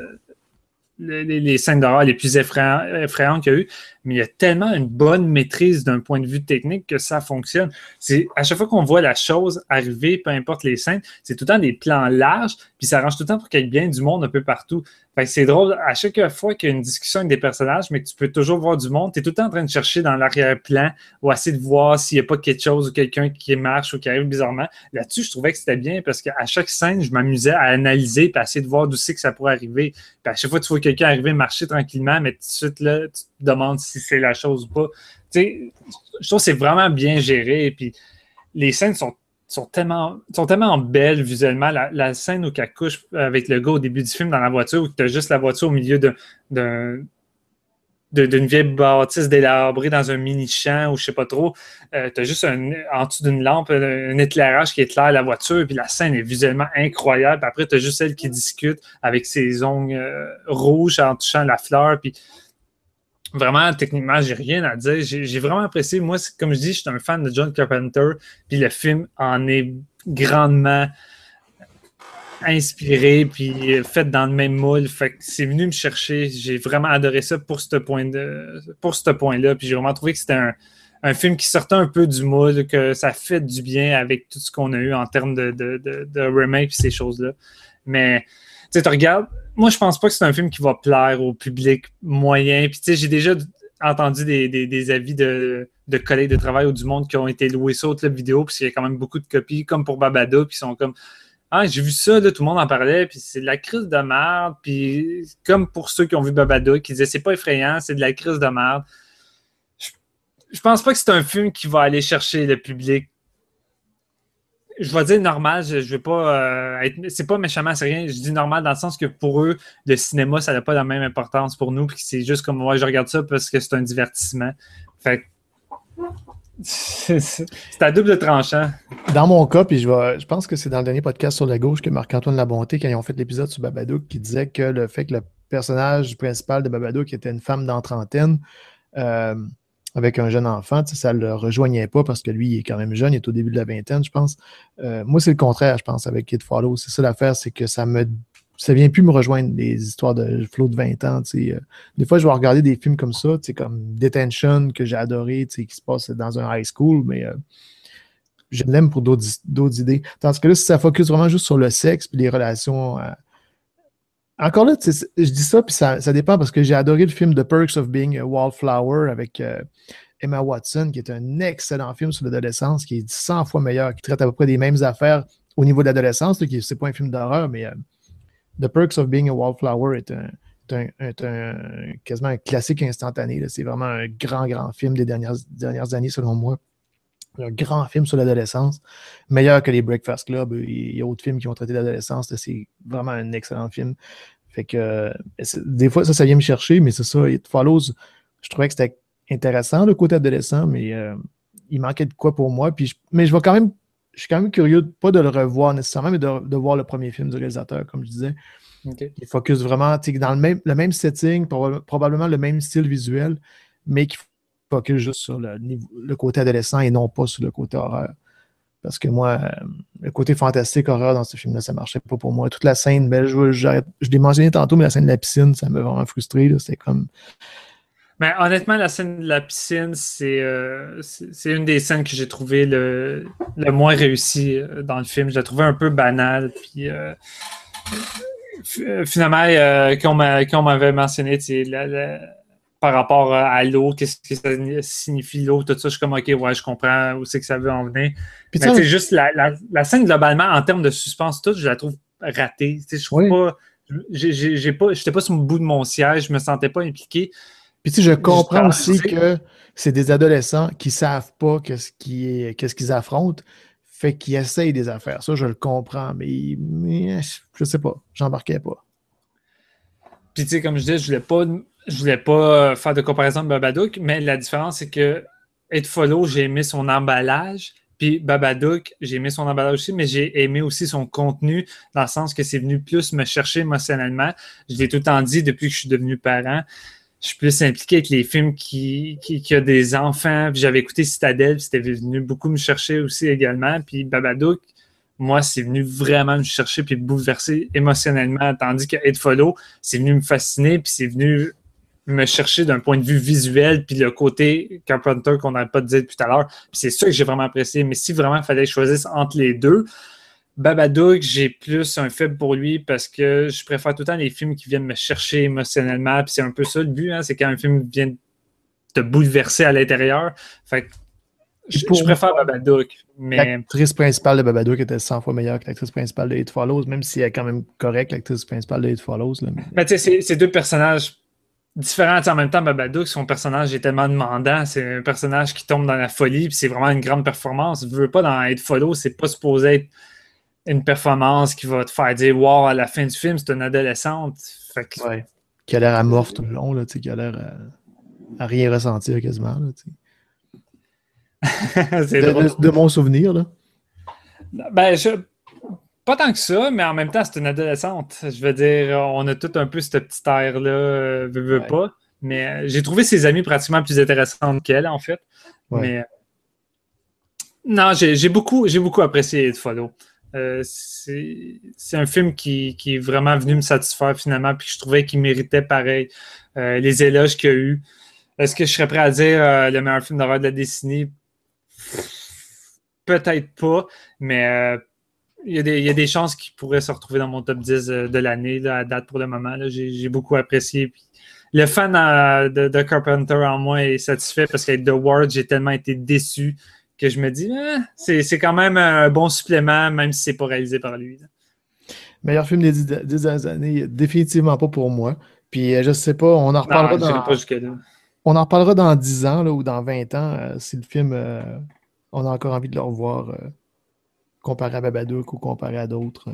les scènes d'horreur les plus effrayantes qu'il y a eu, mais il y a tellement une bonne maîtrise d'un point de vue technique que ça fonctionne. C'est, à chaque fois qu'on voit la chose arriver, peu importe les scènes, c'est tout le temps des plans larges, puis ça arrange tout le temps pour qu'il y ait bien du monde un peu partout. Fait que c'est drôle, à chaque fois qu'il y a une discussion avec des personnages, mais que tu peux toujours voir du monde, tu es tout le temps en train de chercher dans l'arrière-plan ou essayer de voir s'il n'y a pas quelque chose ou quelqu'un qui marche ou qui arrive bizarrement. Là-dessus, je trouvais que c'était bien parce qu'à chaque scène, je m'amusais à analyser et à essayer de voir d'où c'est que ça pourrait arriver. Puis à chaque fois que tu vois quelqu'un arriver, marcher tranquillement, mais tout de suite, là, tu te demandes si c'est la chose ou pas. Tu sais, je trouve que c'est vraiment bien géré. Puis les scènes sont tellement belles visuellement. La scène où elle couche avec le gars au début du film dans la voiture, où tu as juste la voiture au milieu d'une vieille bâtisse délabrée dans un mini-champ ou je sais pas trop. Tu as juste en dessous d'une lampe un éclairage qui éclaire la voiture, puis la scène est visuellement incroyable. Puis après, tu as juste elle qui discute avec ses ongles rouges en touchant la fleur. Puis vraiment, techniquement, j'ai rien à dire. J'ai vraiment apprécié. Moi, comme je dis, je suis un fan de John Carpenter, puis le film en est grandement inspiré, puis fait dans le même moule. Fait que c'est venu me chercher. J'ai vraiment adoré ça pour ce point-là. Puis j'ai vraiment trouvé que c'était un film qui sortait un peu du moule, que ça fait du bien avec tout ce qu'on a eu en termes de remake et ces choses-là. Mais tu sais, tu regardes, moi, je pense pas que c'est un film qui va plaire au public moyen. Puis, tu sais, j'ai déjà entendu des avis de collègues de travail ou du monde qui ont été loués sur la vidéo, puis il y a quand même beaucoup de copies, comme pour Babadook, qui sont comme « Ah, j'ai vu ça, là, tout le monde en parlait, puis c'est de la crise de merde. » Puis, comme pour ceux qui ont vu Babadook, ils disaient « C'est pas effrayant, c'est de la crise de merde. » Je pense pas que c'est un film qui va aller chercher le public. Je vais dire normal, je vais pas c'est pas méchamment, c'est rien. Je dis normal dans le sens que pour eux, le cinéma, ça n'a pas la même importance pour nous, puis c'est juste comme moi, je regarde ça parce que c'est un divertissement. Fait que c'est à double tranchant. Dans mon cas, puis je pense que c'est dans le dernier podcast sur la gauche que Marc-Antoine Labonté, quand ils ont fait l'épisode sur Babadook, qui disait que le fait que le personnage principal de Babadook était une femme dans trentaine, avec un jeune enfant, ça ne le rejoignait pas parce que lui, il est quand même jeune, il est au début de la vingtaine, je pense. Moi, c'est le contraire, je pense, avec It Follows. C'est ça l'affaire, c'est que ça vient plus me rejoindre, des histoires de flots de 20 ans. Des fois, je vais regarder des films comme ça, comme Detention, que j'ai adoré, qui se passe dans un high school, mais je l'aime pour d'autres idées. Tandis que là, si ça focus vraiment juste sur le sexe et les relations... Encore là, je dis ça, puis ça dépend parce que j'ai adoré le film The Perks of Being a Wallflower avec Emma Watson, qui est un excellent film sur l'adolescence, qui est 100 fois meilleur, qui traite à peu près des mêmes affaires au niveau de l'adolescence. C'est pas un film d'horreur, mais The Perks of Being a Wallflower est quasiment un classique instantané. Là. C'est vraiment un grand film des dernières années, selon moi. Un grand film sur l'adolescence, meilleur que les Breakfast Club et autres films qui ont traité l'adolescence. C'est vraiment un excellent film. Fait que des fois, ça vient me chercher, mais c'est ça. It Follows, je trouvais que c'était intéressant, le côté adolescent, mais il manquait de quoi pour moi. Mais je suis quand même curieux, pas de le revoir nécessairement, mais de voir le premier film du réalisateur, comme je disais. Okay. Il focus vraiment dans le même setting, probablement le même style visuel, mais qui focus juste sur le côté adolescent et non pas sur le côté horreur. Parce que moi, le côté fantastique horreur dans ce film-là, ça ne marchait pas pour moi. Toute la scène, je l'ai mentionné tantôt, mais la scène de la piscine, ça m'a vraiment frustré. C'était comme... Mais honnêtement, la scène de la piscine, c'est une des scènes que j'ai trouvé le moins réussi dans le film. Je l'ai trouvé un peu banale. Puis finalement, qu'on m'avait mentionné, par rapport à l'eau, qu'est-ce que ça signifie l'eau, tout ça, je suis comme, OK, ouais, je comprends où c'est que ça veut en venir. Puis mais c'est juste la scène, globalement, en termes de suspense, tout, je la trouve ratée. Je trouve pas... J'étais pas sur le bout de mon siège, je me sentais pas impliqué. Puis je comprends aussi que c'est des adolescents qui savent pas qu'est-ce qu'ils affrontent, fait qu'ils essayent des affaires. Ça, je le comprends, mais je sais pas, j'embarquais pas. Puis, tu sais, comme je disais, je voulais pas je voulais pas faire de comparaison de Babadook, mais la différence, c'est que It Follow, j'ai aimé son emballage, puis Babadook, j'ai aimé son emballage aussi, mais j'ai aimé aussi son contenu, dans le sens que c'est venu plus me chercher émotionnellement. Je l'ai tout le temps dit depuis que je suis devenu parent. Je suis plus impliqué avec les films qui a des enfants. Puis j'avais écouté Citadel, puis c'était venu beaucoup me chercher aussi également. Puis Babadook, moi, c'est venu vraiment me chercher puis me bouleverser émotionnellement, tandis que It Follow, c'est venu me fasciner, puis c'est venu me chercher d'un point de vue visuel, puis le côté Carpenter qu'on n'avait pas dit depuis tout à l'heure. Puis c'est ça que j'ai vraiment apprécié. Mais si vraiment il fallait que je choisisse entre les deux, Babadook, j'ai plus un faible pour lui parce que je préfère tout le temps les films qui viennent me chercher émotionnellement. Puis c'est un peu ça le but, hein, c'est quand un film vient te bouleverser à l'intérieur. Fait que je préfère Babadook. Mais... L'actrice principale de Babadook était 100 fois meilleure que l'actrice principale de It Follows, même si elle est quand même correcte, l'actrice principale de It Follows. Là. Mais tu sais, c'est deux personnages différent. En même temps, Babadook, son personnage est tellement demandant. C'est un personnage qui tombe dans la folie, puis c'est vraiment une grande performance. Je veux pas dans It Follow, c'est pas supposé être une performance qui va te faire dire wow, à la fin du film, c'est une adolescente. Fait que... ouais. Qui a l'air amorphe tout le long, là, qui a l'air à rien ressentir quasiment. Là, c'est de mon souvenir. Là. Ben, pas tant que ça, mais en même temps, c'est une adolescente. Je veux dire, on a tout un peu ce petit air-là, veux pas. Mais j'ai trouvé ses amies pratiquement plus intéressantes qu'elle, en fait. Ouais. Mais non, j'ai beaucoup apprécié It Follow. C'est un film qui est vraiment venu me satisfaire finalement, puis je trouvais qu'il méritait pareil les éloges qu'il y a eu. Est-ce que je serais prêt à dire le meilleur film d'horreur de la décennie? Peut-être pas, mais il y a des chances qu'il pourrait se retrouver dans mon top 10 de l'année là, à date pour le moment. Là. J'ai beaucoup apprécié. Puis le fan de Carpenter en moi est satisfait parce qu'avec The Ward, j'ai tellement été déçu que je me dis c'est quand même un bon supplément, même si c'est pas réalisé par lui. Là. Meilleur film des 10 dernières années, définitivement pas pour moi. Puis je sais pas, on en reparlera on en reparlera dans 10 ans là, ou dans 20 ans si le film on a encore envie de le revoir comparé à Babadook ou comparé à d'autres.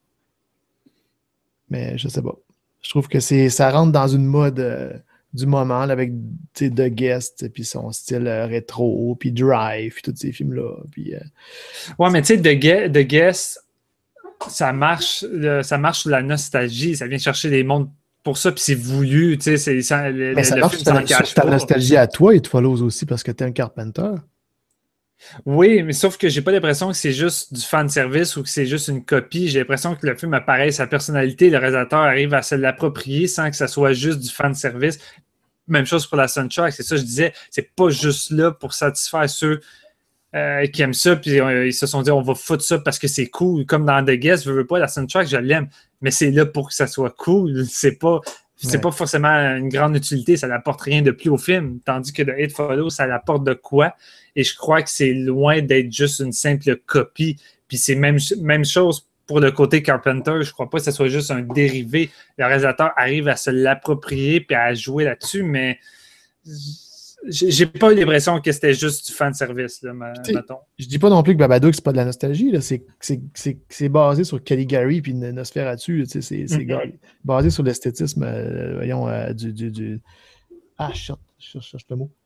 Mais je sais pas. Je trouve que ça rentre dans une mode du moment là, avec The Guest, puis son style rétro, puis Drive, puis tous ces films-là. Puis, ouais, mais tu sais, The Guest, ça marche sur la nostalgie. Ça vient chercher des mondes pour ça, puis c'est voulu. Tu sais, mais ça marche sur ta nostalgie à toi et It Follows aussi, parce que t'es un Carpenter. Oui, mais sauf que j'ai pas l'impression que c'est juste du fanservice ou que c'est juste une copie. J'ai l'impression que le film a pareil, sa personnalité, le réalisateur arrive à se l'approprier sans que ça soit juste du fanservice. Même chose pour la soundtrack, c'est ça que je disais, c'est pas juste là pour satisfaire ceux qui aiment ça, puis ils se sont dit on va foutre ça parce que c'est cool. Comme dans The Guest, je veux pas, la soundtrack, je l'aime, mais c'est là pour que ça soit cool. C'est pas forcément une grande utilité, ça n'apporte rien de plus au film, tandis que The It Follows, ça l'apporte de quoi? Et je crois que c'est loin d'être juste une simple copie. Puis c'est même chose pour le côté Carpenter. Je crois pas que ce soit juste un dérivé. Le réalisateur arrive à se l'approprier puis à jouer là-dessus, mais j'ai pas eu l'impression que c'était juste du fanservice, là, mettons. Je dis pas non plus que Babadook, c'est pas de la nostalgie. Là. C'est basé sur Caligari puis Nosferatu. C'est basé sur l'esthétisme du... Ah, je cherche le mot.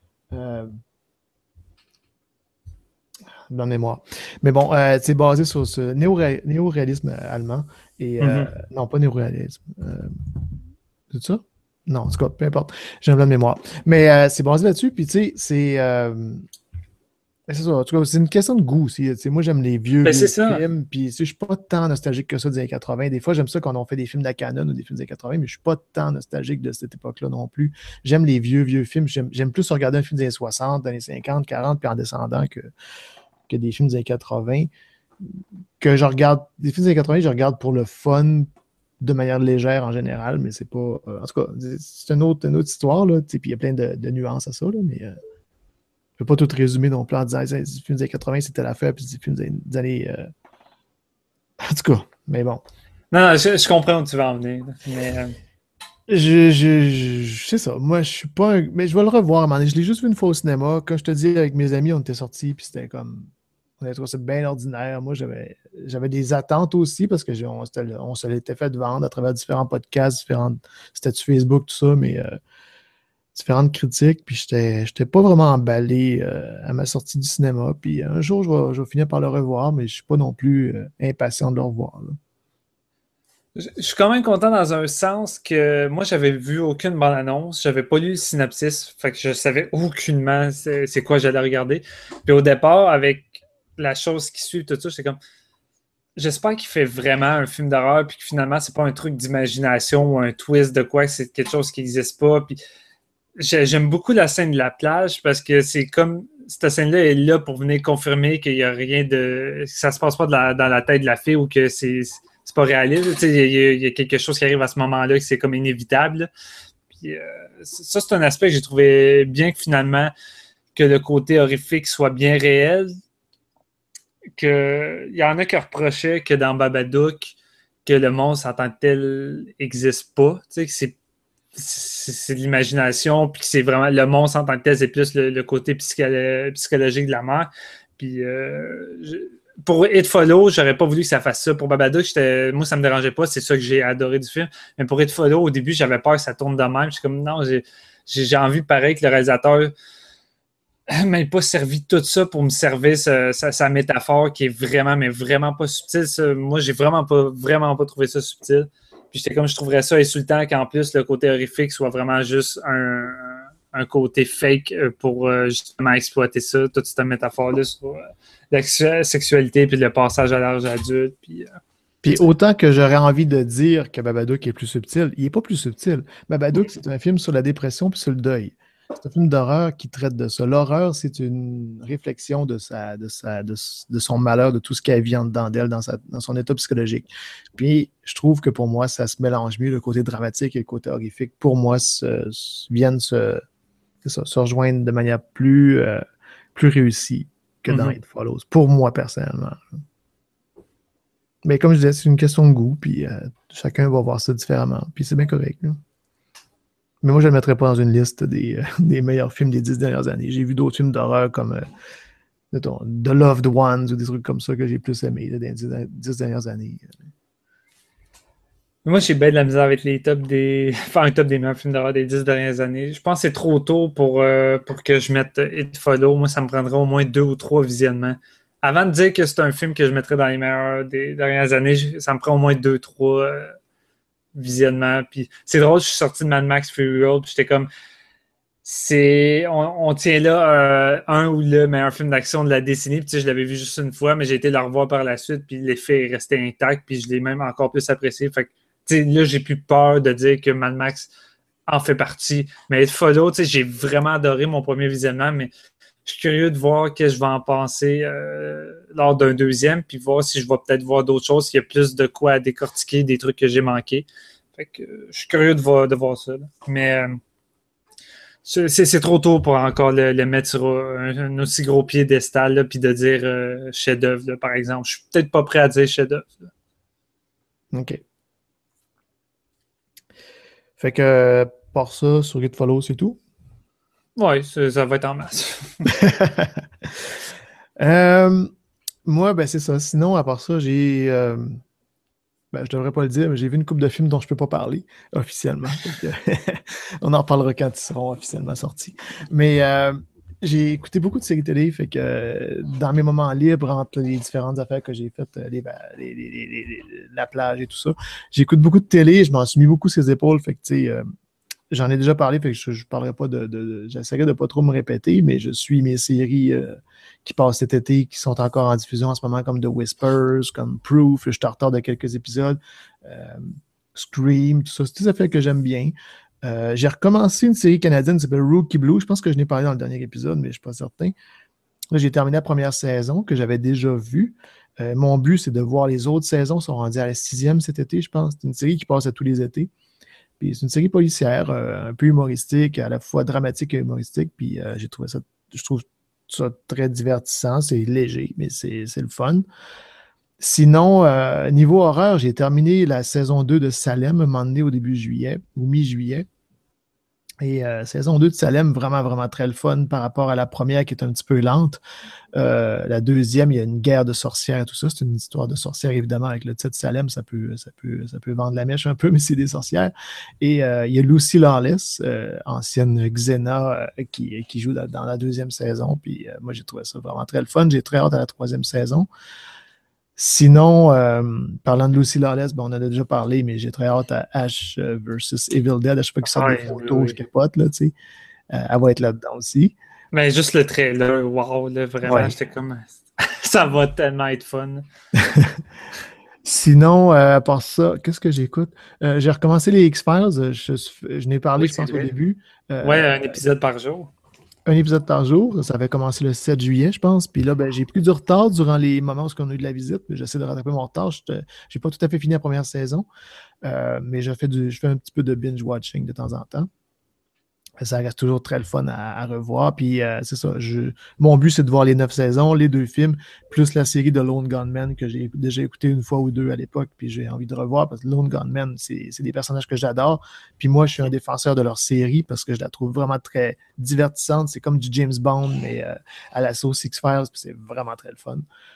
Dans mémoire. Mais bon, c'est basé sur ce néo-réalisme allemand. Et, non, pas néo-réalisme. C'est ça? Non, en tout cas, peu importe. J'ai un blanc de mémoire. Mais c'est basé là-dessus. Puis, tu sais, c'est ça. En tout cas, c'est une question de goût aussi. Moi, j'aime les vieux films. Puis, je ne suis pas tant nostalgique que ça des années 80. Des fois, j'aime ça quand on fait des films de la canon ou des films des années 80, mais je ne suis pas tant nostalgique de cette époque-là non plus. J'aime les vieux films. J'aime plus regarder un film des années 60, des années 50, 40, puis en descendant que des films des années 80. Que je regarde. Des films des années 80, je regarde pour le fun, de manière légère en général, mais c'est pas... en tout cas, c'est une autre histoire, là, puis il y a plein de nuances à ça, là, mais je ne peux pas tout résumer non plus en disant les films des années 80, c'était l'affaire, puis les films des années... En tout cas, mais bon. Non, je comprends où tu vas en venir. Mais, c'est ça. Moi, je suis pas mais je vais le revoir à un moment donné. Je l'ai juste vu une fois au cinéma. Quand je te dis, avec mes amis, on était sortis, puis c'était comme... On a trouvé ça bien ordinaire. Moi, j'avais des attentes aussi parce que on se l'était fait vendre à travers différents podcasts, différents statuts Facebook, tout ça, mais différentes critiques, puis j'étais pas vraiment emballé à ma sortie du cinéma. Puis un jour, je vais finir par le revoir, mais je suis pas non plus impatient de le revoir. Là. Je suis quand même content dans un sens que moi, j'avais vu aucune bande-annonce, j'avais pas lu le synopsis, fait que je savais aucunement c'est quoi j'allais regarder. Puis au départ, avec la chose qui suit, tout ça, j'étais comme, j'espère qu'il fait vraiment un film d'horreur, puis que finalement, c'est pas un truc d'imagination ou un twist de quoi, c'est quelque chose qui n'existe pas. Puis j'aime beaucoup la scène de la plage parce que c'est comme cette scène-là est là pour venir confirmer qu'il n'y a rien de. Que ça se passe pas dans la tête de la fille ou que c'est pas réaliste. Il y a quelque chose qui arrive à ce moment-là que c'est comme inévitable. Puis, ça, c'est un aspect que j'ai trouvé bien que finalement que le côté horrifique soit bien réel. Il y en a qui reprochaient que dans Babadook, que le monstre en tant que tel n'existe pas. Que c'est de l'imagination, puis que c'est vraiment le monstre en tant que tel, c'est plus le côté psychologique de la mère. Puis pour It Follow, j'aurais pas voulu que ça fasse ça. Pour Babadook, moi, ça me dérangeait pas, c'est ça que j'ai adoré du film. Mais pour It Follow, au début, j'avais peur que ça tourne de même. Je suis comme, non, j'ai envie, pareil, que le réalisateur m'ait pas servi tout ça pour me servir sa métaphore qui est vraiment, mais vraiment pas subtile. Ça. Moi, j'ai vraiment pas trouvé ça subtil. Puis j'étais comme, je trouverais ça insultant qu'en plus, le côté horrifique soit vraiment juste un côté fake pour justement exploiter ça, toute cette métaphore-là sur la sexualité puis le passage à l'âge adulte. Puis autant que j'aurais envie de dire que Babadook est plus subtil, il n'est pas plus subtil. Babadook, c'est un film sur la dépression puis sur le deuil. C'est un film d'horreur qui traite de ça. L'horreur, c'est une réflexion de son malheur, de tout ce qu'elle vit en dedans d'elle, dans son état psychologique. Puis, je trouve que pour moi, ça se mélange mieux, le côté dramatique et le côté horrifique. Pour moi, viennent se rejoindre de manière plus réussie que dans It Follows. Pour moi, personnellement. Mais comme je disais, c'est une question de goût, puis chacun va voir ça différemment. Puis c'est bien correct, là. Mais moi, je ne le mettrais pas dans une liste des meilleurs films des 10 dernières années. J'ai vu d'autres films d'horreur comme The Loved Ones ou des trucs comme ça que j'ai plus aimé là, dans les 10 dernières années. Moi, j'ai bien de la misère avec faire un top des meilleurs films d'horreur des 10 dernières années. Je pense que c'est trop tôt pour que je mette It Follow. Moi, ça me prendrait au moins 2 ou 3 visionnements. Avant de dire que c'est un film que je mettrais dans les meilleurs des dernières années, ça me prend au moins 2 ou 3 visionnement. Puis c'est drôle, je suis sorti de Mad Max Fury Road, puis j'étais comme on tient là un ou le meilleur film d'action de la décennie, puis je l'avais vu juste une fois, mais j'ai été le revoir par la suite, puis l'effet est resté intact, puis je l'ai même encore plus apprécié. Fait que là, j'ai plus peur de dire que Mad Max en fait partie. Mais It Follow, j'ai vraiment adoré mon premier visionnement, mais je suis curieux de voir ce que je vais en penser lors d'un deuxième, puis voir si je vais peut-être voir d'autres choses, s'il y a plus de quoi à décortiquer, des trucs que j'ai manqués. Fait que je suis curieux de voir ça. Là. Mais c'est trop tôt pour encore le mettre sur un aussi gros piédestal, puis de dire chef-d'œuvre, par exemple. Je suis peut-être pas prêt à dire chef-d'œuvre. OK. Fait que, par ça, sur It Follow, c'est tout? Oui, ça va être en masse. Moi, ben c'est ça. Sinon, à part ça, j'ai... je devrais pas le dire, mais j'ai vu une couple de films dont je peux pas parler officiellement. On en reparlera quand ils seront officiellement sortis. Mais j'ai écouté beaucoup de séries télé, fait que dans mes moments libres, entre les différentes affaires que j'ai faites, la plage et tout ça, j'écoute beaucoup de télé, je m'en suis mis beaucoup sur les épaules, fait que tu sais... J'en ai déjà parlé, fait que je parlerai pas j'essaierai de pas trop me répéter, mais je suis mes séries qui passent cet été, qui sont encore en diffusion en ce moment, comme The Whispers, comme Proof, je suis en retard de quelques épisodes, Scream, tout ça, c'est des affaires que j'aime bien. J'ai recommencé une série canadienne qui s'appelle Rookie Blue, je pense que je n'ai parlé dans le dernier épisode, mais je ne suis pas certain. Là, j'ai terminé la première saison, que j'avais déjà vue. Mon but, c'est de voir les autres saisons, sont rendues à la 6e cet été, je pense. C'est une série qui passe à tous les étés. Puis c'est une série policière, un peu humoristique, à la fois dramatique et humoristique. Puis je trouve ça très divertissant. C'est léger, mais c'est le fun. Sinon, niveau horreur, j'ai terminé la saison 2 de Salem, un moment donné au début juillet, ou mi-juillet. Et saison 2 de Salem, vraiment, vraiment très le fun par rapport à la première qui est un petit peu lente. La deuxième, il y a une guerre de sorcières et tout ça. C'est une histoire de sorcières, évidemment, avec le titre Salem, ça peut vendre la mèche un peu, mais c'est des sorcières. Et il y a Lucy Lawless, ancienne Xena, qui joue dans la deuxième saison. Puis moi, j'ai trouvé ça vraiment très le fun. J'ai très hâte à la troisième saison. Sinon, parlant de Lucy Lawless, on en a déjà parlé, mais j'ai très hâte à Ash versus Evil Dead. À chaque fois qu'il sort des photos, je capote, là, tu sais. Elle va être là-dedans aussi. Mais juste le trailer, wow, là, vraiment, j'étais comme... ça va tellement être fun. Sinon, à part ça, qu'est-ce que j'écoute? J'ai recommencé les X-Files. Je n'ai parlé, je pense, au début. Un épisode par jour. Un épisode par jour. Ça avait commencé le 7 juillet, je pense. Puis là, j'ai pris du retard durant les moments où on a eu de la visite. J'essaie de rattraper mon retard. Je n'ai pas tout à fait fini la première saison. Mais je fais un petit peu de binge-watching de temps en temps. Ça reste toujours très le fun à revoir. Puis c'est ça. Mon but, c'est de voir les 9 saisons, les 2 films, plus la série de Lone Gunman que j'ai déjà écouté une fois ou deux à l'époque. Puis j'ai envie de revoir parce que Lone Gunman, c'est des personnages que j'adore. Puis moi, je suis un défenseur de leur série parce que je la trouve vraiment très divertissante. C'est comme du James Bond, mais à la sauce X-Files. Puis c'est vraiment très le fun.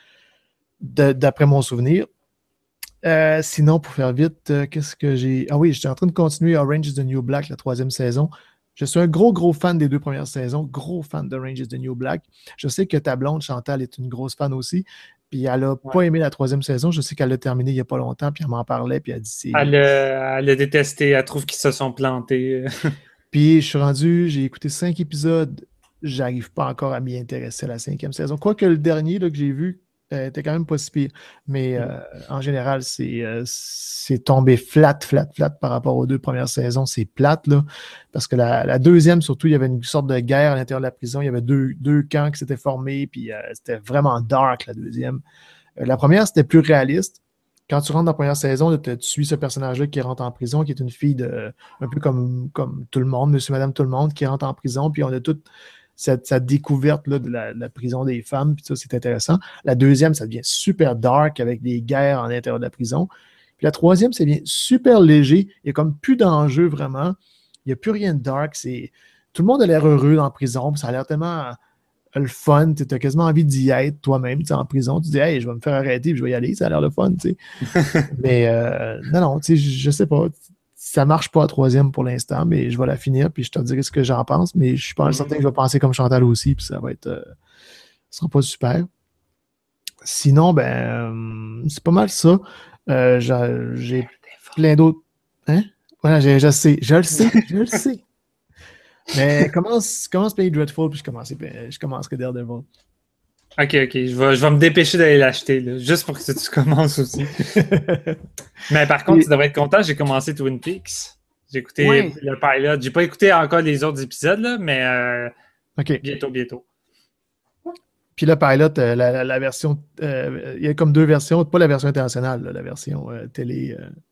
D'après mon souvenir. Sinon, pour faire vite, qu'est-ce que j'ai... Ah oui, j'étais en train de continuer Orange is the New Black, la 3e saison. Je suis un gros fan des 2 premières saisons, gros fan d'Orange is the New Black. Je sais que ta blonde, Chantal, est une grosse fan aussi. Puis elle n'a pas aimé la 3e saison. Je sais qu'elle l'a terminée il n'y a pas longtemps, puis elle m'en parlait, puis elle dit... Elle a détesté, elle trouve qu'ils se sont plantés. Puis je suis rendu, j'ai écouté 5 épisodes, j'arrive pas encore à m'y intéresser à la 5e saison. Quoique le dernier là, que j'ai vu, était quand même pas si pire. Mais en général, c'est tombé flat par rapport aux 2 premières saisons. C'est plate, là. Parce que la deuxième, surtout, il y avait une sorte de guerre à l'intérieur de la prison. Il y avait deux camps qui s'étaient formés, puis c'était vraiment dark, la deuxième. La première, c'était plus réaliste. Quand tu rentres dans la première saison, tu suis ce personnage-là qui rentre en prison, qui est une fille un peu comme tout le monde, monsieur, madame, tout le monde, qui rentre en prison, puis on a toute cette découverte là, de la prison des femmes, puis ça, c'est intéressant. La deuxième, ça devient super dark avec des guerres en l'intérieur de la prison. Puis la troisième, ça devient super léger. Il n'y a comme plus d'enjeu vraiment. Il n'y a plus rien de dark. Tout le monde a l'air heureux en prison, puis ça a l'air tellement le fun. Tu as quasiment envie d'y être toi-même en prison. Tu dis, hey, je vais me faire arrêter, puis je vais y aller. Ça a l'air le fun, tu sais. Mais non, tu sais, je sais pas. Ça marche pas à 3e pour l'instant, mais je vais la finir, puis je te dirai ce que j'en pense. Mais je suis pas certain que je vais penser comme Chantal aussi, puis ça va être... ça sera pas super. Sinon, c'est pas mal ça. J'ai plein d'autres... Hein? Voilà, je le sais. Mais commence Penny Dreadful, puis je commencerai Daredevil. OK. Je vais me dépêcher d'aller l'acheter, là, juste pour que tu commences aussi. Mais par contre, tu devrais être content, j'ai commencé Twin Peaks. J'ai écouté le pilot. J'ai pas écouté encore les autres épisodes, là, mais bientôt. Puis le pilot, la version... il y a comme 2 versions, pas la version internationale, là, la version télé.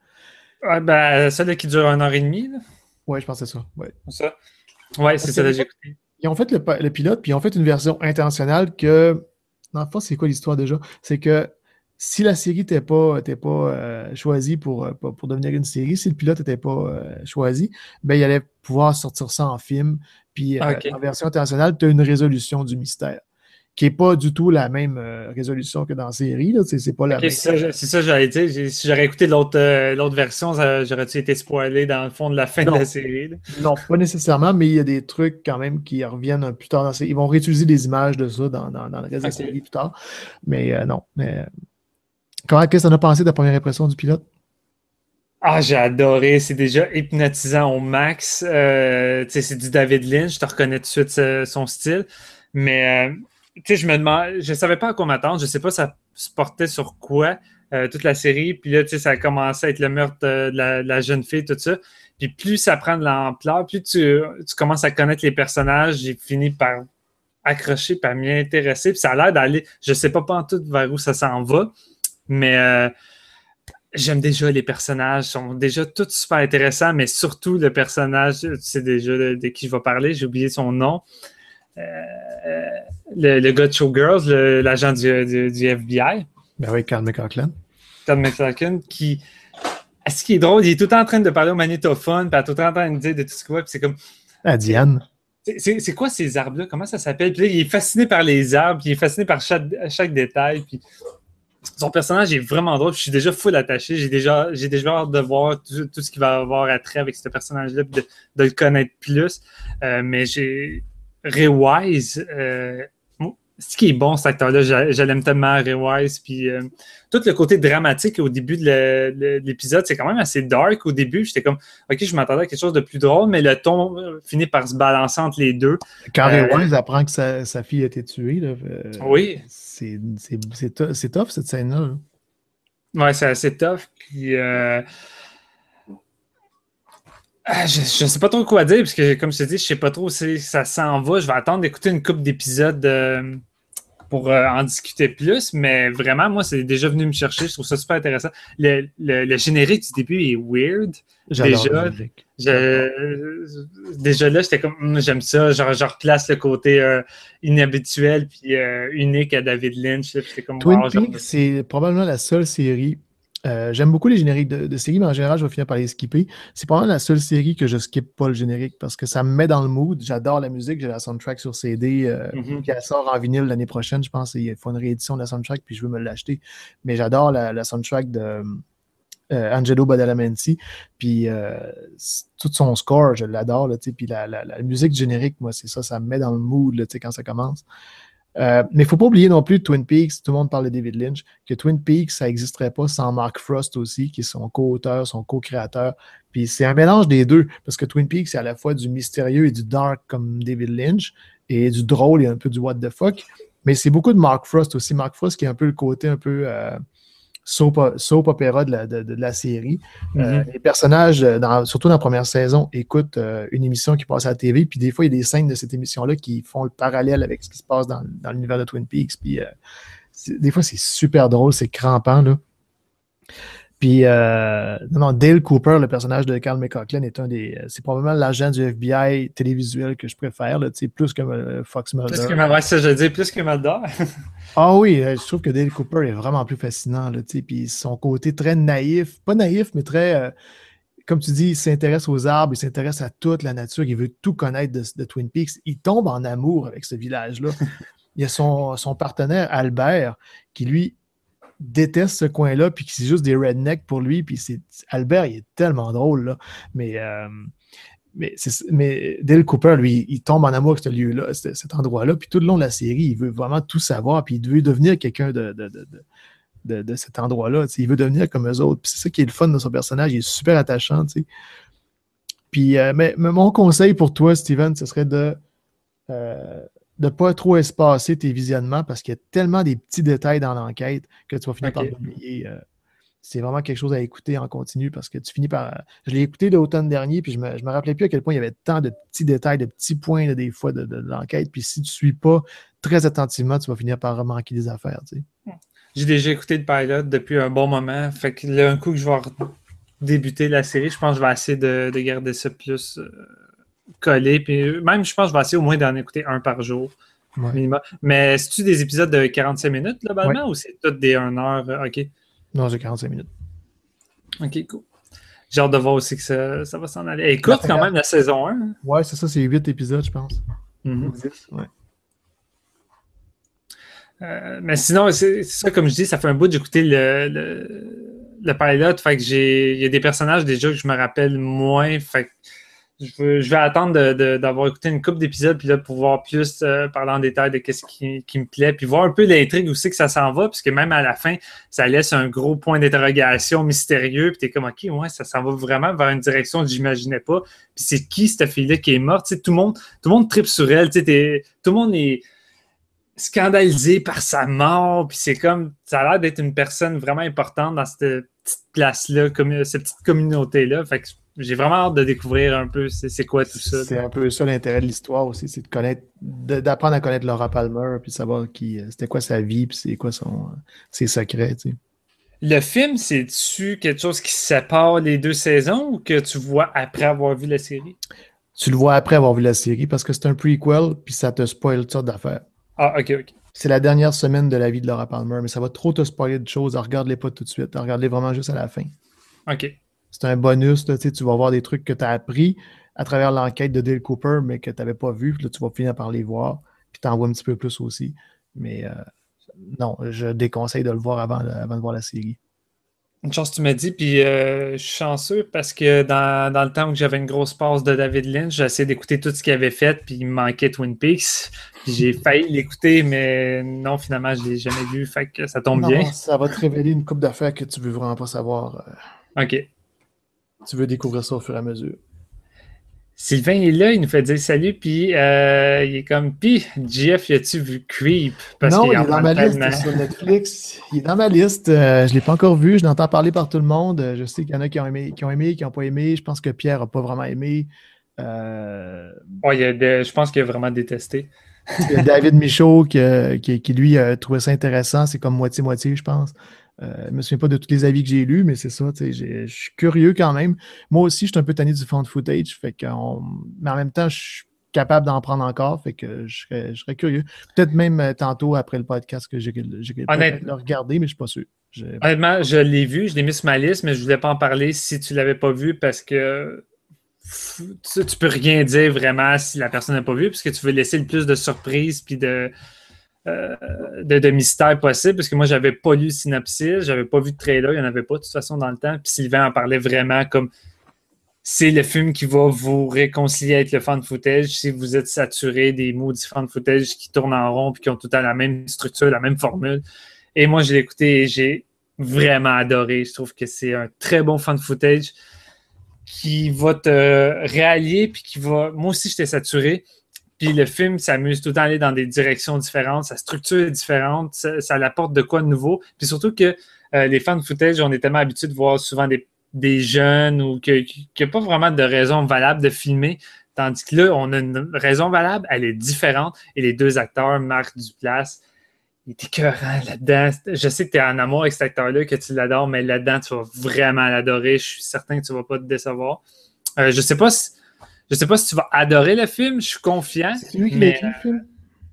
Celle qui dure 1h30. Oui, je pense que c'est ça. Ouais. Ça? Ouais, c'est ça que j'ai écouté. Ils ont fait le pilote, puis ils ont fait une version internationale que... Dans le fond, c'est quoi l'histoire déjà? C'est que si la série n'était pas choisie pour devenir une série, si le pilote n'était pas choisi, il allait pouvoir sortir ça en film. Puis en version internationale, tu as une résolution du mystère, qui n'est pas du tout la même résolution que dans la série. Là. C'est pas la même. C'est ça, j'allais dire. Si j'aurais écouté l'autre version, j'aurais-tu été spoilé dans le fond de la fin de la série? Là? Non, pas nécessairement, mais il y a des trucs quand même qui reviennent plus tard dans la série. Ils vont réutiliser des images de ça dans le reste de la série plus tard. Mais non. Qu'est-ce que tu en as pensé de la première impression du pilote? Ah, j'ai adoré. C'est déjà hypnotisant au max. C'est du David Lynch. Je te reconnais tout de suite son style. Mais... je me demande, je savais pas à quoi m'attendre, je sais pas ça se portait sur quoi toute la série, puis là ça a commencé à être le meurtre de la jeune fille, tout ça, puis plus ça prend de l'ampleur, plus tu commences à connaître les personnages, j'ai fini par accrocher, par m'y intéresser, puis ça a l'air d'aller, je sais pas pantoute vers où ça s'en va, mais j'aime déjà les personnages, sont déjà tous super intéressants, mais surtout le personnage, tu sais déjà de qui je vais parler, j'ai oublié son nom. Le gars de Showgirls, l'agent du FBI. Ben oui, Carl McLachlan. Carl McLachlan, ce qui est drôle, il est tout le temps en train de parler au magnétophone, puis tout le temps en train de dire de tout ce qu'il voit, puis c'est comme, Ah, Diane. C'est quoi ces arbres-là? Comment ça s'appelle? Puis là, il est fasciné par les arbres, puis il est fasciné par chaque détail. Puis son personnage est vraiment drôle. Puis je suis déjà full attaché. J'ai déjà hâte de voir tout ce qui va avoir attrait avec ce personnage-là, puis de le connaître plus. Mais Ray Wise, ce qui est bon, cet acteur-là, je l'aime tellement, Ray Wise. Puis tout le côté dramatique au début de l'épisode, c'est quand même assez dark au début. J'étais comme, OK, je m'attendais à quelque chose de plus drôle, mais le ton finit par se balancer entre les deux. Quand Ray Wise apprend que sa fille a été tuée, là, oui. C'est tough, cette scène-là. Ouais, c'est assez tough. Puis je sais pas trop quoi dire, parce que comme je te dis, je sais pas trop si ça s'en va. Je vais attendre d'écouter une couple d'épisodes pour en discuter plus, mais vraiment, moi, c'est déjà venu me chercher. Je trouve ça super intéressant. Le générique du début est weird. J'adore le générique. Déjà là, j'étais comme, j'aime ça. Genre, je replace le côté inhabituel puis unique à David Lynch. Là, comme, Twin Peaks, c'est probablement la seule série. J'aime beaucoup les génériques de séries, mais en général, je vais finir par les skipper. C'est probablement la seule série que je skippe pas le générique parce que ça me met dans le mood. J'adore la musique, j'ai la soundtrack sur CD, puis elle sort en vinyle l'année prochaine, je pense. Il faut une réédition de la soundtrack, puis je veux me l'acheter. Mais j'adore la soundtrack de Angelo Badalamenti, puis tout son score, je l'adore. Puis la musique générique, moi, c'est ça, ça me met dans le mood là, quand ça commence. Mais il ne faut pas oublier non plus Twin Peaks, tout le monde parle de David Lynch, que Twin Peaks, ça n'existerait pas sans Mark Frost aussi, qui est son co-auteur, son co-créateur. Puis c'est un mélange des deux, parce que Twin Peaks, c'est à la fois du mystérieux et du dark comme David Lynch, et du drôle et un peu du what the fuck. Mais c'est beaucoup de Mark Frost aussi. Mark Frost qui est un peu le côté un peu soap opéra de la série. Les personnages, surtout dans la première saison, écoutent une émission qui passe à la TV, puis des fois, il y a des scènes de cette émission-là qui font le parallèle avec ce qui se passe dans l'univers de Twin Peaks. Puis des fois, c'est super drôle, c'est crampant, là. Puis, Dale Cooper, le personnage de Carl McLachlan, c'est probablement l'agent du FBI télévisuel que je préfère, là, plus que Fox Mulder. Plus que ça, je dis plus que Mulder. Ah oui, je trouve que Dale Cooper est vraiment plus fascinant, là, puis son côté très naïf, pas naïf, mais très, comme tu dis, il s'intéresse aux arbres, il s'intéresse à toute la nature, il veut tout connaître de Twin Peaks. Il tombe en amour avec ce village-là. Il y a son partenaire, Albert, qui lui déteste ce coin-là, puis qui c'est juste des rednecks pour lui, puis Albert, il est tellement drôle, là, mais Dale Cooper, lui, il tombe en amour avec ce lieu-là, cet endroit-là, puis tout le long de la série, il veut vraiment tout savoir, puis il veut devenir quelqu'un de cet endroit-là, il veut devenir comme eux autres, puis c'est ça qui est le fun de son personnage, il est super attachant, tu sais. Puis, mais mon conseil pour toi, Steven, ce serait de ne pas trop espacer tes visionnements parce qu'il y a tellement des petits détails dans l'enquête que tu vas finir par l'oublier. C'est vraiment quelque chose à écouter en continu parce que tu finis par... Je l'ai écouté l'automne dernier puis je me rappelais plus à quel point il y avait tant de petits détails, de petits points là, des fois de l'enquête. Puis si tu ne suis pas très attentivement, tu vas finir par manquer des affaires. Tu sais. J'ai déjà écouté le pilot depuis un bon moment. Fait que là, un coup que je vais débuter la série, je pense que je vais essayer de garder ça plus... collé, puis même je pense que je vais essayer au moins d'en écouter un par jour. Ouais. Mais c'est-tu des épisodes de 45 minutes globalement ou c'est tous des 1 heure? OK. Non, j'ai 45 minutes. OK, cool. J'ai hâte de voir aussi que ça va s'en aller. Elle est courte quand même la saison 1. Hein? Ouais, c'est ça, c'est 8 épisodes, je pense. 10, ouais. Mais sinon, c'est ça, comme je dis, ça fait un bout d'écouter le pilot. Fait que il y a des personnages déjà que je me rappelle moins. Fait que je vais attendre d'avoir écouté une couple d'épisodes puis là pouvoir plus parler en détail de ce qui me plaît puis voir un peu l'intrigue aussi que ça s'en va puisque même à la fin ça laisse un gros point d'interrogation mystérieux puis t'es comme ok ouais ça s'en va vraiment vers une direction que j'imaginais pas puis c'est qui cette fille-là qui est morte, tout le monde tripe sur elle, tout le monde est scandalisé par sa mort puis c'est comme ça a l'air d'être une personne vraiment importante dans cette petite place-là, cette petite communauté-là, fait que j'ai vraiment hâte de découvrir un peu c'est quoi tout ça. C'est un peu ça l'intérêt de l'histoire aussi, c'est d'apprendre à connaître Laura Palmer, puis savoir c'était quoi sa vie, puis c'est quoi ses secrets. Tu sais. Le film, c'est-tu quelque chose qui sépare les 2 saisons ou que tu vois après avoir vu la série? Tu le vois après avoir vu la série parce que c'est un prequel, puis ça te spoil toutes sortes d'affaires. Ah, ok. C'est la dernière semaine de la vie de Laura Palmer, mais ça va trop te spoiler de choses. Regarde-les pas tout de suite, regarde-les vraiment juste à la fin. OK. C'est un bonus, là, tu vas voir des trucs que tu as appris, à travers l'enquête de Dale Cooper, mais que tu n'avais pas vu. Puis là, tu vas finir par les voir. Puis tu en vois un petit peu plus aussi. Mais non, je déconseille de le voir avant de voir la série. Une chose que tu m'as dit, puis je suis chanceux parce que dans le temps où j'avais une grosse pause de David Lynch, j'ai essayé d'écouter tout ce qu'il avait fait, puis il me manquait Twin Peaks. Puis j'ai failli l'écouter, mais non, finalement, je ne l'ai jamais vu, fait que ça tombe bien. Ça va te révéler une couple d'affaires que tu veux vraiment pas savoir. OK. Tu veux découvrir ça au fur et à mesure. Sylvain est là, il nous fait dire salut, puis il est comme, puis Jeff, as-tu vu Creep? Parce non, il est dans ma liste sur Netflix. Il est dans ma liste. Je ne l'ai pas encore vu. Je l'entends parler par tout le monde. Je sais qu'il y en a qui ont aimé, qui n'ont pas aimé. Je pense que Pierre n'a pas vraiment aimé. Je pense qu'il a vraiment détesté. Il y a David Michaud qui lui, a trouvé ça intéressant. C'est comme moitié-moitié, je pense. Je ne me souviens pas de tous les avis que j'ai lus, mais c'est ça, je suis curieux quand même. Moi aussi, je suis un peu tanné du found footage, mais en même temps, je suis capable d'en prendre encore, fait que je serais curieux. Peut-être même tantôt, après le podcast, que j'ai le regarder, mais je ne suis pas sûr. Honnêtement, je l'ai vu, je l'ai mis sur ma liste, mais je ne voulais pas en parler si tu ne l'avais pas vu, parce que tu ne peux rien dire vraiment si la personne n'a pas vu, parce que tu veux laisser le plus de surprises puis de mystère possible, parce que moi, j'avais pas lu le synopsis, j'avais pas vu de trailer, il n'y en avait pas de toute façon dans le temps, puis Sylvain en parlait vraiment comme c'est le film qui va vous réconcilier avec le found footage si vous êtes saturé des maudits found footage qui tournent en rond puis qui ont tout le temps la même structure, la même formule. Et moi, je l'ai écouté et j'ai vraiment adoré. Je trouve que c'est un très bon found footage qui va te rallier puis qui va... Moi aussi, j'étais saturé. Puis le film s'amuse tout le temps à aller dans des directions différentes, sa structure est différente, ça apporte de quoi de nouveau. Puis surtout que les fans de footage, on est tellement habitués de voir souvent des jeunes ou qu'il n'y a pas vraiment de raison valable de filmer. Tandis que là, on a une raison valable, elle est différente. Et les deux acteurs, Marc Duplass, il est écœurant là-dedans. Je sais que tu es en amour avec cet acteur-là, que tu l'adores, mais là-dedans, tu vas vraiment l'adorer. Je suis certain que tu ne vas pas te décevoir. Je ne sais pas si tu vas adorer le film, je suis confiant. C'est lui qui l'a écrit, le film?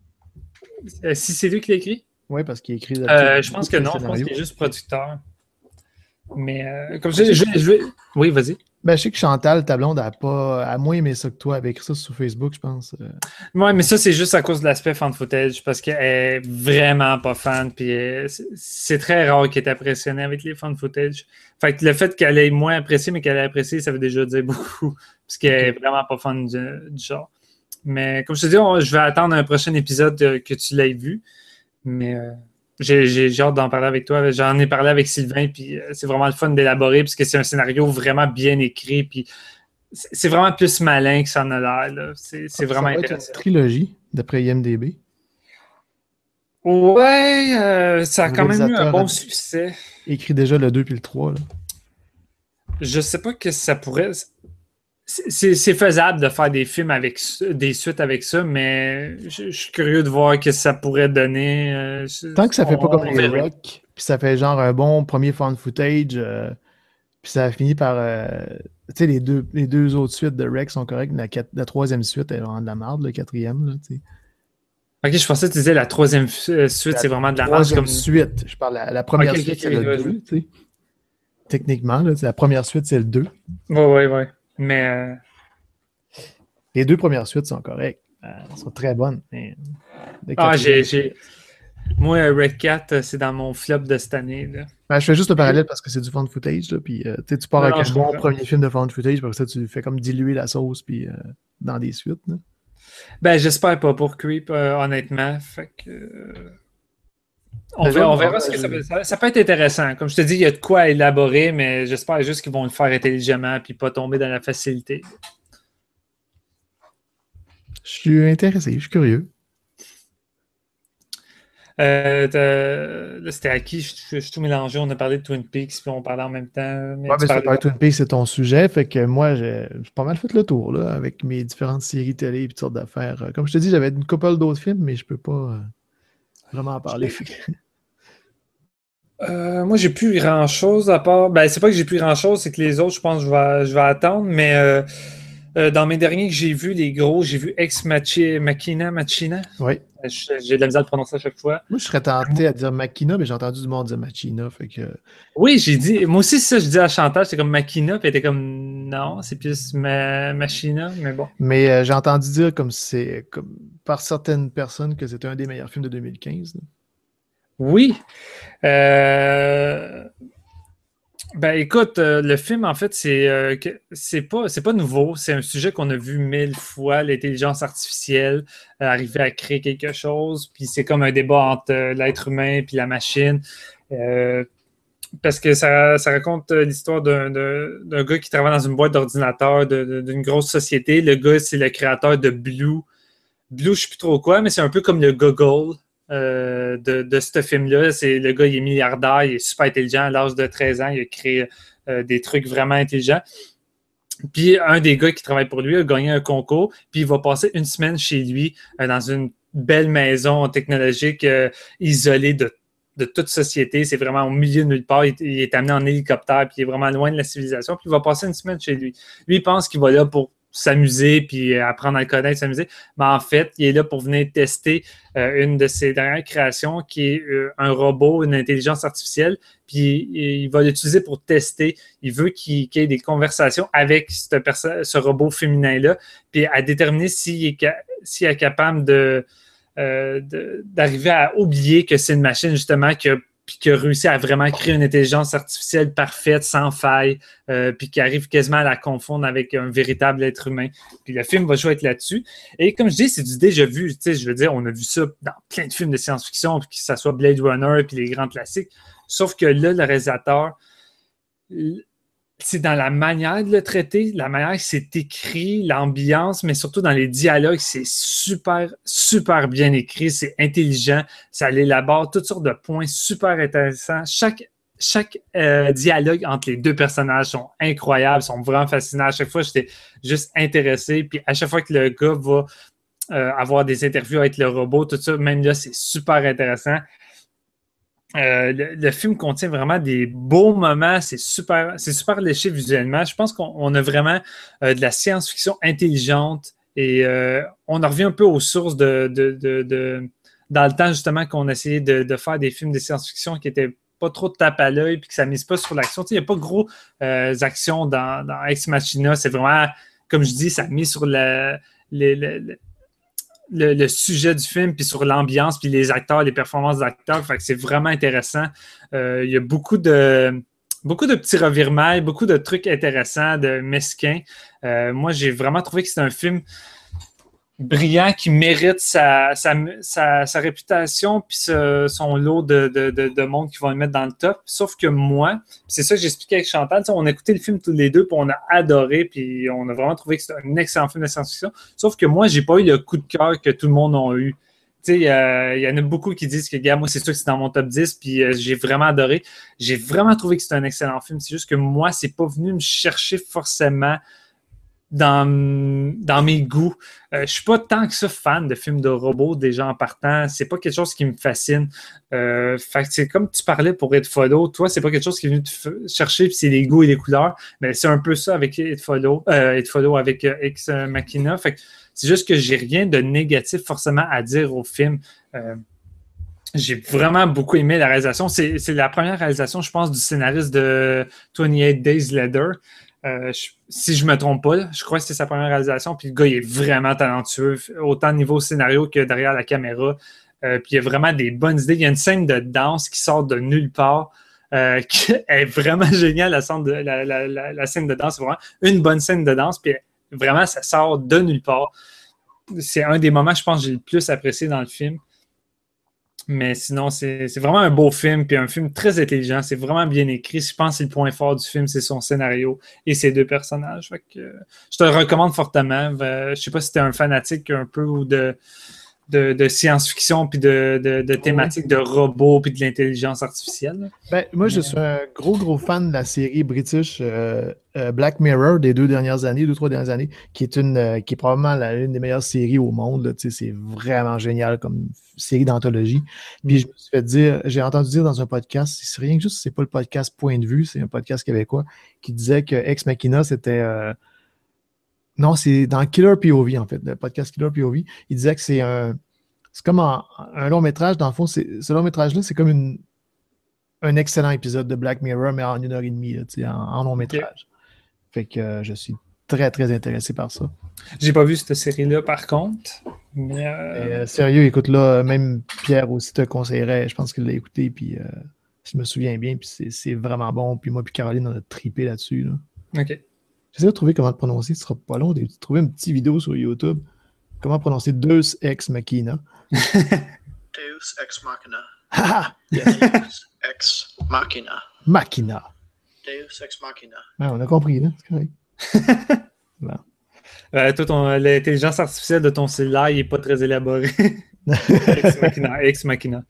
Si c'est lui qui l'a écrit? Oui, parce qu'il a écrit... je pense que non, je pense qu'il est juste producteur. Mais comme je oui, vas-y. Ben, je sais que Chantal, ta blonde, a moins aimé ça que toi, avec ça sur Facebook, je pense. Oui, mais ça, c'est juste à cause de l'aspect fan footage, parce qu'elle est vraiment pas fan, puis c'est très rare qu'elle est impressionnée avec les fan footage. Fait que le fait qu'elle ait moins apprécié, mais qu'elle ait apprécié, ça veut déjà dire beaucoup, parce qu'elle est vraiment pas fan du genre. Mais comme je te dis, je vais attendre un prochain épisode que tu l'aies vu, mais... J'ai hâte d'en parler avec toi. J'en ai parlé avec Sylvain, puis c'est vraiment le fun d'élaborer, parce que c'est un scénario vraiment bien écrit, puis c'est vraiment plus malin que ça en a l'air. Là. C'est vraiment intéressant. C'est une trilogie, d'après IMDb. Ouais, ça a quand même eu un bon succès. Écrit déjà le 2 puis le 3. Là. Je sais pas que ça pourrait... C'est faisable de faire des films avec des suites avec ça, mais je suis curieux de voir ce que ça pourrait donner. Tant que ça fait pas comme les Rec, puis ça fait genre un bon premier found footage, puis ça a fini par... tu sais, les deux autres suites de Rec sont correctes, la troisième suite est vraiment de la merde, le quatrième. Là, t'sais. Ok, je pensais que tu disais la troisième suite, c'est vraiment de la merde. La troisième suite, je parle, la première suite, c'est le 2. T'sais. Techniquement, là, la première suite, c'est le 2. Ouais. Mais les deux premières suites sont correctes. Elles sont très bonnes. Mais... Moi, Red Cat, c'est dans mon flop de cette année. Là. Ben, je fais juste le parallèle parce que c'est du found footage. Là, puis, tu pars avec un bon premier film de found footage, parce que ça, tu fais comme diluer la sauce puis, dans des suites. Là. Ben, j'espère pas pour Creep, honnêtement. Fait que... On verra ce que ça peut faire. Ça peut être intéressant. Comme je te dis, il y a de quoi élaborer, mais j'espère juste qu'ils vont le faire intelligemment et pas tomber dans la facilité. Je suis intéressé, je suis curieux. Là, c'était à qui? Je suis tout mélangé. On a parlé de Twin Peaks, puis on parlait en même temps. Mais tu parlais de Twin Peaks, c'est ton sujet. Fait que moi, j'ai pas mal fait le tour là, avec mes différentes séries télé et toutes sortes d'affaires. Comme je te dis, j'avais une couple d'autres films, mais je peux pas vraiment en parler. Moi, j'ai plus grand-chose à part... Ben, c'est pas que j'ai plus grand-chose, c'est que les autres, je pense que je vais attendre, mais Dans mes derniers que j'ai vus, les gros, j'ai vu Ex Machina. Oui. J'ai de la misère à le prononcer à chaque fois. Moi, je serais tenté à dire Machina, mais j'ai entendu du monde dire Machina. Fait que... Oui, j'ai dit. Moi aussi, ça, je dis à Chantal, c'est comme Machina, puis elle était comme non, c'est plus Machina, mais bon. Mais j'ai entendu dire comme par certaines personnes que c'était un des meilleurs films de 2015. Là. Oui. Ben écoute, le film, en fait, c'est pas nouveau. C'est un sujet qu'on a vu 1000 fois, l'intelligence artificielle, arriver à créer quelque chose. Puis c'est comme un débat entre l'être humain puis la machine. Parce que ça raconte l'histoire d'un gars qui travaille dans une boîte d'ordinateur d'une grosse société. Le gars, c'est le créateur de Blue. Blue, je ne sais plus trop quoi, mais c'est un peu comme le Google. De ce film-là. Le gars, il est milliardaire, il est super intelligent. À l'âge de 13 ans, il a créé des trucs vraiment intelligents. Puis un des gars qui travaille pour lui a gagné un concours, puis il va passer une semaine chez lui dans une belle maison technologique isolée de toute société. C'est vraiment au milieu de nulle part. Il est amené en hélicoptère, puis il est vraiment loin de la civilisation. Puis il va passer une semaine chez lui. Lui, il pense qu'il va là pour s'amuser puis apprendre à le connaître, s'amuser. Mais en fait, il est là pour venir tester une de ses dernières créations qui est un robot, une intelligence artificielle. Puis il va l'utiliser pour tester. Il veut qu'il y ait des conversations avec ce robot féminin-là, puis à déterminer s'il est capable d'arriver à oublier que c'est une machine, justement, qui a réussi à vraiment créer une intelligence artificielle parfaite, sans faille, puis qui arrive quasiment à la confondre avec un véritable être humain. Puis le film va jouer là-dessus. Et comme je dis, c'est du déjà vu. Tu sais, je veux dire, on a vu ça dans plein de films de science-fiction, puis que ça soit Blade Runner, puis les grands classiques. Sauf que là, le réalisateur, c'est dans la manière de le traiter, la manière que c'est écrit, l'ambiance, mais surtout dans les dialogues, c'est super, super bien écrit, c'est intelligent, ça élabore toutes sortes de points super intéressants. Chaque dialogue entre les deux personnages sont incroyables, sont vraiment fascinants. À chaque fois, j'étais juste intéressé, puis à chaque fois que le gars va avoir des interviews avec le robot, tout ça, même là, c'est super intéressant. Le film contient vraiment des beaux moments, c'est super léché visuellement. Je pense qu'on a vraiment de la science-fiction intelligente et on en revient un peu aux sources dans le temps justement qu'on essayait de faire des films de science-fiction qui étaient pas trop de tape à l'œil puis que ça mise pas sur l'action. Il n'y a pas de gros actions dans Ex Machina. C'est vraiment, comme je dis, ça mise sur le sujet du film, puis sur l'ambiance, puis les acteurs, les performances d'acteurs. Fait que c'est vraiment intéressant. Il y a beaucoup de petits revirements, beaucoup de trucs intéressants, de mesquins. Moi, j'ai vraiment trouvé que c'est un film brillant qui mérite sa réputation puis son lot de monde qui vont le mettre dans le top. Sauf que moi, c'est ça que j'expliquais avec Chantal, on a écouté le film tous les deux puis on a adoré puis on a vraiment trouvé que c'était un excellent film de science-fiction. Sauf que moi, j'ai pas eu le coup de cœur que tout le monde a eu. Il y en a beaucoup qui disent que, gars, moi, c'est sûr que c'est dans mon top 10 puis j'ai vraiment adoré. J'ai vraiment trouvé que c'est un excellent film. C'est juste que moi, c'est pas venu me chercher forcément dans mes goûts. Je suis pas tant que ça fan de films de robots déjà en partant. C'est pas quelque chose qui me fascine. Fait que c'est comme tu parlais pour It Follow. Toi, c'est pas quelque chose qui est venu te chercher puis c'est les goûts et les couleurs. Mais c'est un peu ça avec It Follow avec Ex Machina. Fait que c'est juste que j'ai rien de négatif forcément à dire au film. J'ai vraiment beaucoup aimé la réalisation. C'est la première réalisation, je pense, du scénariste de 28 Days Later. Si je me trompe pas, je crois que c'est sa première réalisation. Puis le gars, il est vraiment talentueux, autant niveau scénario que derrière la caméra. Puis il y a vraiment des bonnes idées. Il y a une scène de danse qui sort de nulle part, qui est vraiment géniale. La scène de danse, c'est vraiment une bonne scène de danse. Puis vraiment, ça sort de nulle part. C'est un des moments, je pense, que j'ai le plus apprécié dans le film. Mais sinon, c'est vraiment un beau film, puis un film très intelligent. C'est vraiment bien écrit. Je pense que le point fort du film, c'est son scénario et ses deux personnages. Fait que, je te le recommande fortement. Je sais pas si tu es un fanatique un peu ou de science-fiction, puis de thématiques de robots, puis de l'intelligence artificielle. Ben, moi, je suis un gros fan de la série british Black Mirror des 2-3 dernières années, qui est probablement l'une des meilleures séries au monde. C'est vraiment génial comme série d'anthologie. Puis je me suis fait dire, j'ai entendu dire dans un podcast, c'est rien que juste, c'est pas le podcast Point de vue, c'est un podcast québécois, qui disait que Ex Machina, c'était Non, c'est dans Killer POV, en fait, le podcast Killer POV. Il disait que c'est comme un long métrage. Dans le fond, ce long métrage-là, c'est comme un excellent épisode de Black Mirror, mais en 1h30, là, en long métrage. Okay. Fait que je suis très, très intéressé par ça. J'ai pas vu cette série-là, par contre. Mais sérieux, écoute, là, même Pierre aussi te conseillerait. Je pense qu'il l'a écouté, puis je me souviens bien, puis c'est vraiment bon. Puis moi, puis Caroline, on a trippé là-dessus. Là. OK. J'essaie de trouver comment le prononcer, ce sera pas long. De trouver une petite vidéo sur YouTube. Comment prononcer Deus Ex Machina. Deus Ex Machina. Ah! Yes. Deus Ex Machina. Machina. Deus Ex Machina. Ah, on a compris, là. C'est correct. Bon. Toi, l'intelligence artificielle de ton cellulaire, il n'est pas très élaboré. Ex Machina.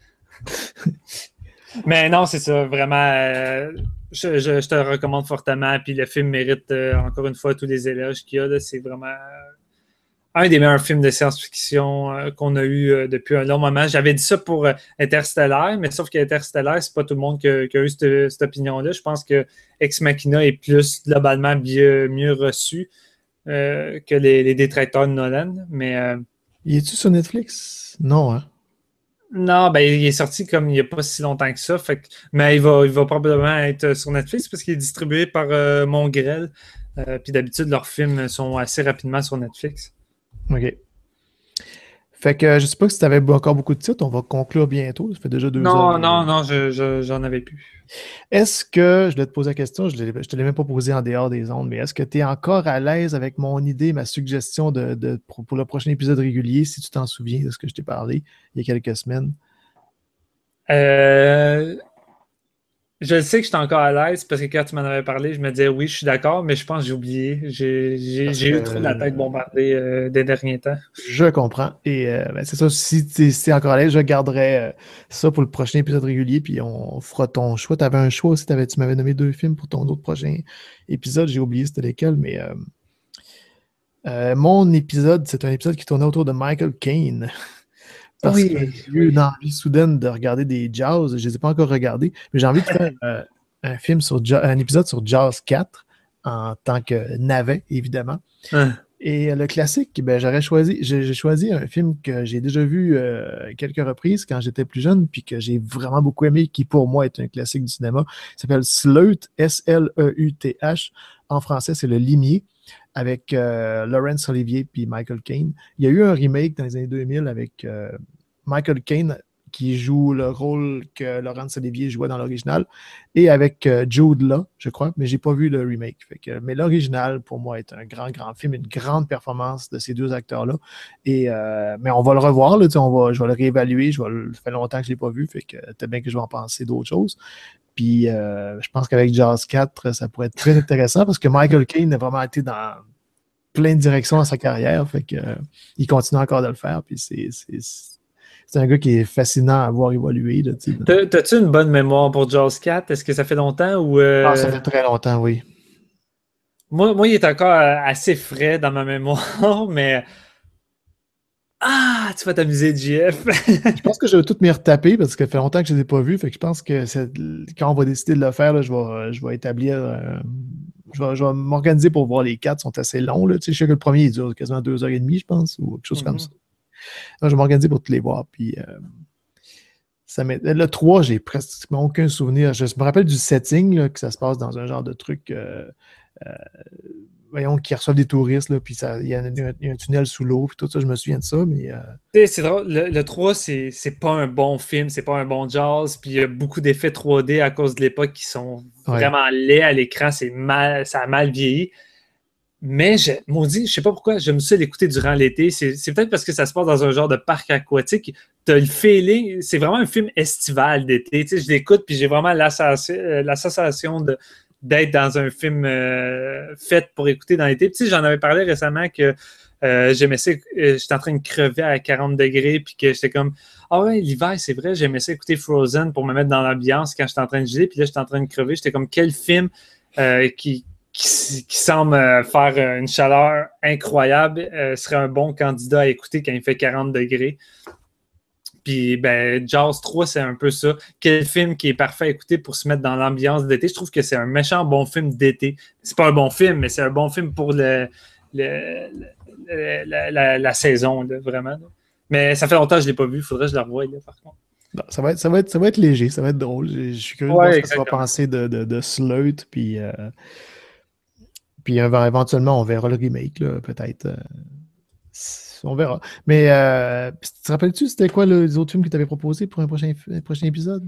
Mais non, c'est ça, vraiment. Je te le recommande fortement. Puis le film mérite encore une fois tous les éloges qu'il y a. Là, c'est vraiment un des meilleurs films de science-fiction qu'on a eu depuis un long moment. J'avais dit ça pour Interstellar, mais sauf qu'Interstellar, c'est pas tout le monde qui a eu cette opinion-là. Je pense que Ex Machina est plus globalement mieux reçu que les détracteurs de Nolan. Mais y est-tu sur Netflix? Non, hein? Non, ben il est sorti comme il n'y a pas si longtemps que ça. Mais il va probablement être sur Netflix parce qu'il est distribué par Mongrel. Puis d'habitude, leurs films sont assez rapidement sur Netflix. OK. Fait que je sais pas si tu avais encore beaucoup de titres. On va conclure bientôt. Ça fait déjà 2 heures. Non, j'en avais plus. Est-ce que, je voulais te poser la question, je ne te l'ai même pas posé en dehors des ondes, mais est-ce que tu es encore à l'aise avec mon idée, ma suggestion pour le prochain épisode régulier, si tu t'en souviens de ce que je t'ai parlé il y a quelques semaines? Je sais que je suis encore à l'aise parce que quand tu m'en avais parlé, je me disais oui, je suis d'accord, mais je pense que j'ai oublié. J'ai eu trop la tête bombardée des derniers temps. Je comprends. Et c'est ça, si tu es encore à l'aise, je garderai ça pour le prochain épisode régulier, puis on fera ton choix. Tu avais un choix aussi, tu m'avais nommé 2 films pour ton autre prochain épisode. J'ai oublié c'était lesquels, mais mon épisode, c'est un épisode qui tournait autour de Michael Caine. Parce que j'ai eu une envie soudaine de regarder des Jaws. Je ne les ai pas encore regardés, mais j'ai envie de faire un épisode sur Jaws 4 en tant que navet, évidemment. Et le classique, ben, j'ai choisi un film que j'ai déjà vu quelques reprises quand j'étais plus jeune, puis que j'ai vraiment beaucoup aimé, qui pour moi est un classique du cinéma. Il s'appelle Sleuth, S-L-E-U-T-H. En français, c'est Le Limier, avec Laurence Olivier puis Michael Caine. Il y a eu un remake dans les années 2000 avec Michael Caine qui joue le rôle que Laurence Olivier jouait dans l'original, et avec Jude Law, je crois, mais j'ai pas vu le remake. Mais l'original, pour moi, est un grand, grand film, une grande performance de ces 2 acteurs-là. Mais on va le revoir, là, je vais le réévaluer, ça fait longtemps que je l'ai pas vu, fait que peut-être bien que je vais en penser d'autres choses. Puis je pense qu'avec Jaws 4, ça pourrait être très intéressant parce que Michael Caine a vraiment été dans plein de directions dans sa carrière. Fait que il continue encore de le faire. Puis c'est un gars qui est fascinant à voir évoluer. T'as-tu une bonne mémoire pour Jaws 4? Est-ce que ça fait longtemps ou ça fait très longtemps, oui. Moi, il est encore assez frais dans ma mémoire, mais tu vas t'amuser, JF. Je pense que je vais tout m'y retaper parce que ça fait longtemps que je ne les ai pas vus. Fait que je pense que quand on va décider de le faire, là, je vais établir. Je vais m'organiser pour voir les 4. Ils sont assez longs. Là. Je sais que le premier il dure quasiment 2h30, je pense, ou quelque chose comme ça. Donc, je vais m'organiser pour tous les voir. Puis, le 3, j'ai presque aucun souvenir. Je me rappelle du setting, là, que ça se passe dans un genre de truc. Voyons, qui reçoivent des touristes, là, puis il y a un tunnel sous l'eau, puis tout ça, je me souviens de ça, mais... C'est drôle, le 3, c'est pas un bon film, c'est pas un bon jazz, puis il y a beaucoup d'effets 3D à cause de l'époque qui sont vraiment laids à l'écran, ça a mal vieilli. Mais, maudit, je sais pas pourquoi, je me suis l'écouter durant l'été, c'est peut-être parce que ça se passe dans un genre de parc aquatique, t'as le feeling, c'est vraiment un film estival d'été, tu sais, je l'écoute, puis j'ai vraiment l'association d'être dans un film fait pour écouter dans l'été. Puis, j'en avais parlé récemment que j'aimais ça, j'étais en train de crever à 40 degrés, puis que j'étais comme, l'hiver, c'est vrai, j'aimais ça écouter Frozen pour me mettre dans l'ambiance quand j'étais en train de geler, puis là, j'étais en train de crever. J'étais comme, quel film qui semble faire une chaleur incroyable serait un bon candidat à écouter quand il fait 40 degrés. Puis, ben, Jaws 3, c'est un peu ça. Quel film qui est parfait à écouter pour se mettre dans l'ambiance d'été? Je trouve que c'est un méchant bon film d'été. C'est pas un bon film, mais c'est un bon film pour la saison, là, vraiment. Là. Mais ça fait longtemps que je ne l'ai pas vu. Il faudrait que je la revoie, là, par contre. Bon, ça va être léger, ça va être drôle. Je suis curieux de voir ce que tu vas penser de Sleuth, puis éventuellement, on verra le remake, là, peut-être. On verra. Mais te rappelles-tu, c'était quoi les autres films que tu avais proposés pour un prochain épisode?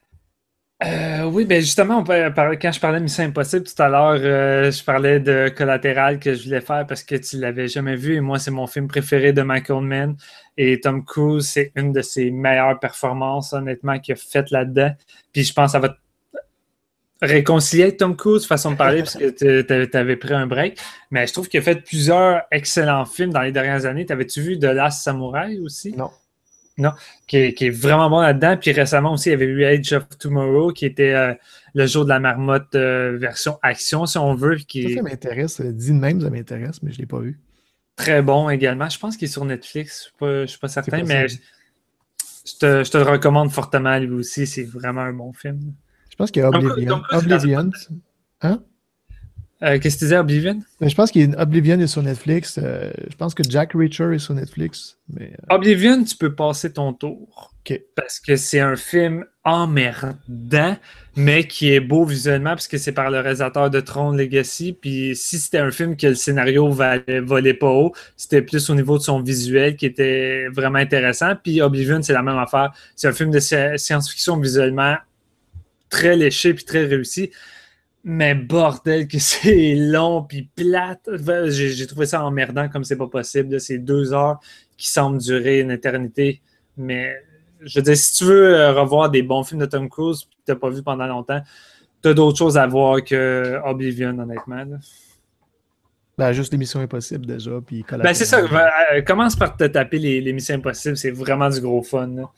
Oui, ben justement, quand je parlais de Mission Impossible tout à l'heure, je parlais de Collatéral que je voulais faire parce que tu ne l'avais jamais vu et moi, c'est mon film préféré de Michael Mann et Tom Cruise, c'est une de ses meilleures performances, honnêtement, qu'il a faites là-dedans. Puis je pense que ça va réconcilier avec Tom Cruise, façon de parler, parce que tu avais pris un break. Mais je trouve qu'il a fait plusieurs excellents films dans les dernières années. T'avais-tu vu The Last Samurai aussi? Non, qui est vraiment bon là-dedans. Puis récemment aussi, il y avait eu Age of Tomorrow, qui était le jour de la marmotte version action, si on veut. Ça m'intéresse. Dit de même, ça m'intéresse, mais je ne l'ai pas vu. Très bon également. Je pense qu'il est sur Netflix. Je ne suis pas certain, mais je te le recommande fortement, lui aussi. C'est vraiment un bon film. Je pense qu'il y a Oblivion. Hein? Qu'est-ce que tu disais, Oblivion? Je pense qu'Oblivion est sur Netflix. Je pense que Jack Reacher est sur Netflix. Mais, Oblivion, tu peux passer ton tour. Okay. Parce que c'est un film emmerdant, mais qui est beau visuellement, parce que c'est par le réalisateur de Tron Legacy. Puis si c'était un film que le scénario volait pas haut, c'était plus au niveau de son visuel qui était vraiment intéressant. Puis Oblivion, c'est la même affaire. C'est un film de science-fiction visuellement très léché puis très réussi. Mais bordel que c'est long puis plate. J'ai trouvé ça emmerdant comme c'est pas possible. C'est 2 heures qui semblent durer une éternité. Mais je veux dire, si tu veux revoir des bons films de Tom Cruise que tu n'as pas vu pendant longtemps, tu as d'autres choses à voir que Oblivion, honnêtement. Là. Ben, juste les Missions Impossibles déjà. Puis ben, c'est ça. Commence par te taper les Missions Impossibles. C'est vraiment du gros fun. Là.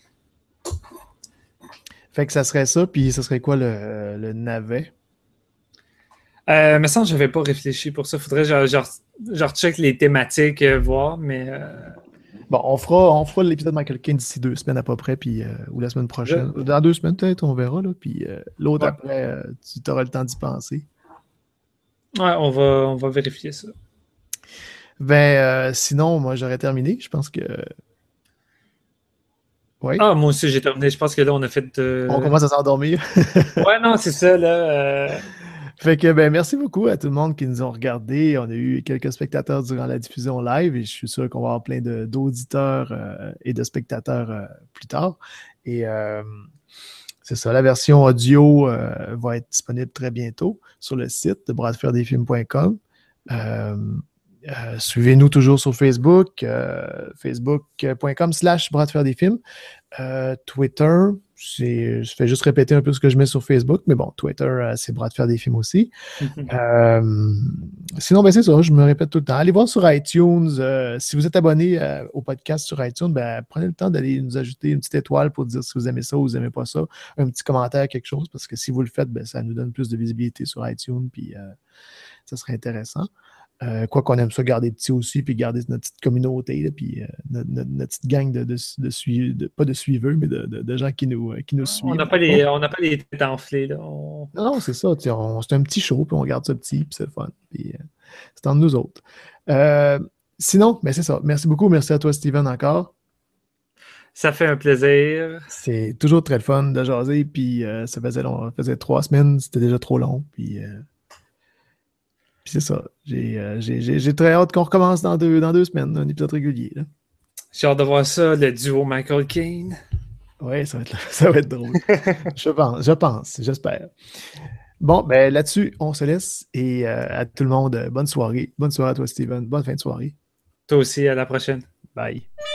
Fait que ça serait ça. Puis ça serait quoi le navet? Mais ça, je n'avais pas réfléchi pour ça. Il faudrait que je recheck les thématiques, voir, mais... Bon, on fera l'épisode de Michael Caine d'ici 2 semaines à peu près, puis, ou la semaine prochaine. Dans 2 semaines, peut-être, on verra. Là, puis l'autre, après, tu auras le temps d'y penser. Ouais, on va vérifier ça. Ben, sinon, moi, j'aurais terminé. Je pense que... Ouais. Ah, moi aussi, j'ai terminé. Je pense que là, on a fait... On commence à s'endormir. Ouais, non, c'est ça, là... Fait que, ben, merci beaucoup à tout le monde qui nous ont regardés. On a eu quelques spectateurs durant la diffusion live et je suis sûr qu'on va avoir plein d'auditeurs et de spectateurs plus tard. Et c'est ça, la version audio va être disponible très bientôt sur le site de bradfairedesfilms.com. Suivez-nous toujours sur Facebook, facebook.com/bradfairedesfilms. Twitter, je fais juste répéter un peu ce que je mets sur Facebook, mais bon, Twitter, c'est Bras de faire des films aussi. Sinon, ben c'est ça, je me répète tout le temps. Allez voir sur iTunes. Si vous êtes abonné au podcast sur iTunes, ben, prenez le temps d'aller nous ajouter une petite étoile pour dire si vous aimez ça ou vous n'aimez pas ça. Un petit commentaire, quelque chose, parce que si vous le faites, ben, ça nous donne plus de visibilité sur iTunes, puis ça serait intéressant. Quoi qu'on aime ça garder petit aussi, puis garder notre petite communauté, là, puis notre petite gang pas de suiveurs, mais de gens qui nous suivent. On n'a pas les têtes enflées. Là. Non, c'est ça. C'est un petit show, puis on garde ça petit, puis c'est le fun. Puis, c'est entre nous autres. Sinon, ben c'est ça. Merci beaucoup. Merci à toi, Steven, encore. Ça fait un plaisir. C'est toujours très le fun de jaser, puis ça faisait 3 semaines, c'était déjà trop long, puis c'est ça. J'ai très hâte qu'on recommence dans 2 semaines, un épisode régulier. Là. J'ai hâte de voir ça, le duo Michael Caine. Oui, ça va être drôle. Je pense, j'espère. Bon, ben là-dessus, on se laisse. Et à tout le monde, bonne soirée. Bonne soirée à toi, Steven. Bonne fin de soirée. Toi aussi, à la prochaine. Bye.